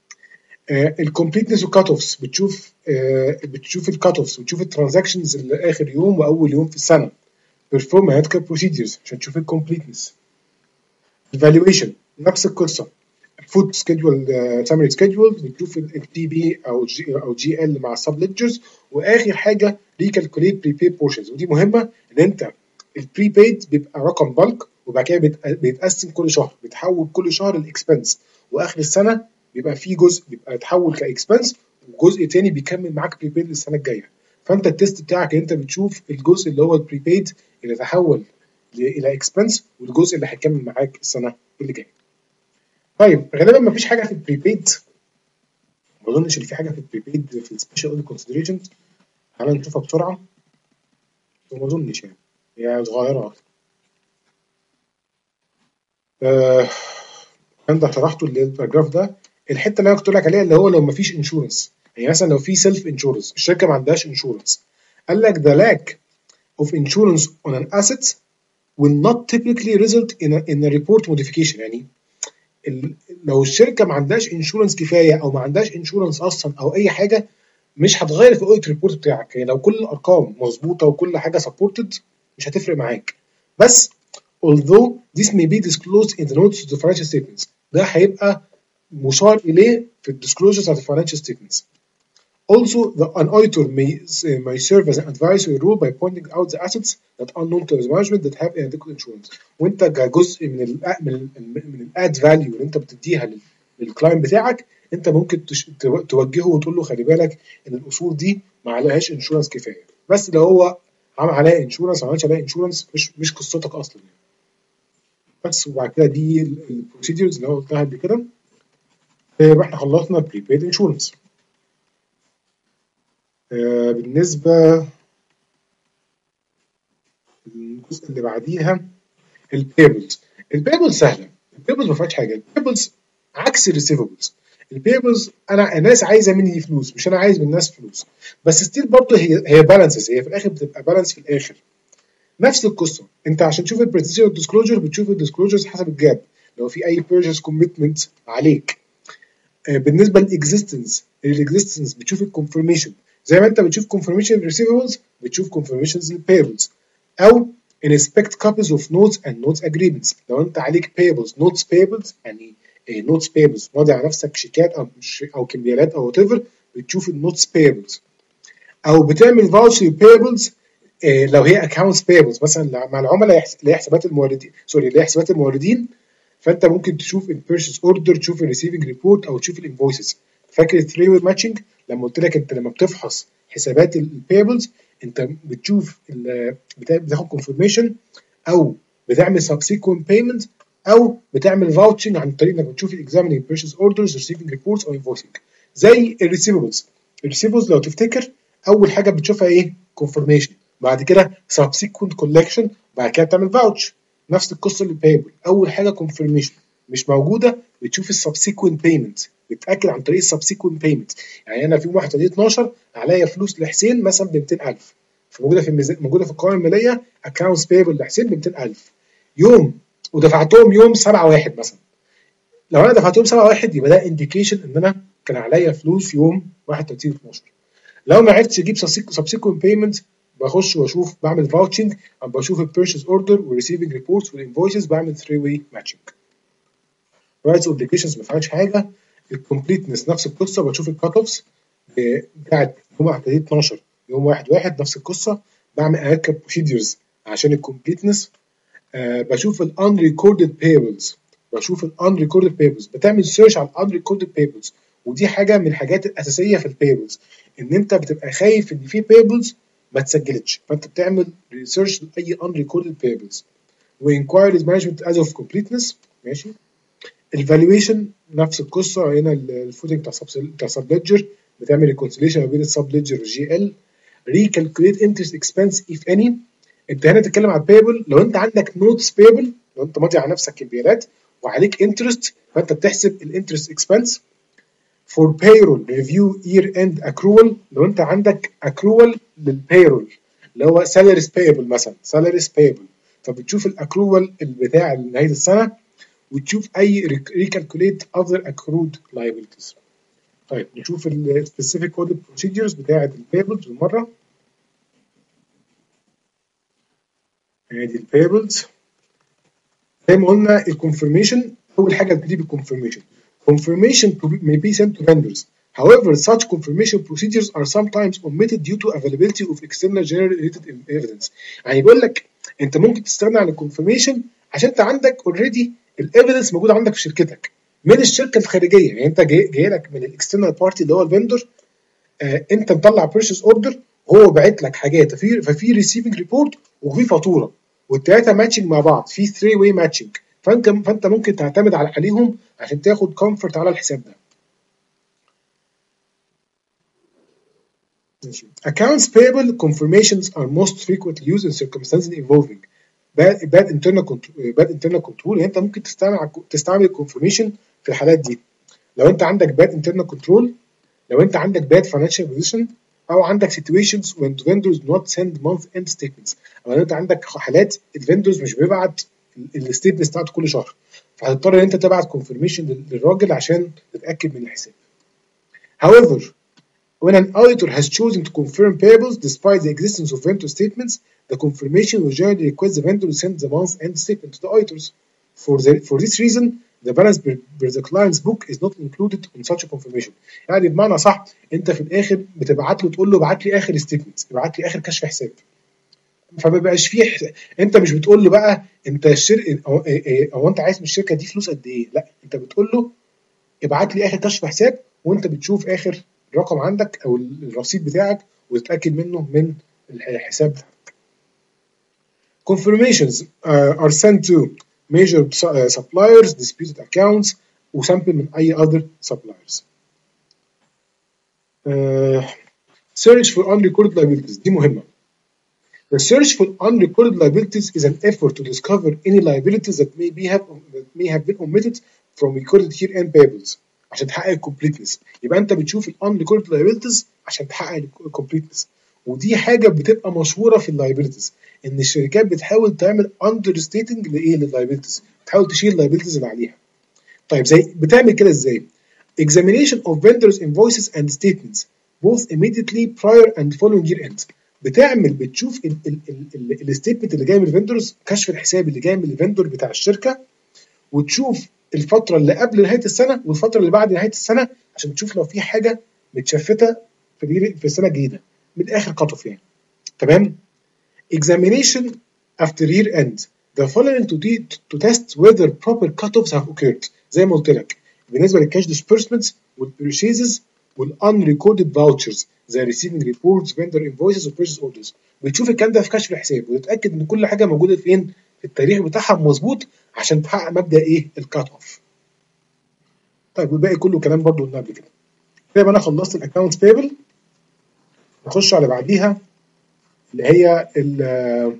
الكومبليتنس والكات اوفس بتشوف آه بتشوف الكات اوفس وتشوف الترانزاكشنز اللي اخر يوم واول يوم في السنه. بيرفورم هيلث كير بروسيدرز عشان تشوف الكومبليتنس. ايفالويشن نفس القصه، فود سكيدول سامري سكيدول، بتشوف البي بي او جي او جي ال مع السب ليدجرز، واخر حاجه ريكالكوليت بريبيد بورشنز. ودي مهمه ان انت البريبيد بيبقى رقم بالك، وبعد كده بيتقسم كل شهر، بيتحول كل شهر الاكسبنس، واخر السنه بيبقى في جزء بيبقى يتحول كاكسبنس، وجزء تاني بيكمل معاك بريبيد للسنه الجايه. فانت التيست بتاعك انت بتشوف الجزء اللي هو البريبيد اللي تحول الى اكسبنس، والجزء اللي هيكمل معاك السنه اللي جايه. طيب غالبا ما فيش حاجه في البريبيد، ما اظنش ان في حاجه في البريبيد في السبيشال اوديت كونسيدريشنز. تعالى نشوفها بسرعه، وما اظنش يعني هي صغيره اكتر. آه انت شرحته اللي الباراجراف ده، الحته اللي انا كنت لك عليها اللي هو لو ما فيش انشورنس، يعني مثلا لو في سيلف انشورنس، الشركه ما عندهاش انشورنس، قال لك the lack of insurance on an asset will not typically result in a, in a report modification. يعني لو الشركه ما عندهاش انشورنس كفايه او ما عندهاش انشورنس اصلا او اي حاجه، مش هتغير في الاوديت ريبورت بتاعك. يعني لو كل الارقام مظبوطه وكل حاجه سبورتد مش هتفرق معاك. بس although this may be disclosed in the notes to the financial statements، ده هيبقى مشار اليه في الديسكلوجرز بتاعت الفاينانشال ستيتمنتس. Also, the, an auditor may, may serve as an advisory role by pointing out the assets that are unknown to the management that have inadequate insurance. وانت كجزء من ال من ال من الاد فاليو اللي انت بتديها للكلاينت بتاعك، انت ممكن توجهه وتقول له خلي بالك ان الاصول دي ما عليهاش انشورنس كفايه. بس لو هو عمل عليها انشورنس ما عملش عليها انشورنس، مش مش قصتك اصلا يعني. بس وبعد كده دي البروسيدرز اللي انا قلتها قبل كده. يبقى احنا خلصنا البريبيد انشورنس. آه بالنسبه للجزء اللي بعديها البيبلز. البيبلز سهله، البيبلز ما فيهاش حاجه. البيبلز عكس الريسيفبلز. البيبلز انا الناس عايزه مني فلوس، مش انا عايز من الناس فلوس. بس ستيل برضه هي هي بالانسز، هي في الاخر بتبقى بالانس في الاخر. نفس القصه، انت عشان تشوف البريسيجر ديسكلوجر بتشوف الديسكلوجرز حسب الجاب، لو في اي بيرشيز كوميتمنت عليك. آه بالنسبه للاكزيستنس، الاكزيستنس بتشوف الكونفirmation، زي ما انت بتشوف confirmation receivables بتشوف confirmations للpayables. او inspect copies of notes and notes agreements. لو انت عليك payables notes payables يعني إيه notes payables ماضي على نفسك شيكات او او كمبيالات او وات ايفر، بتشوف النوتس payables. او بتعمل voucher payables إيه لو هي accounts payables مثلا مع العملاء اللي هي حسابات الموردين، سوري اللي هي حسابات الموردين. فانت ممكن تشوف البيرشيز اوردر، تشوف الريسيفنج ريبورت، او تشوف الانفويسز. فاكر الثري واي ماتشنج لما قلت لك انت لما بتفحص حسابات البيبلز انت بتشوف بتاخد كونفirmation، او بتعمل سبسيكوينت بيمنت، او بتعمل فاوتشنج عن طريق انك بتشوف الاكزامينج بيرشيز اوردرز، ريسيفنج ريبورتس، او انفويسنج. زي الريسيفبلز، الريسيفبلز لو تفتكر اول حاجه بتشوفها ايه؟ كونفirmation، بعد كده سبسيكوينت كولكشن، بعد كده بتعمل فاوتش. نفس القصه للبيبل، اول حاجه كونفirmation مش موجوده بتشوف السبسيكوينت بيمنت، بتاكد عن طريق السبسيكوينت بيمنت. يعني انا في يوم واحد اتناشر عليا فلوس لحسين مثلا ب مئتين ألف، فموجوده في الميزان، موجوده في القوائم الماليه اكونتس بيبل لحسين ب مئتين ألف يوم، ودفعتهم يوم سبعة واحد مثلا. لو انا دفعتهم سبعة واحد يبقى ده انديكيشن ان انا كان عليا فلوس يوم واحد وتلاتين اتناشر. لو ما عرفتش اجيب سبسيكوينت بيمنت بخش واشوف بعمل فاوتشنج، او بشوف البيرشيز اوردر والريسيفنج ريبورتس والانفويسز، بعمل ثري واي ماتشنج. رايتس اوبليجيشنز ما فيهاش حاجه. الكومبليتنس نفس القصه، بشوف الكات اوفز بتاعت يوم واحد اتناشر يوم واحد واحد نفس القصه، بعمل اركب بروسيدرز عشان الكومبليتنس. آه بشوف الان ريكوردد بيبلز، بشوف الان ريكوردد بيبلز، بتعمل سيرش على الان ريكوردد بيبلز. ودي حاجه من الحاجات الاساسيه في البيبلز، ان انت بتبقى خايف ان في بيبلز ما تسجلتش، فانت بتعمل ريسيرش لاي ان ريكوردد بيبلز. وانكوايريز مانجمنت از اوف كومبليتنس، ماشي. الفالويشن نفس القصه، هنا الفوتنج بتاع بتاع سب ليدجر، بتعمل ريكونسيليشن ما بين السب ليدجر والجي ال. ريكالكوليت انترست اكسبنس اف اني. انت هنا تتكلم على البيبل، لو انت عندك نوتس بيبل، لو انت ماضي على نفسك كمبيالات وعليك انترست، فانت بتحسب الانترست اكسبنس. فور payroll review year end accrual، لو انت عندك accrual للبيرول اللي هو salaries payable مثلا salaries payable، فبتشوف الاكرول بتاع نهايه السنه وتشوف اي recalculate other accrued liabilities. طيب نشوف ال specific audit procedures بتاعه البيبلز بالمره. ادي البيبلز زي ما قلنا. الكونفirmation اول حاجه بتبتدي بالكونفirmation. Confirmation to be, may be sent to vendors. However, such confirmation procedures are sometimes omitted due to availability of external generated evidence. يعني بيقول لك انت ممكن تستغنى عن الكونفirmation عشان انت عندك اوريدي الايفيدنس موجود عندك في شركتك من الشركه الخارجيه. يعني انت جاي, جاي لك من الاكسترنال بارتي اللي هو الفندور، آه انت مطلع بيرشيز اوردر، هو باعت لك حاجات، ففي ففي ريسيفنج ريبورت وفي فاتوره، والثلاثه ماتشنج مع بعض في ثري واي ماتشنج، فانت فانت ممكن تعتمد على عليهم عشان تاخد كومفورت على الحساب ده. Accounts payable confirmations are most frequently used in circumstances involving bad, bad internal control bad internal control. يعني انت ممكن تستعمل تستعمل الكونفirmation في الحالات دي لو انت عندك bad internal control، لو انت عندك bad financial position، او عندك situations when vendors do not send month end statements، او انت عندك حالات الفندورز مش بيبعت الستيتمنتس بتاعته كل شهر، فهتضطر ان انت تبعت confirmation للراجل عشان تتاكد من الحساب. However, when an auditor has chosen to confirm payables despite the existence of vendor statements, the confirmation will generally request the vendor to send the month-end statement to the auditors. For, the, for this reason, the balance per, per the client's book is not included in such a confirmation. يعني بمعنى صح انت في الاخر بتبعت له تقول له ابعت لي اخر ستيتمنت، ابعت لي اخر كشف حساب، فما بيبقاش فيه حساب. انت مش بتقول له بقى انت الشركه او, أو انت عايز من الشركه دي فلوس قد ايه، لا انت بتقول له ابعت لي اخر كشف حساب، وانت بتشوف اخر الرقم عندك او الرصيد بتاعك وتتاكد منه من الحساب بتاعك. Confirmations uh, are sent to major uh, suppliers, disputed accounts، وسامبل من اي other suppliers. Uh, search for unrecorded liabilities دي مهمة. The search for unrecorded liabilities is an effort to discover any liabilities that may be have that may have been omitted from recorded year-end payables عشان تحقق الكومبليتنس. يبقى انت بتشوف الانريكوردد لايبيلتيز عشان تحقق الكومبليتنس، ودي حاجه بتبقى مشهوره في اللايبيلتيز ان الشركات بتحاول تعمل اندر ستيتنج لايه لللايبيلتيز، بتحاول تشيل اللايبيلتيز اللي عليها. طيب زي بتعمل كده ازاي؟ examination of vendors invoices and statements both immediately prior and following year end. بتعمل بتشوف الستيتمنت اللي جاي من الفندورز، كشف الحساب اللي جاي من الفندور بتاع الشركه، وتشوف الفترة اللي قبل نهاية السنة والفترة اللي بعد نهاية السنة عشان تشوف لو في حاجة متشفتة في في السنة الجديدة من آخر قطف يعني. تمام؟ Examination after year end. The following to, to test whether proper cutoffs have occurred. زي ما قلت لك بالنسبة للكاش disbursements والpurchases والunrecorded vouchers زي receiving reports, vendor invoices وpurchase orders. بتشوف الكلام ده في كشف الحساب وتتأكد إن كل حاجة موجودة فين في التاريخ بتاعها مظبوط عشان تحقق مبدأ إيه؟ الكات أوف. طيب والباقي كله كلام برضو قلنا قبل كده. طيب أنا خلصت الأكونتس بيبل، نخش على بعديها اللي هي ال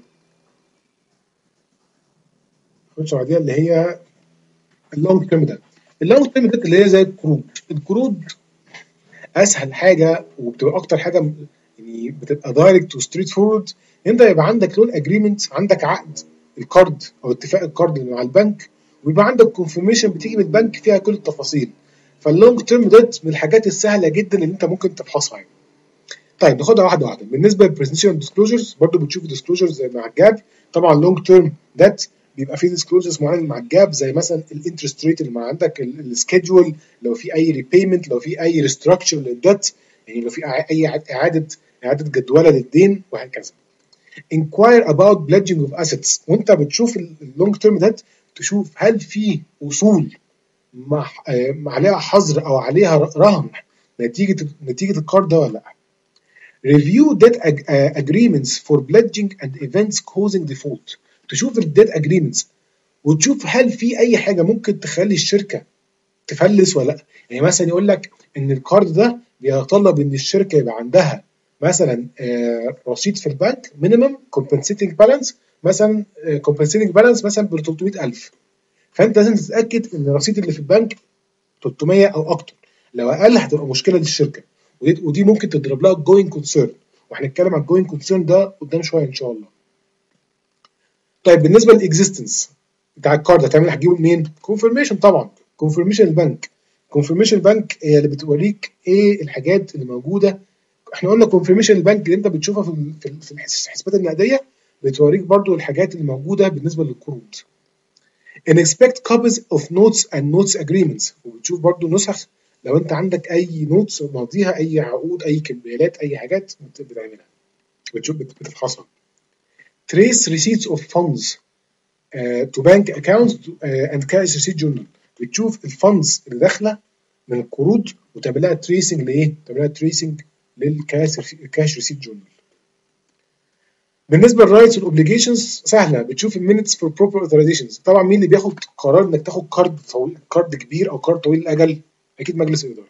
نخش على بعديها اللي هي اللونج تيرم ديت. اللونج تيرم ديت اللي هي زي القروض. القروض أسهل حاجة وبتبقى أكتر حاجة يعني بتبقى دايركت وستريت فورورد. أنت يبقى عندك لون أجريمنت، عندك عقد الكارد او اتفاق الكارد اللي مع البنك، ويبقى عندك كونفirmation بتيجي من البنك فيها كل التفاصيل. فاللونج تيرم ديت من الحاجات السهله جدا اللي انت ممكن تفحصها يعني. طيب ناخدها واحده واحده. بالنسبه للبرزنتيشن ديسكلوجرز برضو بتشوف ديسكلوجرز مع الجاب. طبعا اللونج تيرم ديت بيبقى فيه ديسكلوجرز معينه مع الجاب زي مثلا الانترست ريت اللي مع عندك، السكيدجول، لو في اي ريبيمنت، لو في اي ريستراكشر للديت، يعني لو في اي اعاده اعاده جدوله للدين وهكذا. inquire about pledging of assets. وانت بتشوف اللونج تيرم ده تشوف هل في اصول مع عليها حظر او عليها رهن نتيجه نتيجه القرض ده ولا لا. review debt agreements for pledging and events causing default. تشوف الديت agreements وتشوف هل في اي حاجه ممكن تخلي الشركه تفلس ولا لا. يعني مثلا يقول لك ان القرض ده بيتطلب ان الشركه يبقى عندها مثلا رصيد في البنك مينيمم كومبنسيتنج بالانس مثلا كومبنسيتنج بالانس مثلا ب ثلاثمية ألف، فانت لازم تتاكد ان الرصيد اللي في البنك ثلاثمية او اكتر، لو اقل هتبقى مشكله للشركه، ودي, ودي ممكن تضرب لها جوينج كونسيرن، وهنتكلم عن الجوينج كونسيرن ده قدام شويه ان شاء الله. طيب بالنسبه للاكزيستنس بتاع الكارد هتعمل هتجيبه منين؟ كونفirmation طبعا، كونفirmation البنك. كونفirmation البنك هي اللي بتوريك ايه الحاجات اللي موجوده. احنا قلنا كونفirmation البنك اللي انت بتشوفها في في الحسابات النقديه بتوريك برضو الحاجات اللي موجوده بالنسبه للقروض. inspect copies of notes and notes agreements، وبتشوف برضو نسخ لو انت عندك اي نوتس ماضيها، اي عقود، اي كمبيالات، اي حاجات بتعملها بتشوف بتفحصها. trace receipts of funds uh, to bank accounts uh, and cash receipt journal، بتشوف الفندز اللي داخله من القروض وتعمل لها تريسنج لايه؟ تعمل لها تريسنج للكاش كاش ريسيت جورنال. بالنسبه للرايتس والاوبليجيشنز سهله، بتشوف المينتس فور بروبر اوثرايزيشنز. طبعا مين اللي بياخد قرار انك تاخد كارد طويل، كارد كبير او كارد طويل الاجل؟ اكيد مجلس الاداره.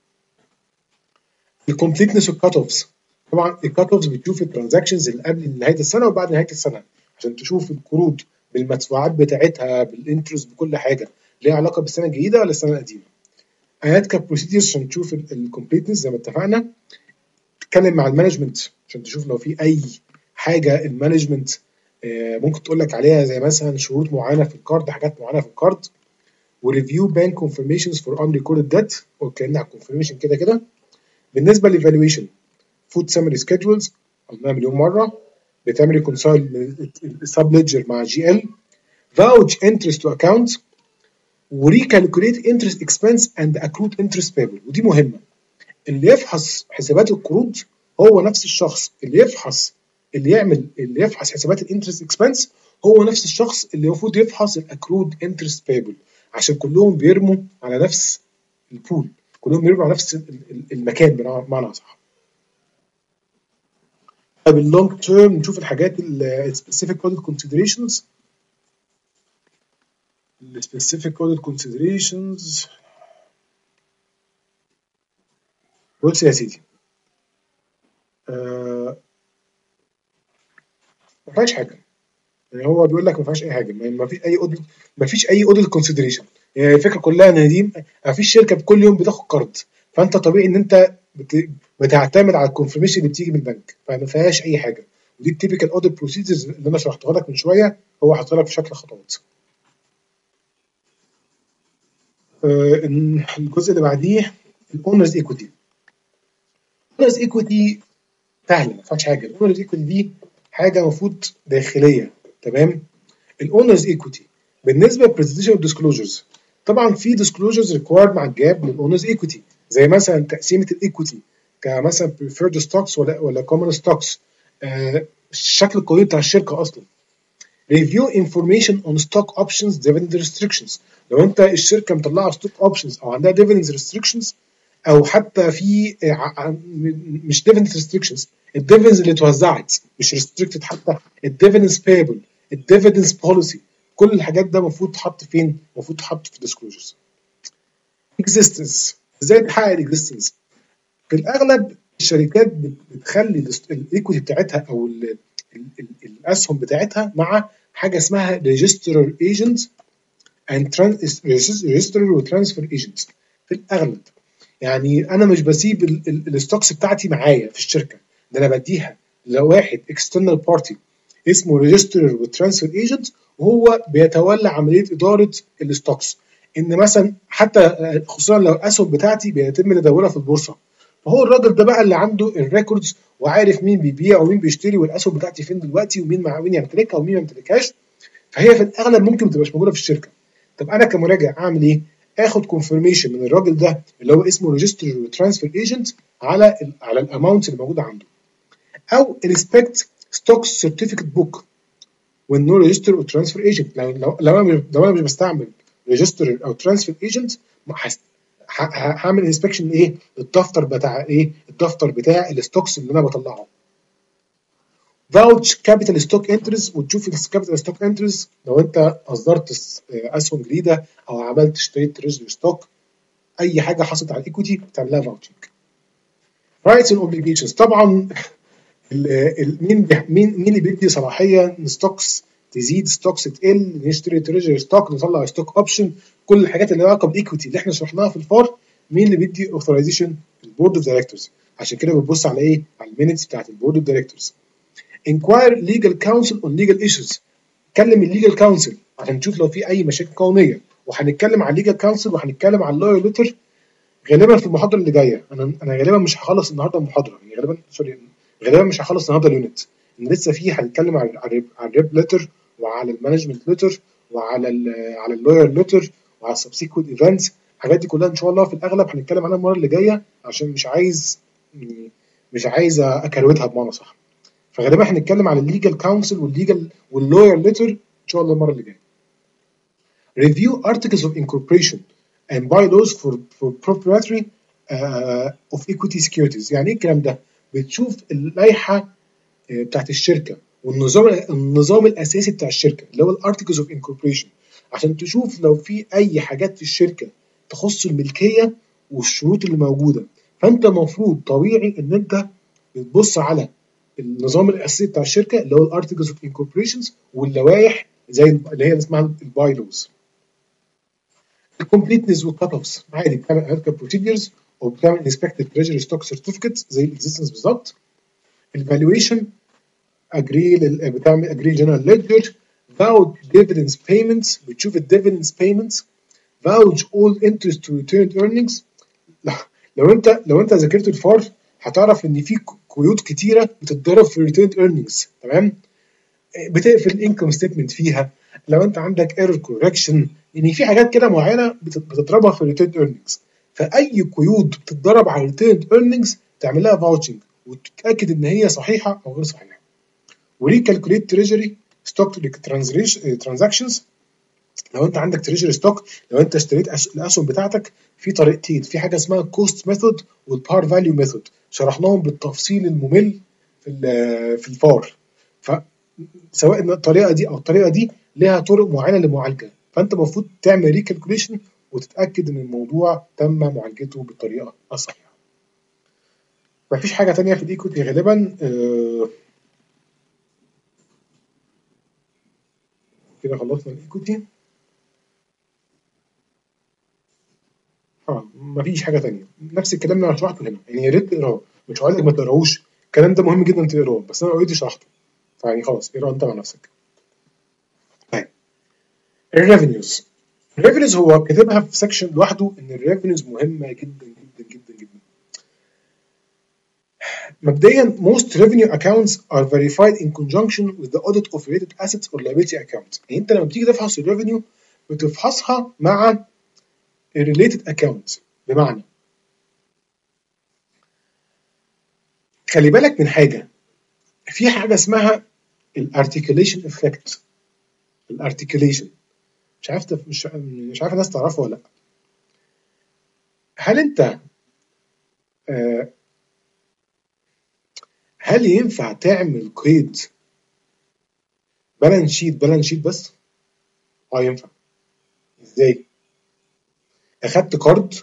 الكومبليتنس والكات اوفز، طبعا الكات اوفز بتشوف الترانزاكشنز اللي قبل نهايه السنه وبعد نهايه السنه عشان تشوف القروض بالمدفوعات بتاعتها بالانترست بكل حاجه ليها علاقه بالسنه الجديده ولا السنه القديمه. ايات كاب بروسيدرز عشان تشوف الكومبليتنس زي ما اتفقنا. تتكلم مع المانجمنت عشان تشوف لو في اي حاجه المانجمنت ممكن تقول لك عليها، زي مثلا شروط معينه في الكارد، حاجات معينه في الكارد. وريفيو بانك كونفirmations فور ان ريكوردد ديت، وكان على الكونفirmation كده كده. بالنسبه للايفالويشن فود سامري سكيدجولز قلناها مليون مره، بتعمل ريكونسايل السب ليدجر مع جي ال، فاوتش انترست تو اكونت، وريكالكوليت انترست اكسبنس اند اكروت انترست بيبل. ودي مهمه، اللي يفحص حسابات القروض هو نفس الشخص اللي يفحص اللي يعمل اللي يفحص حسابات الانترست اكسبنس هو نفس الشخص اللي المفروض يفحص الاكرود انترست بيبل، عشان كلهم بيرموا على نفس البول، كلهم بيرموا على نفس المكان بمعنى اصح. طيب اللونج تيرم نشوف الحاجات السبيسيفيك اوديت كونسيدريشنز. السبيسيفيك اوديت كونسيدريشنز بص يا سيدي، آه ما فيهاش حاجه، يعني هو بيقول لك ما فيهاش اي حاجه، ما فيش اي اوديت، ما فيش اي اوديت كونسيدريشن. يعني الفكره كلها ان دي ما فيش شركه كل يوم بتاخد قرض، فانت طبيعي ان انت بتعتمد على الكونفirmation اللي بتيجي من البنك، فما فيهاش اي حاجه. ودي التيبيكال اوديت بروسيجرز اللي انا شرحتها لك من شويه، هو حاطط لك في شكل خطوات. آه الجزء اللي بعديه الاونرز ايكويتي. الاونرز ايكويتي سهله ما فيهاش حاجه، الاونرز ايكويتي دي حاجه المفروض داخليه، تمام. الاونرز ايكويتي بالنسبه للبرزنتيشن ديسكلوجرز، طبعا في ديسكلوجرز ريكوايرد مع الجاب للاونرز ايكويتي، زي مثلا تقسيمه الايكويتي كمثلا بريفيرد ستوكس ولا ولا كومن ستوكس، آه الشكل القوي بتاع الشركه اصلا. ريفيو انفورميشن اون ستوك اوبشنز ديفيدند ريستريكشنز، لو انت الشركه مطلعه ستوك اوبشنز او عندها ديفيدند ريستريكشنز، او حتى في مش ديفيدند ريستريكشنز، الديفيدنز اللي اتوزعت مش ريستريكتد، حتى الديفيدنز بيبل، الديفيدنز بوليسي، كل الحاجات ده المفروض تحط فين؟ المفروض تحط في ديسكلوجرز. اكزيستنس، ازاي تحقق الاكزيستنس؟ في الاغلب الشركات بتخلي الايكويتي بتاعتها او ال ال ال الاسهم بتاعتها مع حاجه اسمها ريجسترر ايجنت اند ريجسترر وترانسفير ايجنت. في الاغلب يعني انا مش بسيب الستوكس بتاعتي معايا في الشركه، ده انا بديها لواحد اكسترنال بارتي اسمه ريجسترر وترانسفير ايجنت، وهو بيتولى عمليه اداره الستوكس. ان مثلا حتى خصوصا لو الاسهم بتاعتي بيتم تداولها في البورصه، فهو الراجل ده بقى اللي عنده الريكوردز وعارف مين بيبيع ومين بيشتري والاسهم بتاعتي فين دلوقتي ومين مع مين يمتلكها ومين ما يمتلكهاش، فهي في الاغلب ممكن ما تبقاش موجوده في الشركه. طب انا كمراجع اعمل ايه؟ اخد كونفirmation من الراجل ده اللي هو اسمه ريجستر وترانسفير ايجنت على ال على الاماونتس اللي موجوده عنده، او انسبكت ستوكس سيرتيفيكت بوك when no register or transfer agent. لو لو لو انا لو انا مش بستعمل ريجستر او ترانسفير ايجنت، هعمل انسبكشن ايه؟ الدفتر بتاع ايه؟ الدفتر بتاع الستوكس اللي انا بطلعه. فاوتش كابيتال ستوك انترز، وتشوف الكابيتال ستوك انترز لو انت اصدرت اسهم جديده او عملت اشتريت تريجري ستوك، اي حاجه حصلت على الايكويتي بتعملها فاوتشنج. رايتس اند اوبليجيشنز، طبعا مين مين مين اللي بيدي صلاحيه ان ستوكس تزيد ستوكس تقل، نشتري تريجري ستوك، نطلع ستوك اوبشن، كل الحاجات اللي لها علاقه بالايكويتي اللي احنا شرحناها في الفار، مين اللي بيدي اوثرايزيشن؟ البورد اوف دايركتورز. عشان كده بتبص على ايه؟ على المينتس بتاعت البورد اوف دايركتورز. inquire legal counsel on legal issues، كلم الليجل كونسل عشان نشوف لو في اي مشاكل قانونيه، وهنتكلم على الليجل كونسل وهنتكلم على اللوير ليتر غالبا في المحاضره اللي جايه. انا انا غالبا مش هخلص النهارده المحاضره، يعني غالبا سوري غالبا مش هخلص النهارده اليونت، ان لسه فيه هنتكلم على على الريب ليتر وعلى المانجمنت ليتر وعلى ال على اللوير ليتر وعلى السبسيكوينت ايفنتس. الحاجات دي كلها ان شاء الله في الاغلب هنتكلم عنها المره اللي جايه، عشان مش عايز مش عايز اكروتها بمعنى صح. فغالبا هنتكلم على الليجل كونسل والليجل واللوير ليتر ان شاء الله المره اللي جايه. Review articles of incorporation and bylaws for for proprietary uh, of equity securities. يعني ايه الكلام ده؟ بتشوف اللائحه بتاعت الشركه والنظام النظام الاساسي بتاع الشركه اللي هو الارتكلز اوف انكوربريشن، عشان تشوف لو في اي حاجات في الشركه تخص الملكيه والشروط اللي موجوده. فانت المفروض طبيعي ان انت بتبص على النظام الاساسي بتاع الشركه اللي هو الارتكلز اوف انكوربريشنز واللوائح زي اللي هي اسمها البايلوز. الكومبليتنس والكات اوفز عادي، بتعمل ارتكل بروسيدرز وبتعمل انسبكتد تريجري ستوك سيرتيفيكت زي الاكزيستنس بالظبط. الفالويشن اجري بتعمل اجري جنرال ليدجر. فاوج ديفيدنس بيمنتس، بتشوف الديفيدنس بيمنتس. فاوج اول انترست تو ريتيرند ايرنينجز. لو انت لو انت ذاكرت الفار هتعرف ان في قيود كتيره بتتضرب في الريتيرند ايرنينجز، تمام؟ بتقفل الانكم ستيتمنت فيها لو انت عندك ايرور كوركشن، يعني في حاجات كده معينه بتضربها في الريتيرند ايرنينجز. فاي قيود بتتضرب على الريتيرند ايرنينجز تعمل لها فاوتشنج وتتاكد ان هي صحيحه او غير صحيحه. وريكالكوليت تريجري ستوك ترانزاكشنز. لو انت عندك تريجري ستوك، لو انت اشتريت الاسهم بتاعتك في طريقتين، في حاجه اسمها كوست ميثود والبار فاليو ميثود، شرحناهم بالتفصيل الممل في في الفار. فسواء الطريقه دي او الطريقه دي ليها طرق معينه للمعالجه، فانت المفروض تعمل ريكالكوليشن وتتاكد ان الموضوع تم معالجته بالطريقه الصحيحه. مفيش حاجه ثانيه في الايكويتي غالبا. آه كده خلصنا الايكويتي. اه مفيش حاجه ثانيه، نفس الكلام اللي انا شرحته هنا، يعني يا ريت تقراه، مش هقول لك ما تقراهوش، الكلام ده مهم جدا تقراه، بس انا اوريدي شرحته، فيعني خلاص اقرا انت مع نفسك. طيب الريفينيوز. الريفينيوز هو كاتبها في سكشن لوحده ان الريفينيوز مهمه جدا جدا جدا جدا. مبدئيا most revenue accounts are verified in conjunction with the audit of related assets or liability accounts. يعني انت لما بتيجي تفحص الريفينيو بتفحصها مع الريليتد اكونت. بمعنى خلي بالك من حاجه، في حاجه اسمها الارتكيوليشن افكت. الارتكيوليشن مش عارف مش مش عارف الناس تعرفه ولا لا. هل انت آه هل ينفع تعمل قيد بالانس شيت بالانس شيت بس؟ اه ينفع. ازاي؟ اخدت كارد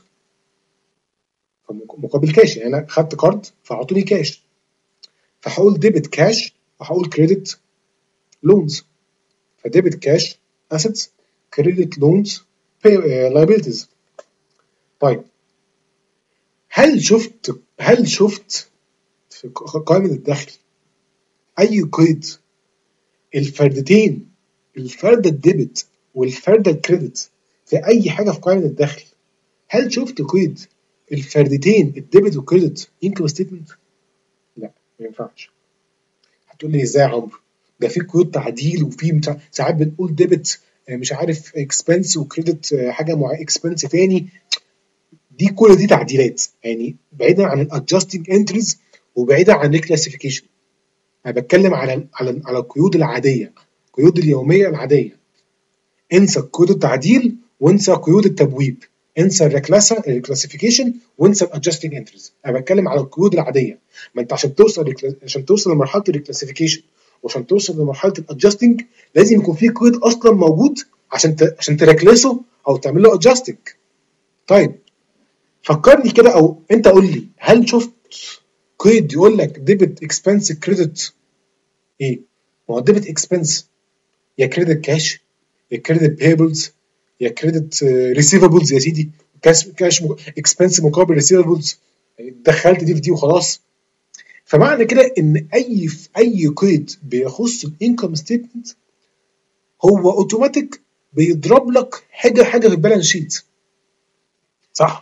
مقابل كاش، يعني انا خدت كارد فاعطوني كاش، فهقول ديبت كاش وهقول كريدت لونز. فديبت كاش اسيتس، كريدت لونز لايبيلتيز. طيب هل شفت هل شفت في قائمه الدخل اي قيد الفردتين، الفرده الديبت والفرده الكريدت في اي حاجه في قائمه الدخل؟ هل شفت قيد الفردتين الديبت والكريدت انكم ستيتمنت؟ لا ما ينفعش. هتقول لي ازاي يا عمرو؟ ده في قيود تعديل وفي ساعات بنقول ديبت مش عارف اكسبنس وكريدت حاجه مع اكسبنس تاني. دي كل دي تعديلات، يعني بعيدا عن الادجستنج انتريز وبعيدا عن الكلاسيفيكيشن. انا بتكلم على على على القيود العاديه، القيود اليوميه العاديه. انسى قيود التعديل وانسى قيود التبويب، انسى الكلاسيفيكيشن وانسى الادجستنج انتريز. انا بتكلم على القيود العاديه. ما انت عشان توصل عشان توصل لمرحله الكلاسيفيكيشن وعشان توصل لمرحله الادجستنج لازم يكون في قيد اصلا موجود عشان ت... عشان تركلسه او تعمل له ادجستنج. طيب فكرني كده، او انت قول لي، هل شفت قيد يقول لك ديبت اكسبنس كريدت ايه؟ ما هو ديبت اكسبنس يا كريدت كاش يا كريدت بيبلز يا كريدت ريسيفبلز يا سيدي، كاش كاش اكسبنس مقابل ريسيفبلز، دخلت دي في دي وخلاص. فمعنى كده ان اي في اي قيد بيخص الانكم ستيتمنت هو اوتوماتيك بيضرب لك حاجه حاجه في البالانس شيت، صح؟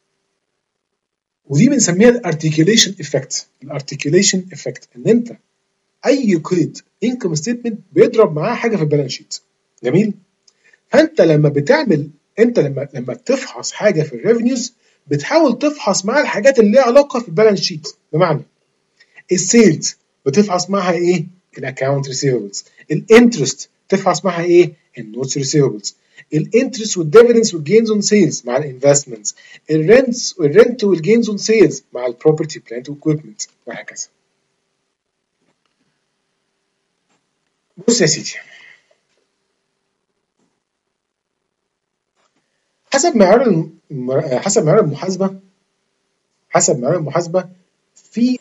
ودي بنسميها الارتكيوليشن افكت. الارتكيوليشن افكت ان انت اي قيد انكم ستيتمنت بيضرب معاه حاجه في البالانس شيت. جميل؟ فانت لما بتعمل انت لما لما بتفحص حاجه في الريفينيوز بتحاول تفحص معاها الحاجات اللي ليها علاقه في البالانس شيت. بمعنى السيلز بتفحص معاها ايه؟ الاكونت ريسيفبلز. الانترست تفحص معاها ايه؟ النوتس ريسيفبلز. الانترست والديفيدنس والجينز اون سيلز مع الانفستمنتس. الرنتس والرنت والجينز اون سيلز مع البروبرتي بلانت واكويبمنت وهكذا. بص يا سيدي، حسب معيار الم... حسب معيار المحاسبه حسب معيار المحاسبه في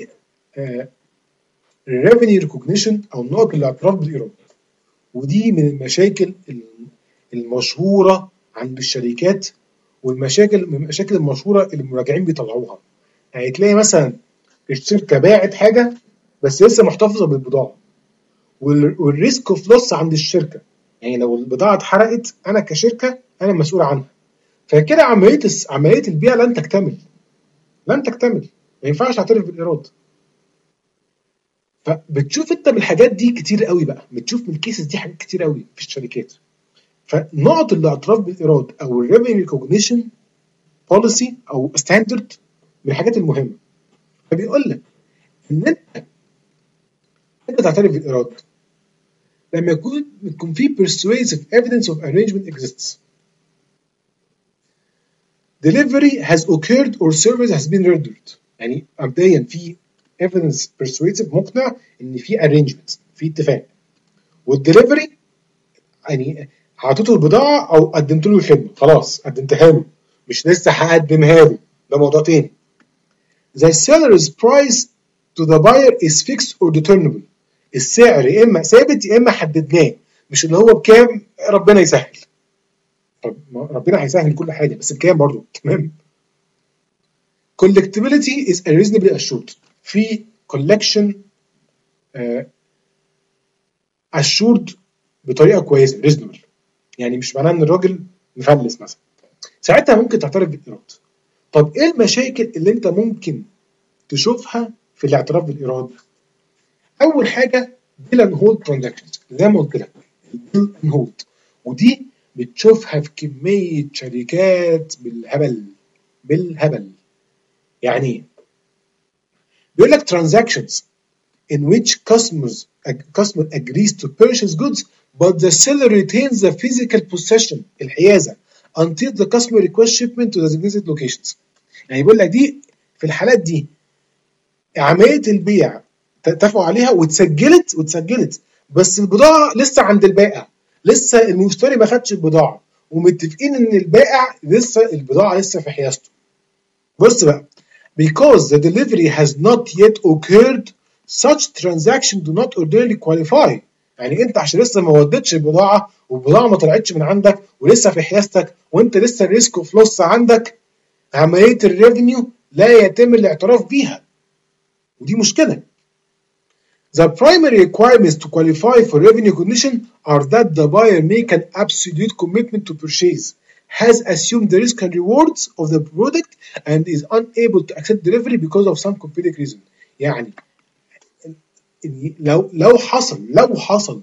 revenue recognition او نقط الاعتراف بالايراد، ودي من المشاكل المشهوره عند الشركات، والمشاكل من المشاكل المشهوره اللي المراجعين بيطلعوها. يعني تلاقي مثلا الشركه باعت حاجه بس لسه محتفظه بالبضاعه، والريسك اوف لوس عند الشركه، يعني لو البضاعه اتحرقت انا كشركه انا مسؤول عنها، فكده عمليه عمليه البيع لن تكتمل لن تكتمل ما ينفعش اعترف بالايراد. فبتشوف انت من الحاجات دي كتير قوي بقى، بتشوف من الكيسز دي حاجات كتير قوي في الشركات. فنقط الاعتراف بالايراد او الريفينيو ريكوجنيشن بوليسي او ستاندرد من الحاجات المهمه. فبيقول لك ان انت انت تعترف بالايراد لما يكون يكون في persuasive evidence of arrangement exists. Delivery has occurred or service has been rendered. يعني مبدئيا في evidence persuasive مقنع ان في arrangement، في اتفاق. والدليفري يعني عطيته البضاعه او قدمت له الخدمه، خلاص قدمتها له مش لسه هقدمها له، ده موضوع تاني. The seller's price to the buyer is fixed or determinable. السعر يا اما ثابت يا اما حددناه، مش اللي هو بكام ربنا يسهل. طب ربنا هيسهل كل حاجه بس بكام برضه؟ تمام. collectability is reasonably assured. في collection uh, assured بطريقه كويسه reasonable، يعني مش معناه ان الراجل مفلس مثلا، ساعتها ممكن تعترف بالايراد. طب ايه المشاكل اللي انت ممكن تشوفها في الاعتراف بالايراد؟ اول حاجه بيل اند هولد ترانزاكشنز، زي ما قلت لك البيل اند هولد، ودي بتشوفها في كميه شركات بالهبل بالهبل. يعني ايه؟ بيقول لك transactions in which customers customer agrees to purchase goods but the seller retains the physical possession الحيازه until the customer requests shipment to designated locations. يعني بيقول لك دي في الحالات دي عمليه البيع اتفقوا عليها واتسجلت واتسجلت بس البضاعه لسه عند البائع، لسه المشتري ما خدش البضاعه، ومتفقين ان البائع لسه البضاعه لسه في حيازته. بص بقى، because the delivery has not yet occurred such transaction do not ordinarily qualify. يعني انت عشان لسه ما وديتش البضاعه والبضاعه ما طلعتش من عندك ولسه في حيازتك وانت لسه الريسك اوف لوس عندك، عمليه الريفينيو لا يتم الاعتراف بيها، ودي مشكله. The primary requirements to qualify for revenue recognition are that the buyer make an absolute commitment to purchase, has assumed the risk and rewards of the product, and is unable to accept delivery because of some compelling reason. يعني لو لو حصل لو حصل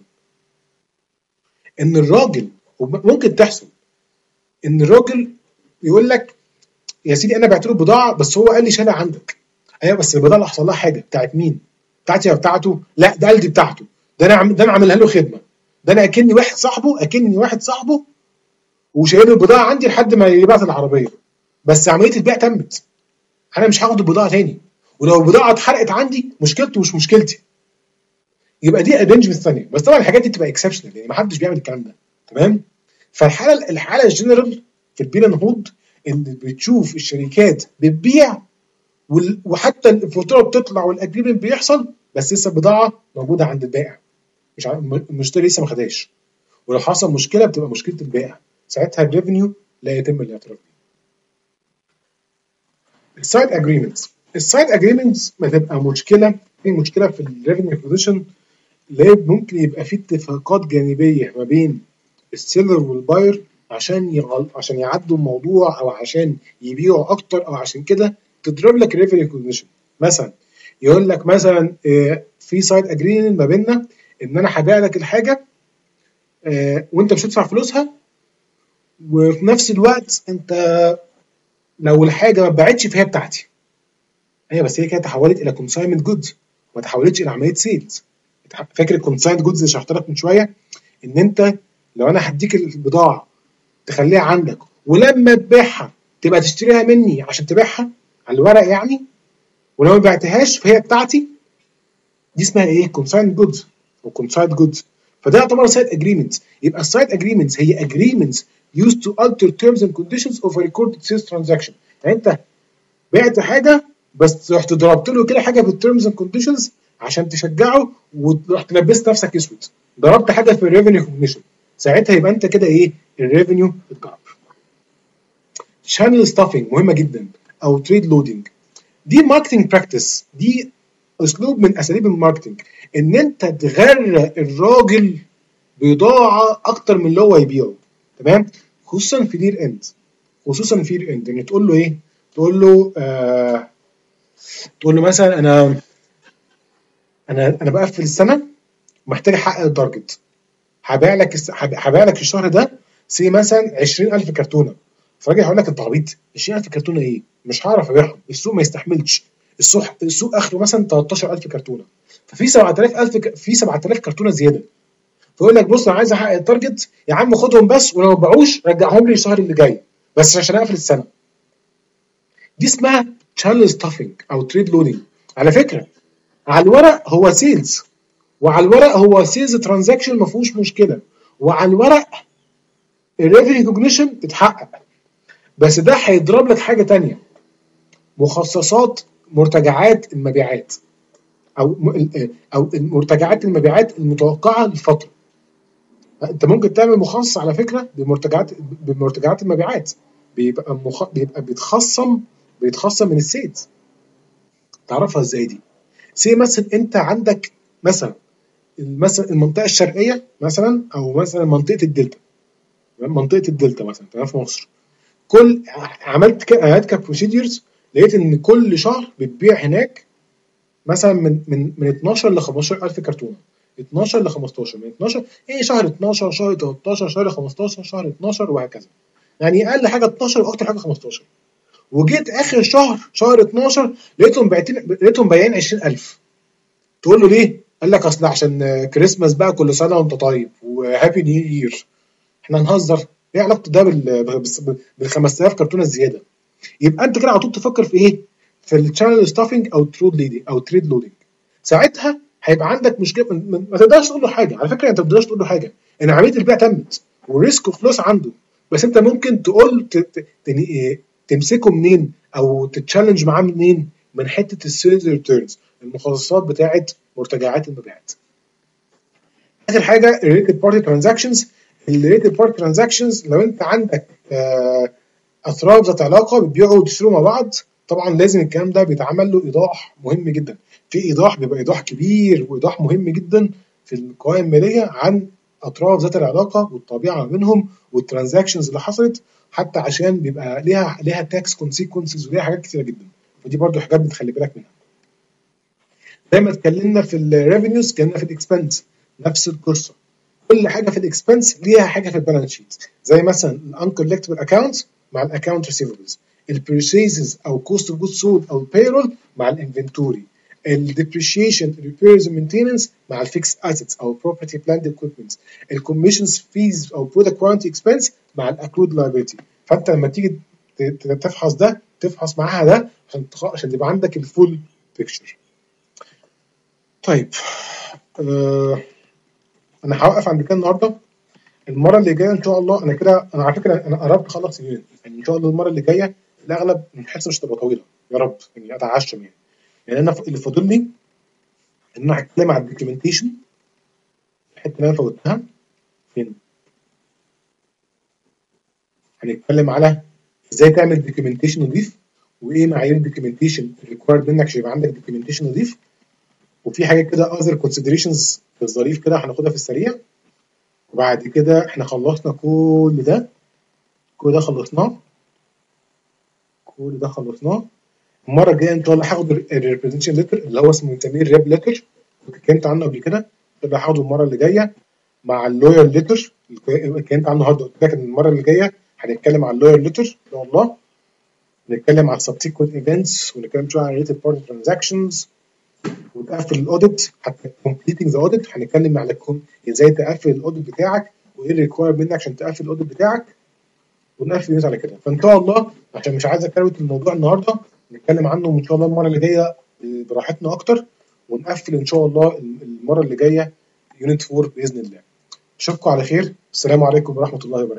ان الراجل، ممكن تحصل ان الراجل يقول لك يا سيدي انا بعت له بضاعه بس هو قال لي شالها عندك. ايوه بس البضاعه اللي حصل لها حاجه بتاعت مين؟ بتاعتي ولا بتاعته؟ لا ده قال دي بتاعته، ده انا عم... ده انا عاملها له خدمه، ده انا اكني واحد صاحبه اكني واحد صاحبه وشايل البضاعه عندي لحد ما يبعت العربيه، بس عمليه البيع تمت، انا مش هاخد البضاعه تاني، ولو البضاعه اتحرقت عندي مشكلته مش مشكلتي. يبقى دي ارينجمنت ثانيه، بس طبعا الحاجات دي بتبقى اكسبشنال، يعني ما حدش بيعمل الكلام ده. تمام. فالحاله الحاله الجنرال في البيل اند هولد اللي بتشوف الشركات بتبيع وحتى الفاتوره بتطلع والاجريمنت بيحصل بس لسه البضاعه موجوده عند البائع، مش المشتري لسه ما خدهاش، ولو حصل مشكله بتبقى مشكله البائع، ساعتها الريفينيو لا يتم الاعتراف بيه. السايد اجريمنتس السايد اجريمنتس بتبقى مشكله في مشكله في الريفينيو بوزيشن، اللي ممكن يبقى في اتفاقات جانبيه ما بين السيلر والباير عشان يغل... عشان يعدوا الموضوع او عشان يبيعوا اكتر او عشان كده تضرب لك ريفينيو ريكوجنيشن. مثلا يقول لك مثلا في سايد اجريمنت ما بيننا ان انا هبيع لك الحاجه وانت مش هتدفع فلوسها وفي نفس الوقت انت لو الحاجه ما اتباعتش فهي بتاعتي. ايوه بس هي كده تحولت الى كونساينمنت جودز ما تحولتش الى عمليه سيلز. فاكر الكونساينمنت جودز اللي شرحت لك من شويه؟ ان انت لو انا هديك البضاعه تخليها عندك ولما تبيعها تبقى تشتريها مني عشان تبيعها على الورق يعني، ولو ما بعتهاش فهي بتاعتي، دي اسمها ايه؟ كونساينمنت جودز او كونسايند جودز. فده يعتبر سايد اجريمنت. يبقى السايد اجريمنتس هي اجريمنتس used to alter terms and conditions of a recorded sales transaction. يعني انت بعت حاجه بس رحت ضربت له كده حاجه في التيرمز اند كونديشنز عشان تشجعه ورحت لبست نفسك اسود، ضربت حاجه في الريفينيو كونديشن، ساعتها يبقى انت كده ايه؟ الريفينيو اتضرب. شانل ستافنج مهمه جدا او تريد لودنج، دي ماركتنج براكتس، دي اسلوب من اساليب الماركتنج، ان انت تغرق الراجل بضاعه اكتر من اللي هو يبيعه. تمام؟ خصوصا في دير اند، خصوصا في دير اند ان تقول له ايه؟ تقول له آه تقول له مثلا انا انا انا بقفل السنه ومحتاج احقق التارجت، هبيع لك الس- هب- هبيع لك الشهر ده سي مثلا عشرين ألف كرتونه. فالراجل هيقول لك انت عبيط، عشرين ألف كرتونه ايه؟ مش هعرف ابيعهم، السوق ما يستحملش، السوق السوق اخره مثلا تلتاشر ألف كرتونه، ففي سبعة آلاف ألف ك... في سبعة آلاف كرتونه زياده. فيقول لك بص انا عايز احقق التارجت يا عم خدهم بس، ولو ما باعوش رجعهم لي الشهر اللي جاي بس عشان اقفل السنه. دي اسمها تشانل ستافنج او تريد لودنج. على فكره على الورق هو سيلز، وعلى الورق هو سيلز ترانزاكشن ما فيهوش مشكله، وعلى الورق الريفينيو ريكوجنيشن اتحقق، بس ده هيضرب لك حاجه تانية، مخصصات مرتجعات المبيعات او او مرتجعات المبيعات المتوقعه للفتره. انت ممكن تعمل مخصص على فكره بمرتجعات بمرتجعات المبيعات، بيبقى مخ... بيبقى بيتخصم بيتخصم من السيلز. تعرفها ازاي دي؟ سي مثلا انت عندك مثلا مثلا المنطقه الشرقيه مثلا، او مثلا منطقه الدلتا، منطقه الدلتا مثلا تمام في مصر، كل عملت ك... عملت كبروسيديرز، لقيت ان كل شهر بتبيع هناك مثلا من من من اتناشر ل خمستاشر ألف كرتونه، اتناشر ل خمستاشر، من اتناشر ايه شهر اتناشر، شهر تلتاشر، شهر خمستاشر، شهر اتناشر، وهكذا. يعني اقل حاجه اتناشر واكتر حاجه خمستاشر. وجيت اخر شهر شهر اتناشر لقيتهم بايعين لقيتهم بايعين عشرين ألف. تقول له ليه؟ قال لك اصل عشان كريسماس بقى كل سنه وانت طيب وهابي نيو يير. احنا نهزر؟ ايه علاقته ده بال بال خمس آلاف كرتونه الزياده؟ يبقى انت كده على طول تفكر في ايه؟ في الشانل ستافنج او ترود ليدنج او تريد لودنج. ساعتها هيبقى عندك مشكله، ما تقدرش تقول له حاجه. على فكره انت ما تقدرش تقول له حاجه، ان عمليه البيع تمت والريسك اوف لوس عنده، بس انت ممكن تقول ت... ت... ت... تمسكه منين او تتشالنج معاه منين؟ من حته السيلز ريتيرنز، المخصصات بتاعه مرتجعات المبيعات. اخر حاجه الريليتد بارتي ترانزاكشنز. الريليتد بارتي ترانزاكشنز لو انت عندك آه اطراف ذات علاقه بيبيعوا ويشتروا مع بعض، طبعا لازم الكلام ده بيتعمل له ايضاح مهم جدا. في ايضاح بيبقى ايضاح كبير وايضاح مهم جدا في القوائم الماليه عن اطراف ذات العلاقه والطبيعه ما بينهم والترانزاكشنز اللي حصلت، حتى عشان بيبقى ليها ليها تاكس كونسيكونسز وليها حاجات كتيره جدا. ودي برضو حاجات بتخلي بالك منها. زي ما اتكلمنا في الريفينيوز اتكلمنا في الاكسبنس، نفس القصه. كل حاجه في الاكسبنس ليها حاجه في البالانس شيت، زي مثلا الانكولكتبل اكونت مع الاكونت ريسيفبلز، البرشيزز او كوست اوف جود سولد او البيرول مع الانفنتوري، الديبريشيشن ريبيرز مينتيننس مع الفيكس اسيتس او بروبرتي بلاند اكويبمنت، الكوميشنز فيز او برودكت كوانتي اكسبنس مع الاكرود لايبيلتي. فانت لما تيجي تفحص ده تفحص معاها ده عشان عشان يبقى عندك الفول بيكتشر. طيب آه انا هوقف عند كده النهارده. المره اللي جايه ان شاء الله انا كده، انا على فكره انا قربت اخلص اليونت، يعني ان شاء الله المره اللي جايه الاغلب الحصه مش هتبقى طويله يا رب، يعني اتعشم يعني. يعني انا اللي فاضل لي ان انا هتكلم على الدوكيومنتيشن، الحته اللي انا فوتها فين. هنتكلم على ازاي تعمل دوكيومنتيشن نظيف، وايه معايير الدوكيومنتيشن الريكوايرد منك عشان يبقى عندك دوكيومنتيشن نظيف. وفي حاجه كده اذر كونسيدريشنز في الظريف كده هناخدها في السريع. وبعد كده احنا خلصنا كل ده، كل ده خلصناه، كل ده خلصناه. المره الجايه ان شاء الله هاخد الريبريزنتيشن ليتر اللي هو اسمه بنسميه الريب ليتر، كنت اتكلمت عنه قبل كده، ده هاخده المره اللي جايه مع اللوير ليتر اللي اتكلمت عنه النهارده. قلت لك ان المره اللي جايه هنتكلم عن اللوير ليتر ان شاء الله، نتكلم عن subsequent events، ونتكلم شويه عن related party transactions، ونقفل الاوديت حتى completing the audit. هنتكلم على ازاي تقفل الاوديت بتاعك وايه اللي ريكواير منك عشان تقفل الاوديت بتاعك، ونقفل الناس على كده. فان شاء الله عشان مش عايز اكروت الموضوع النهارده، نتكلم عنه ان شاء الله المره اللي جايه براحتنا اكتر، ونقفل ان شاء الله المره اللي جايه يونت أربعة باذن الله. اشوفكم على خير، السلام عليكم ورحمه الله وبركاته.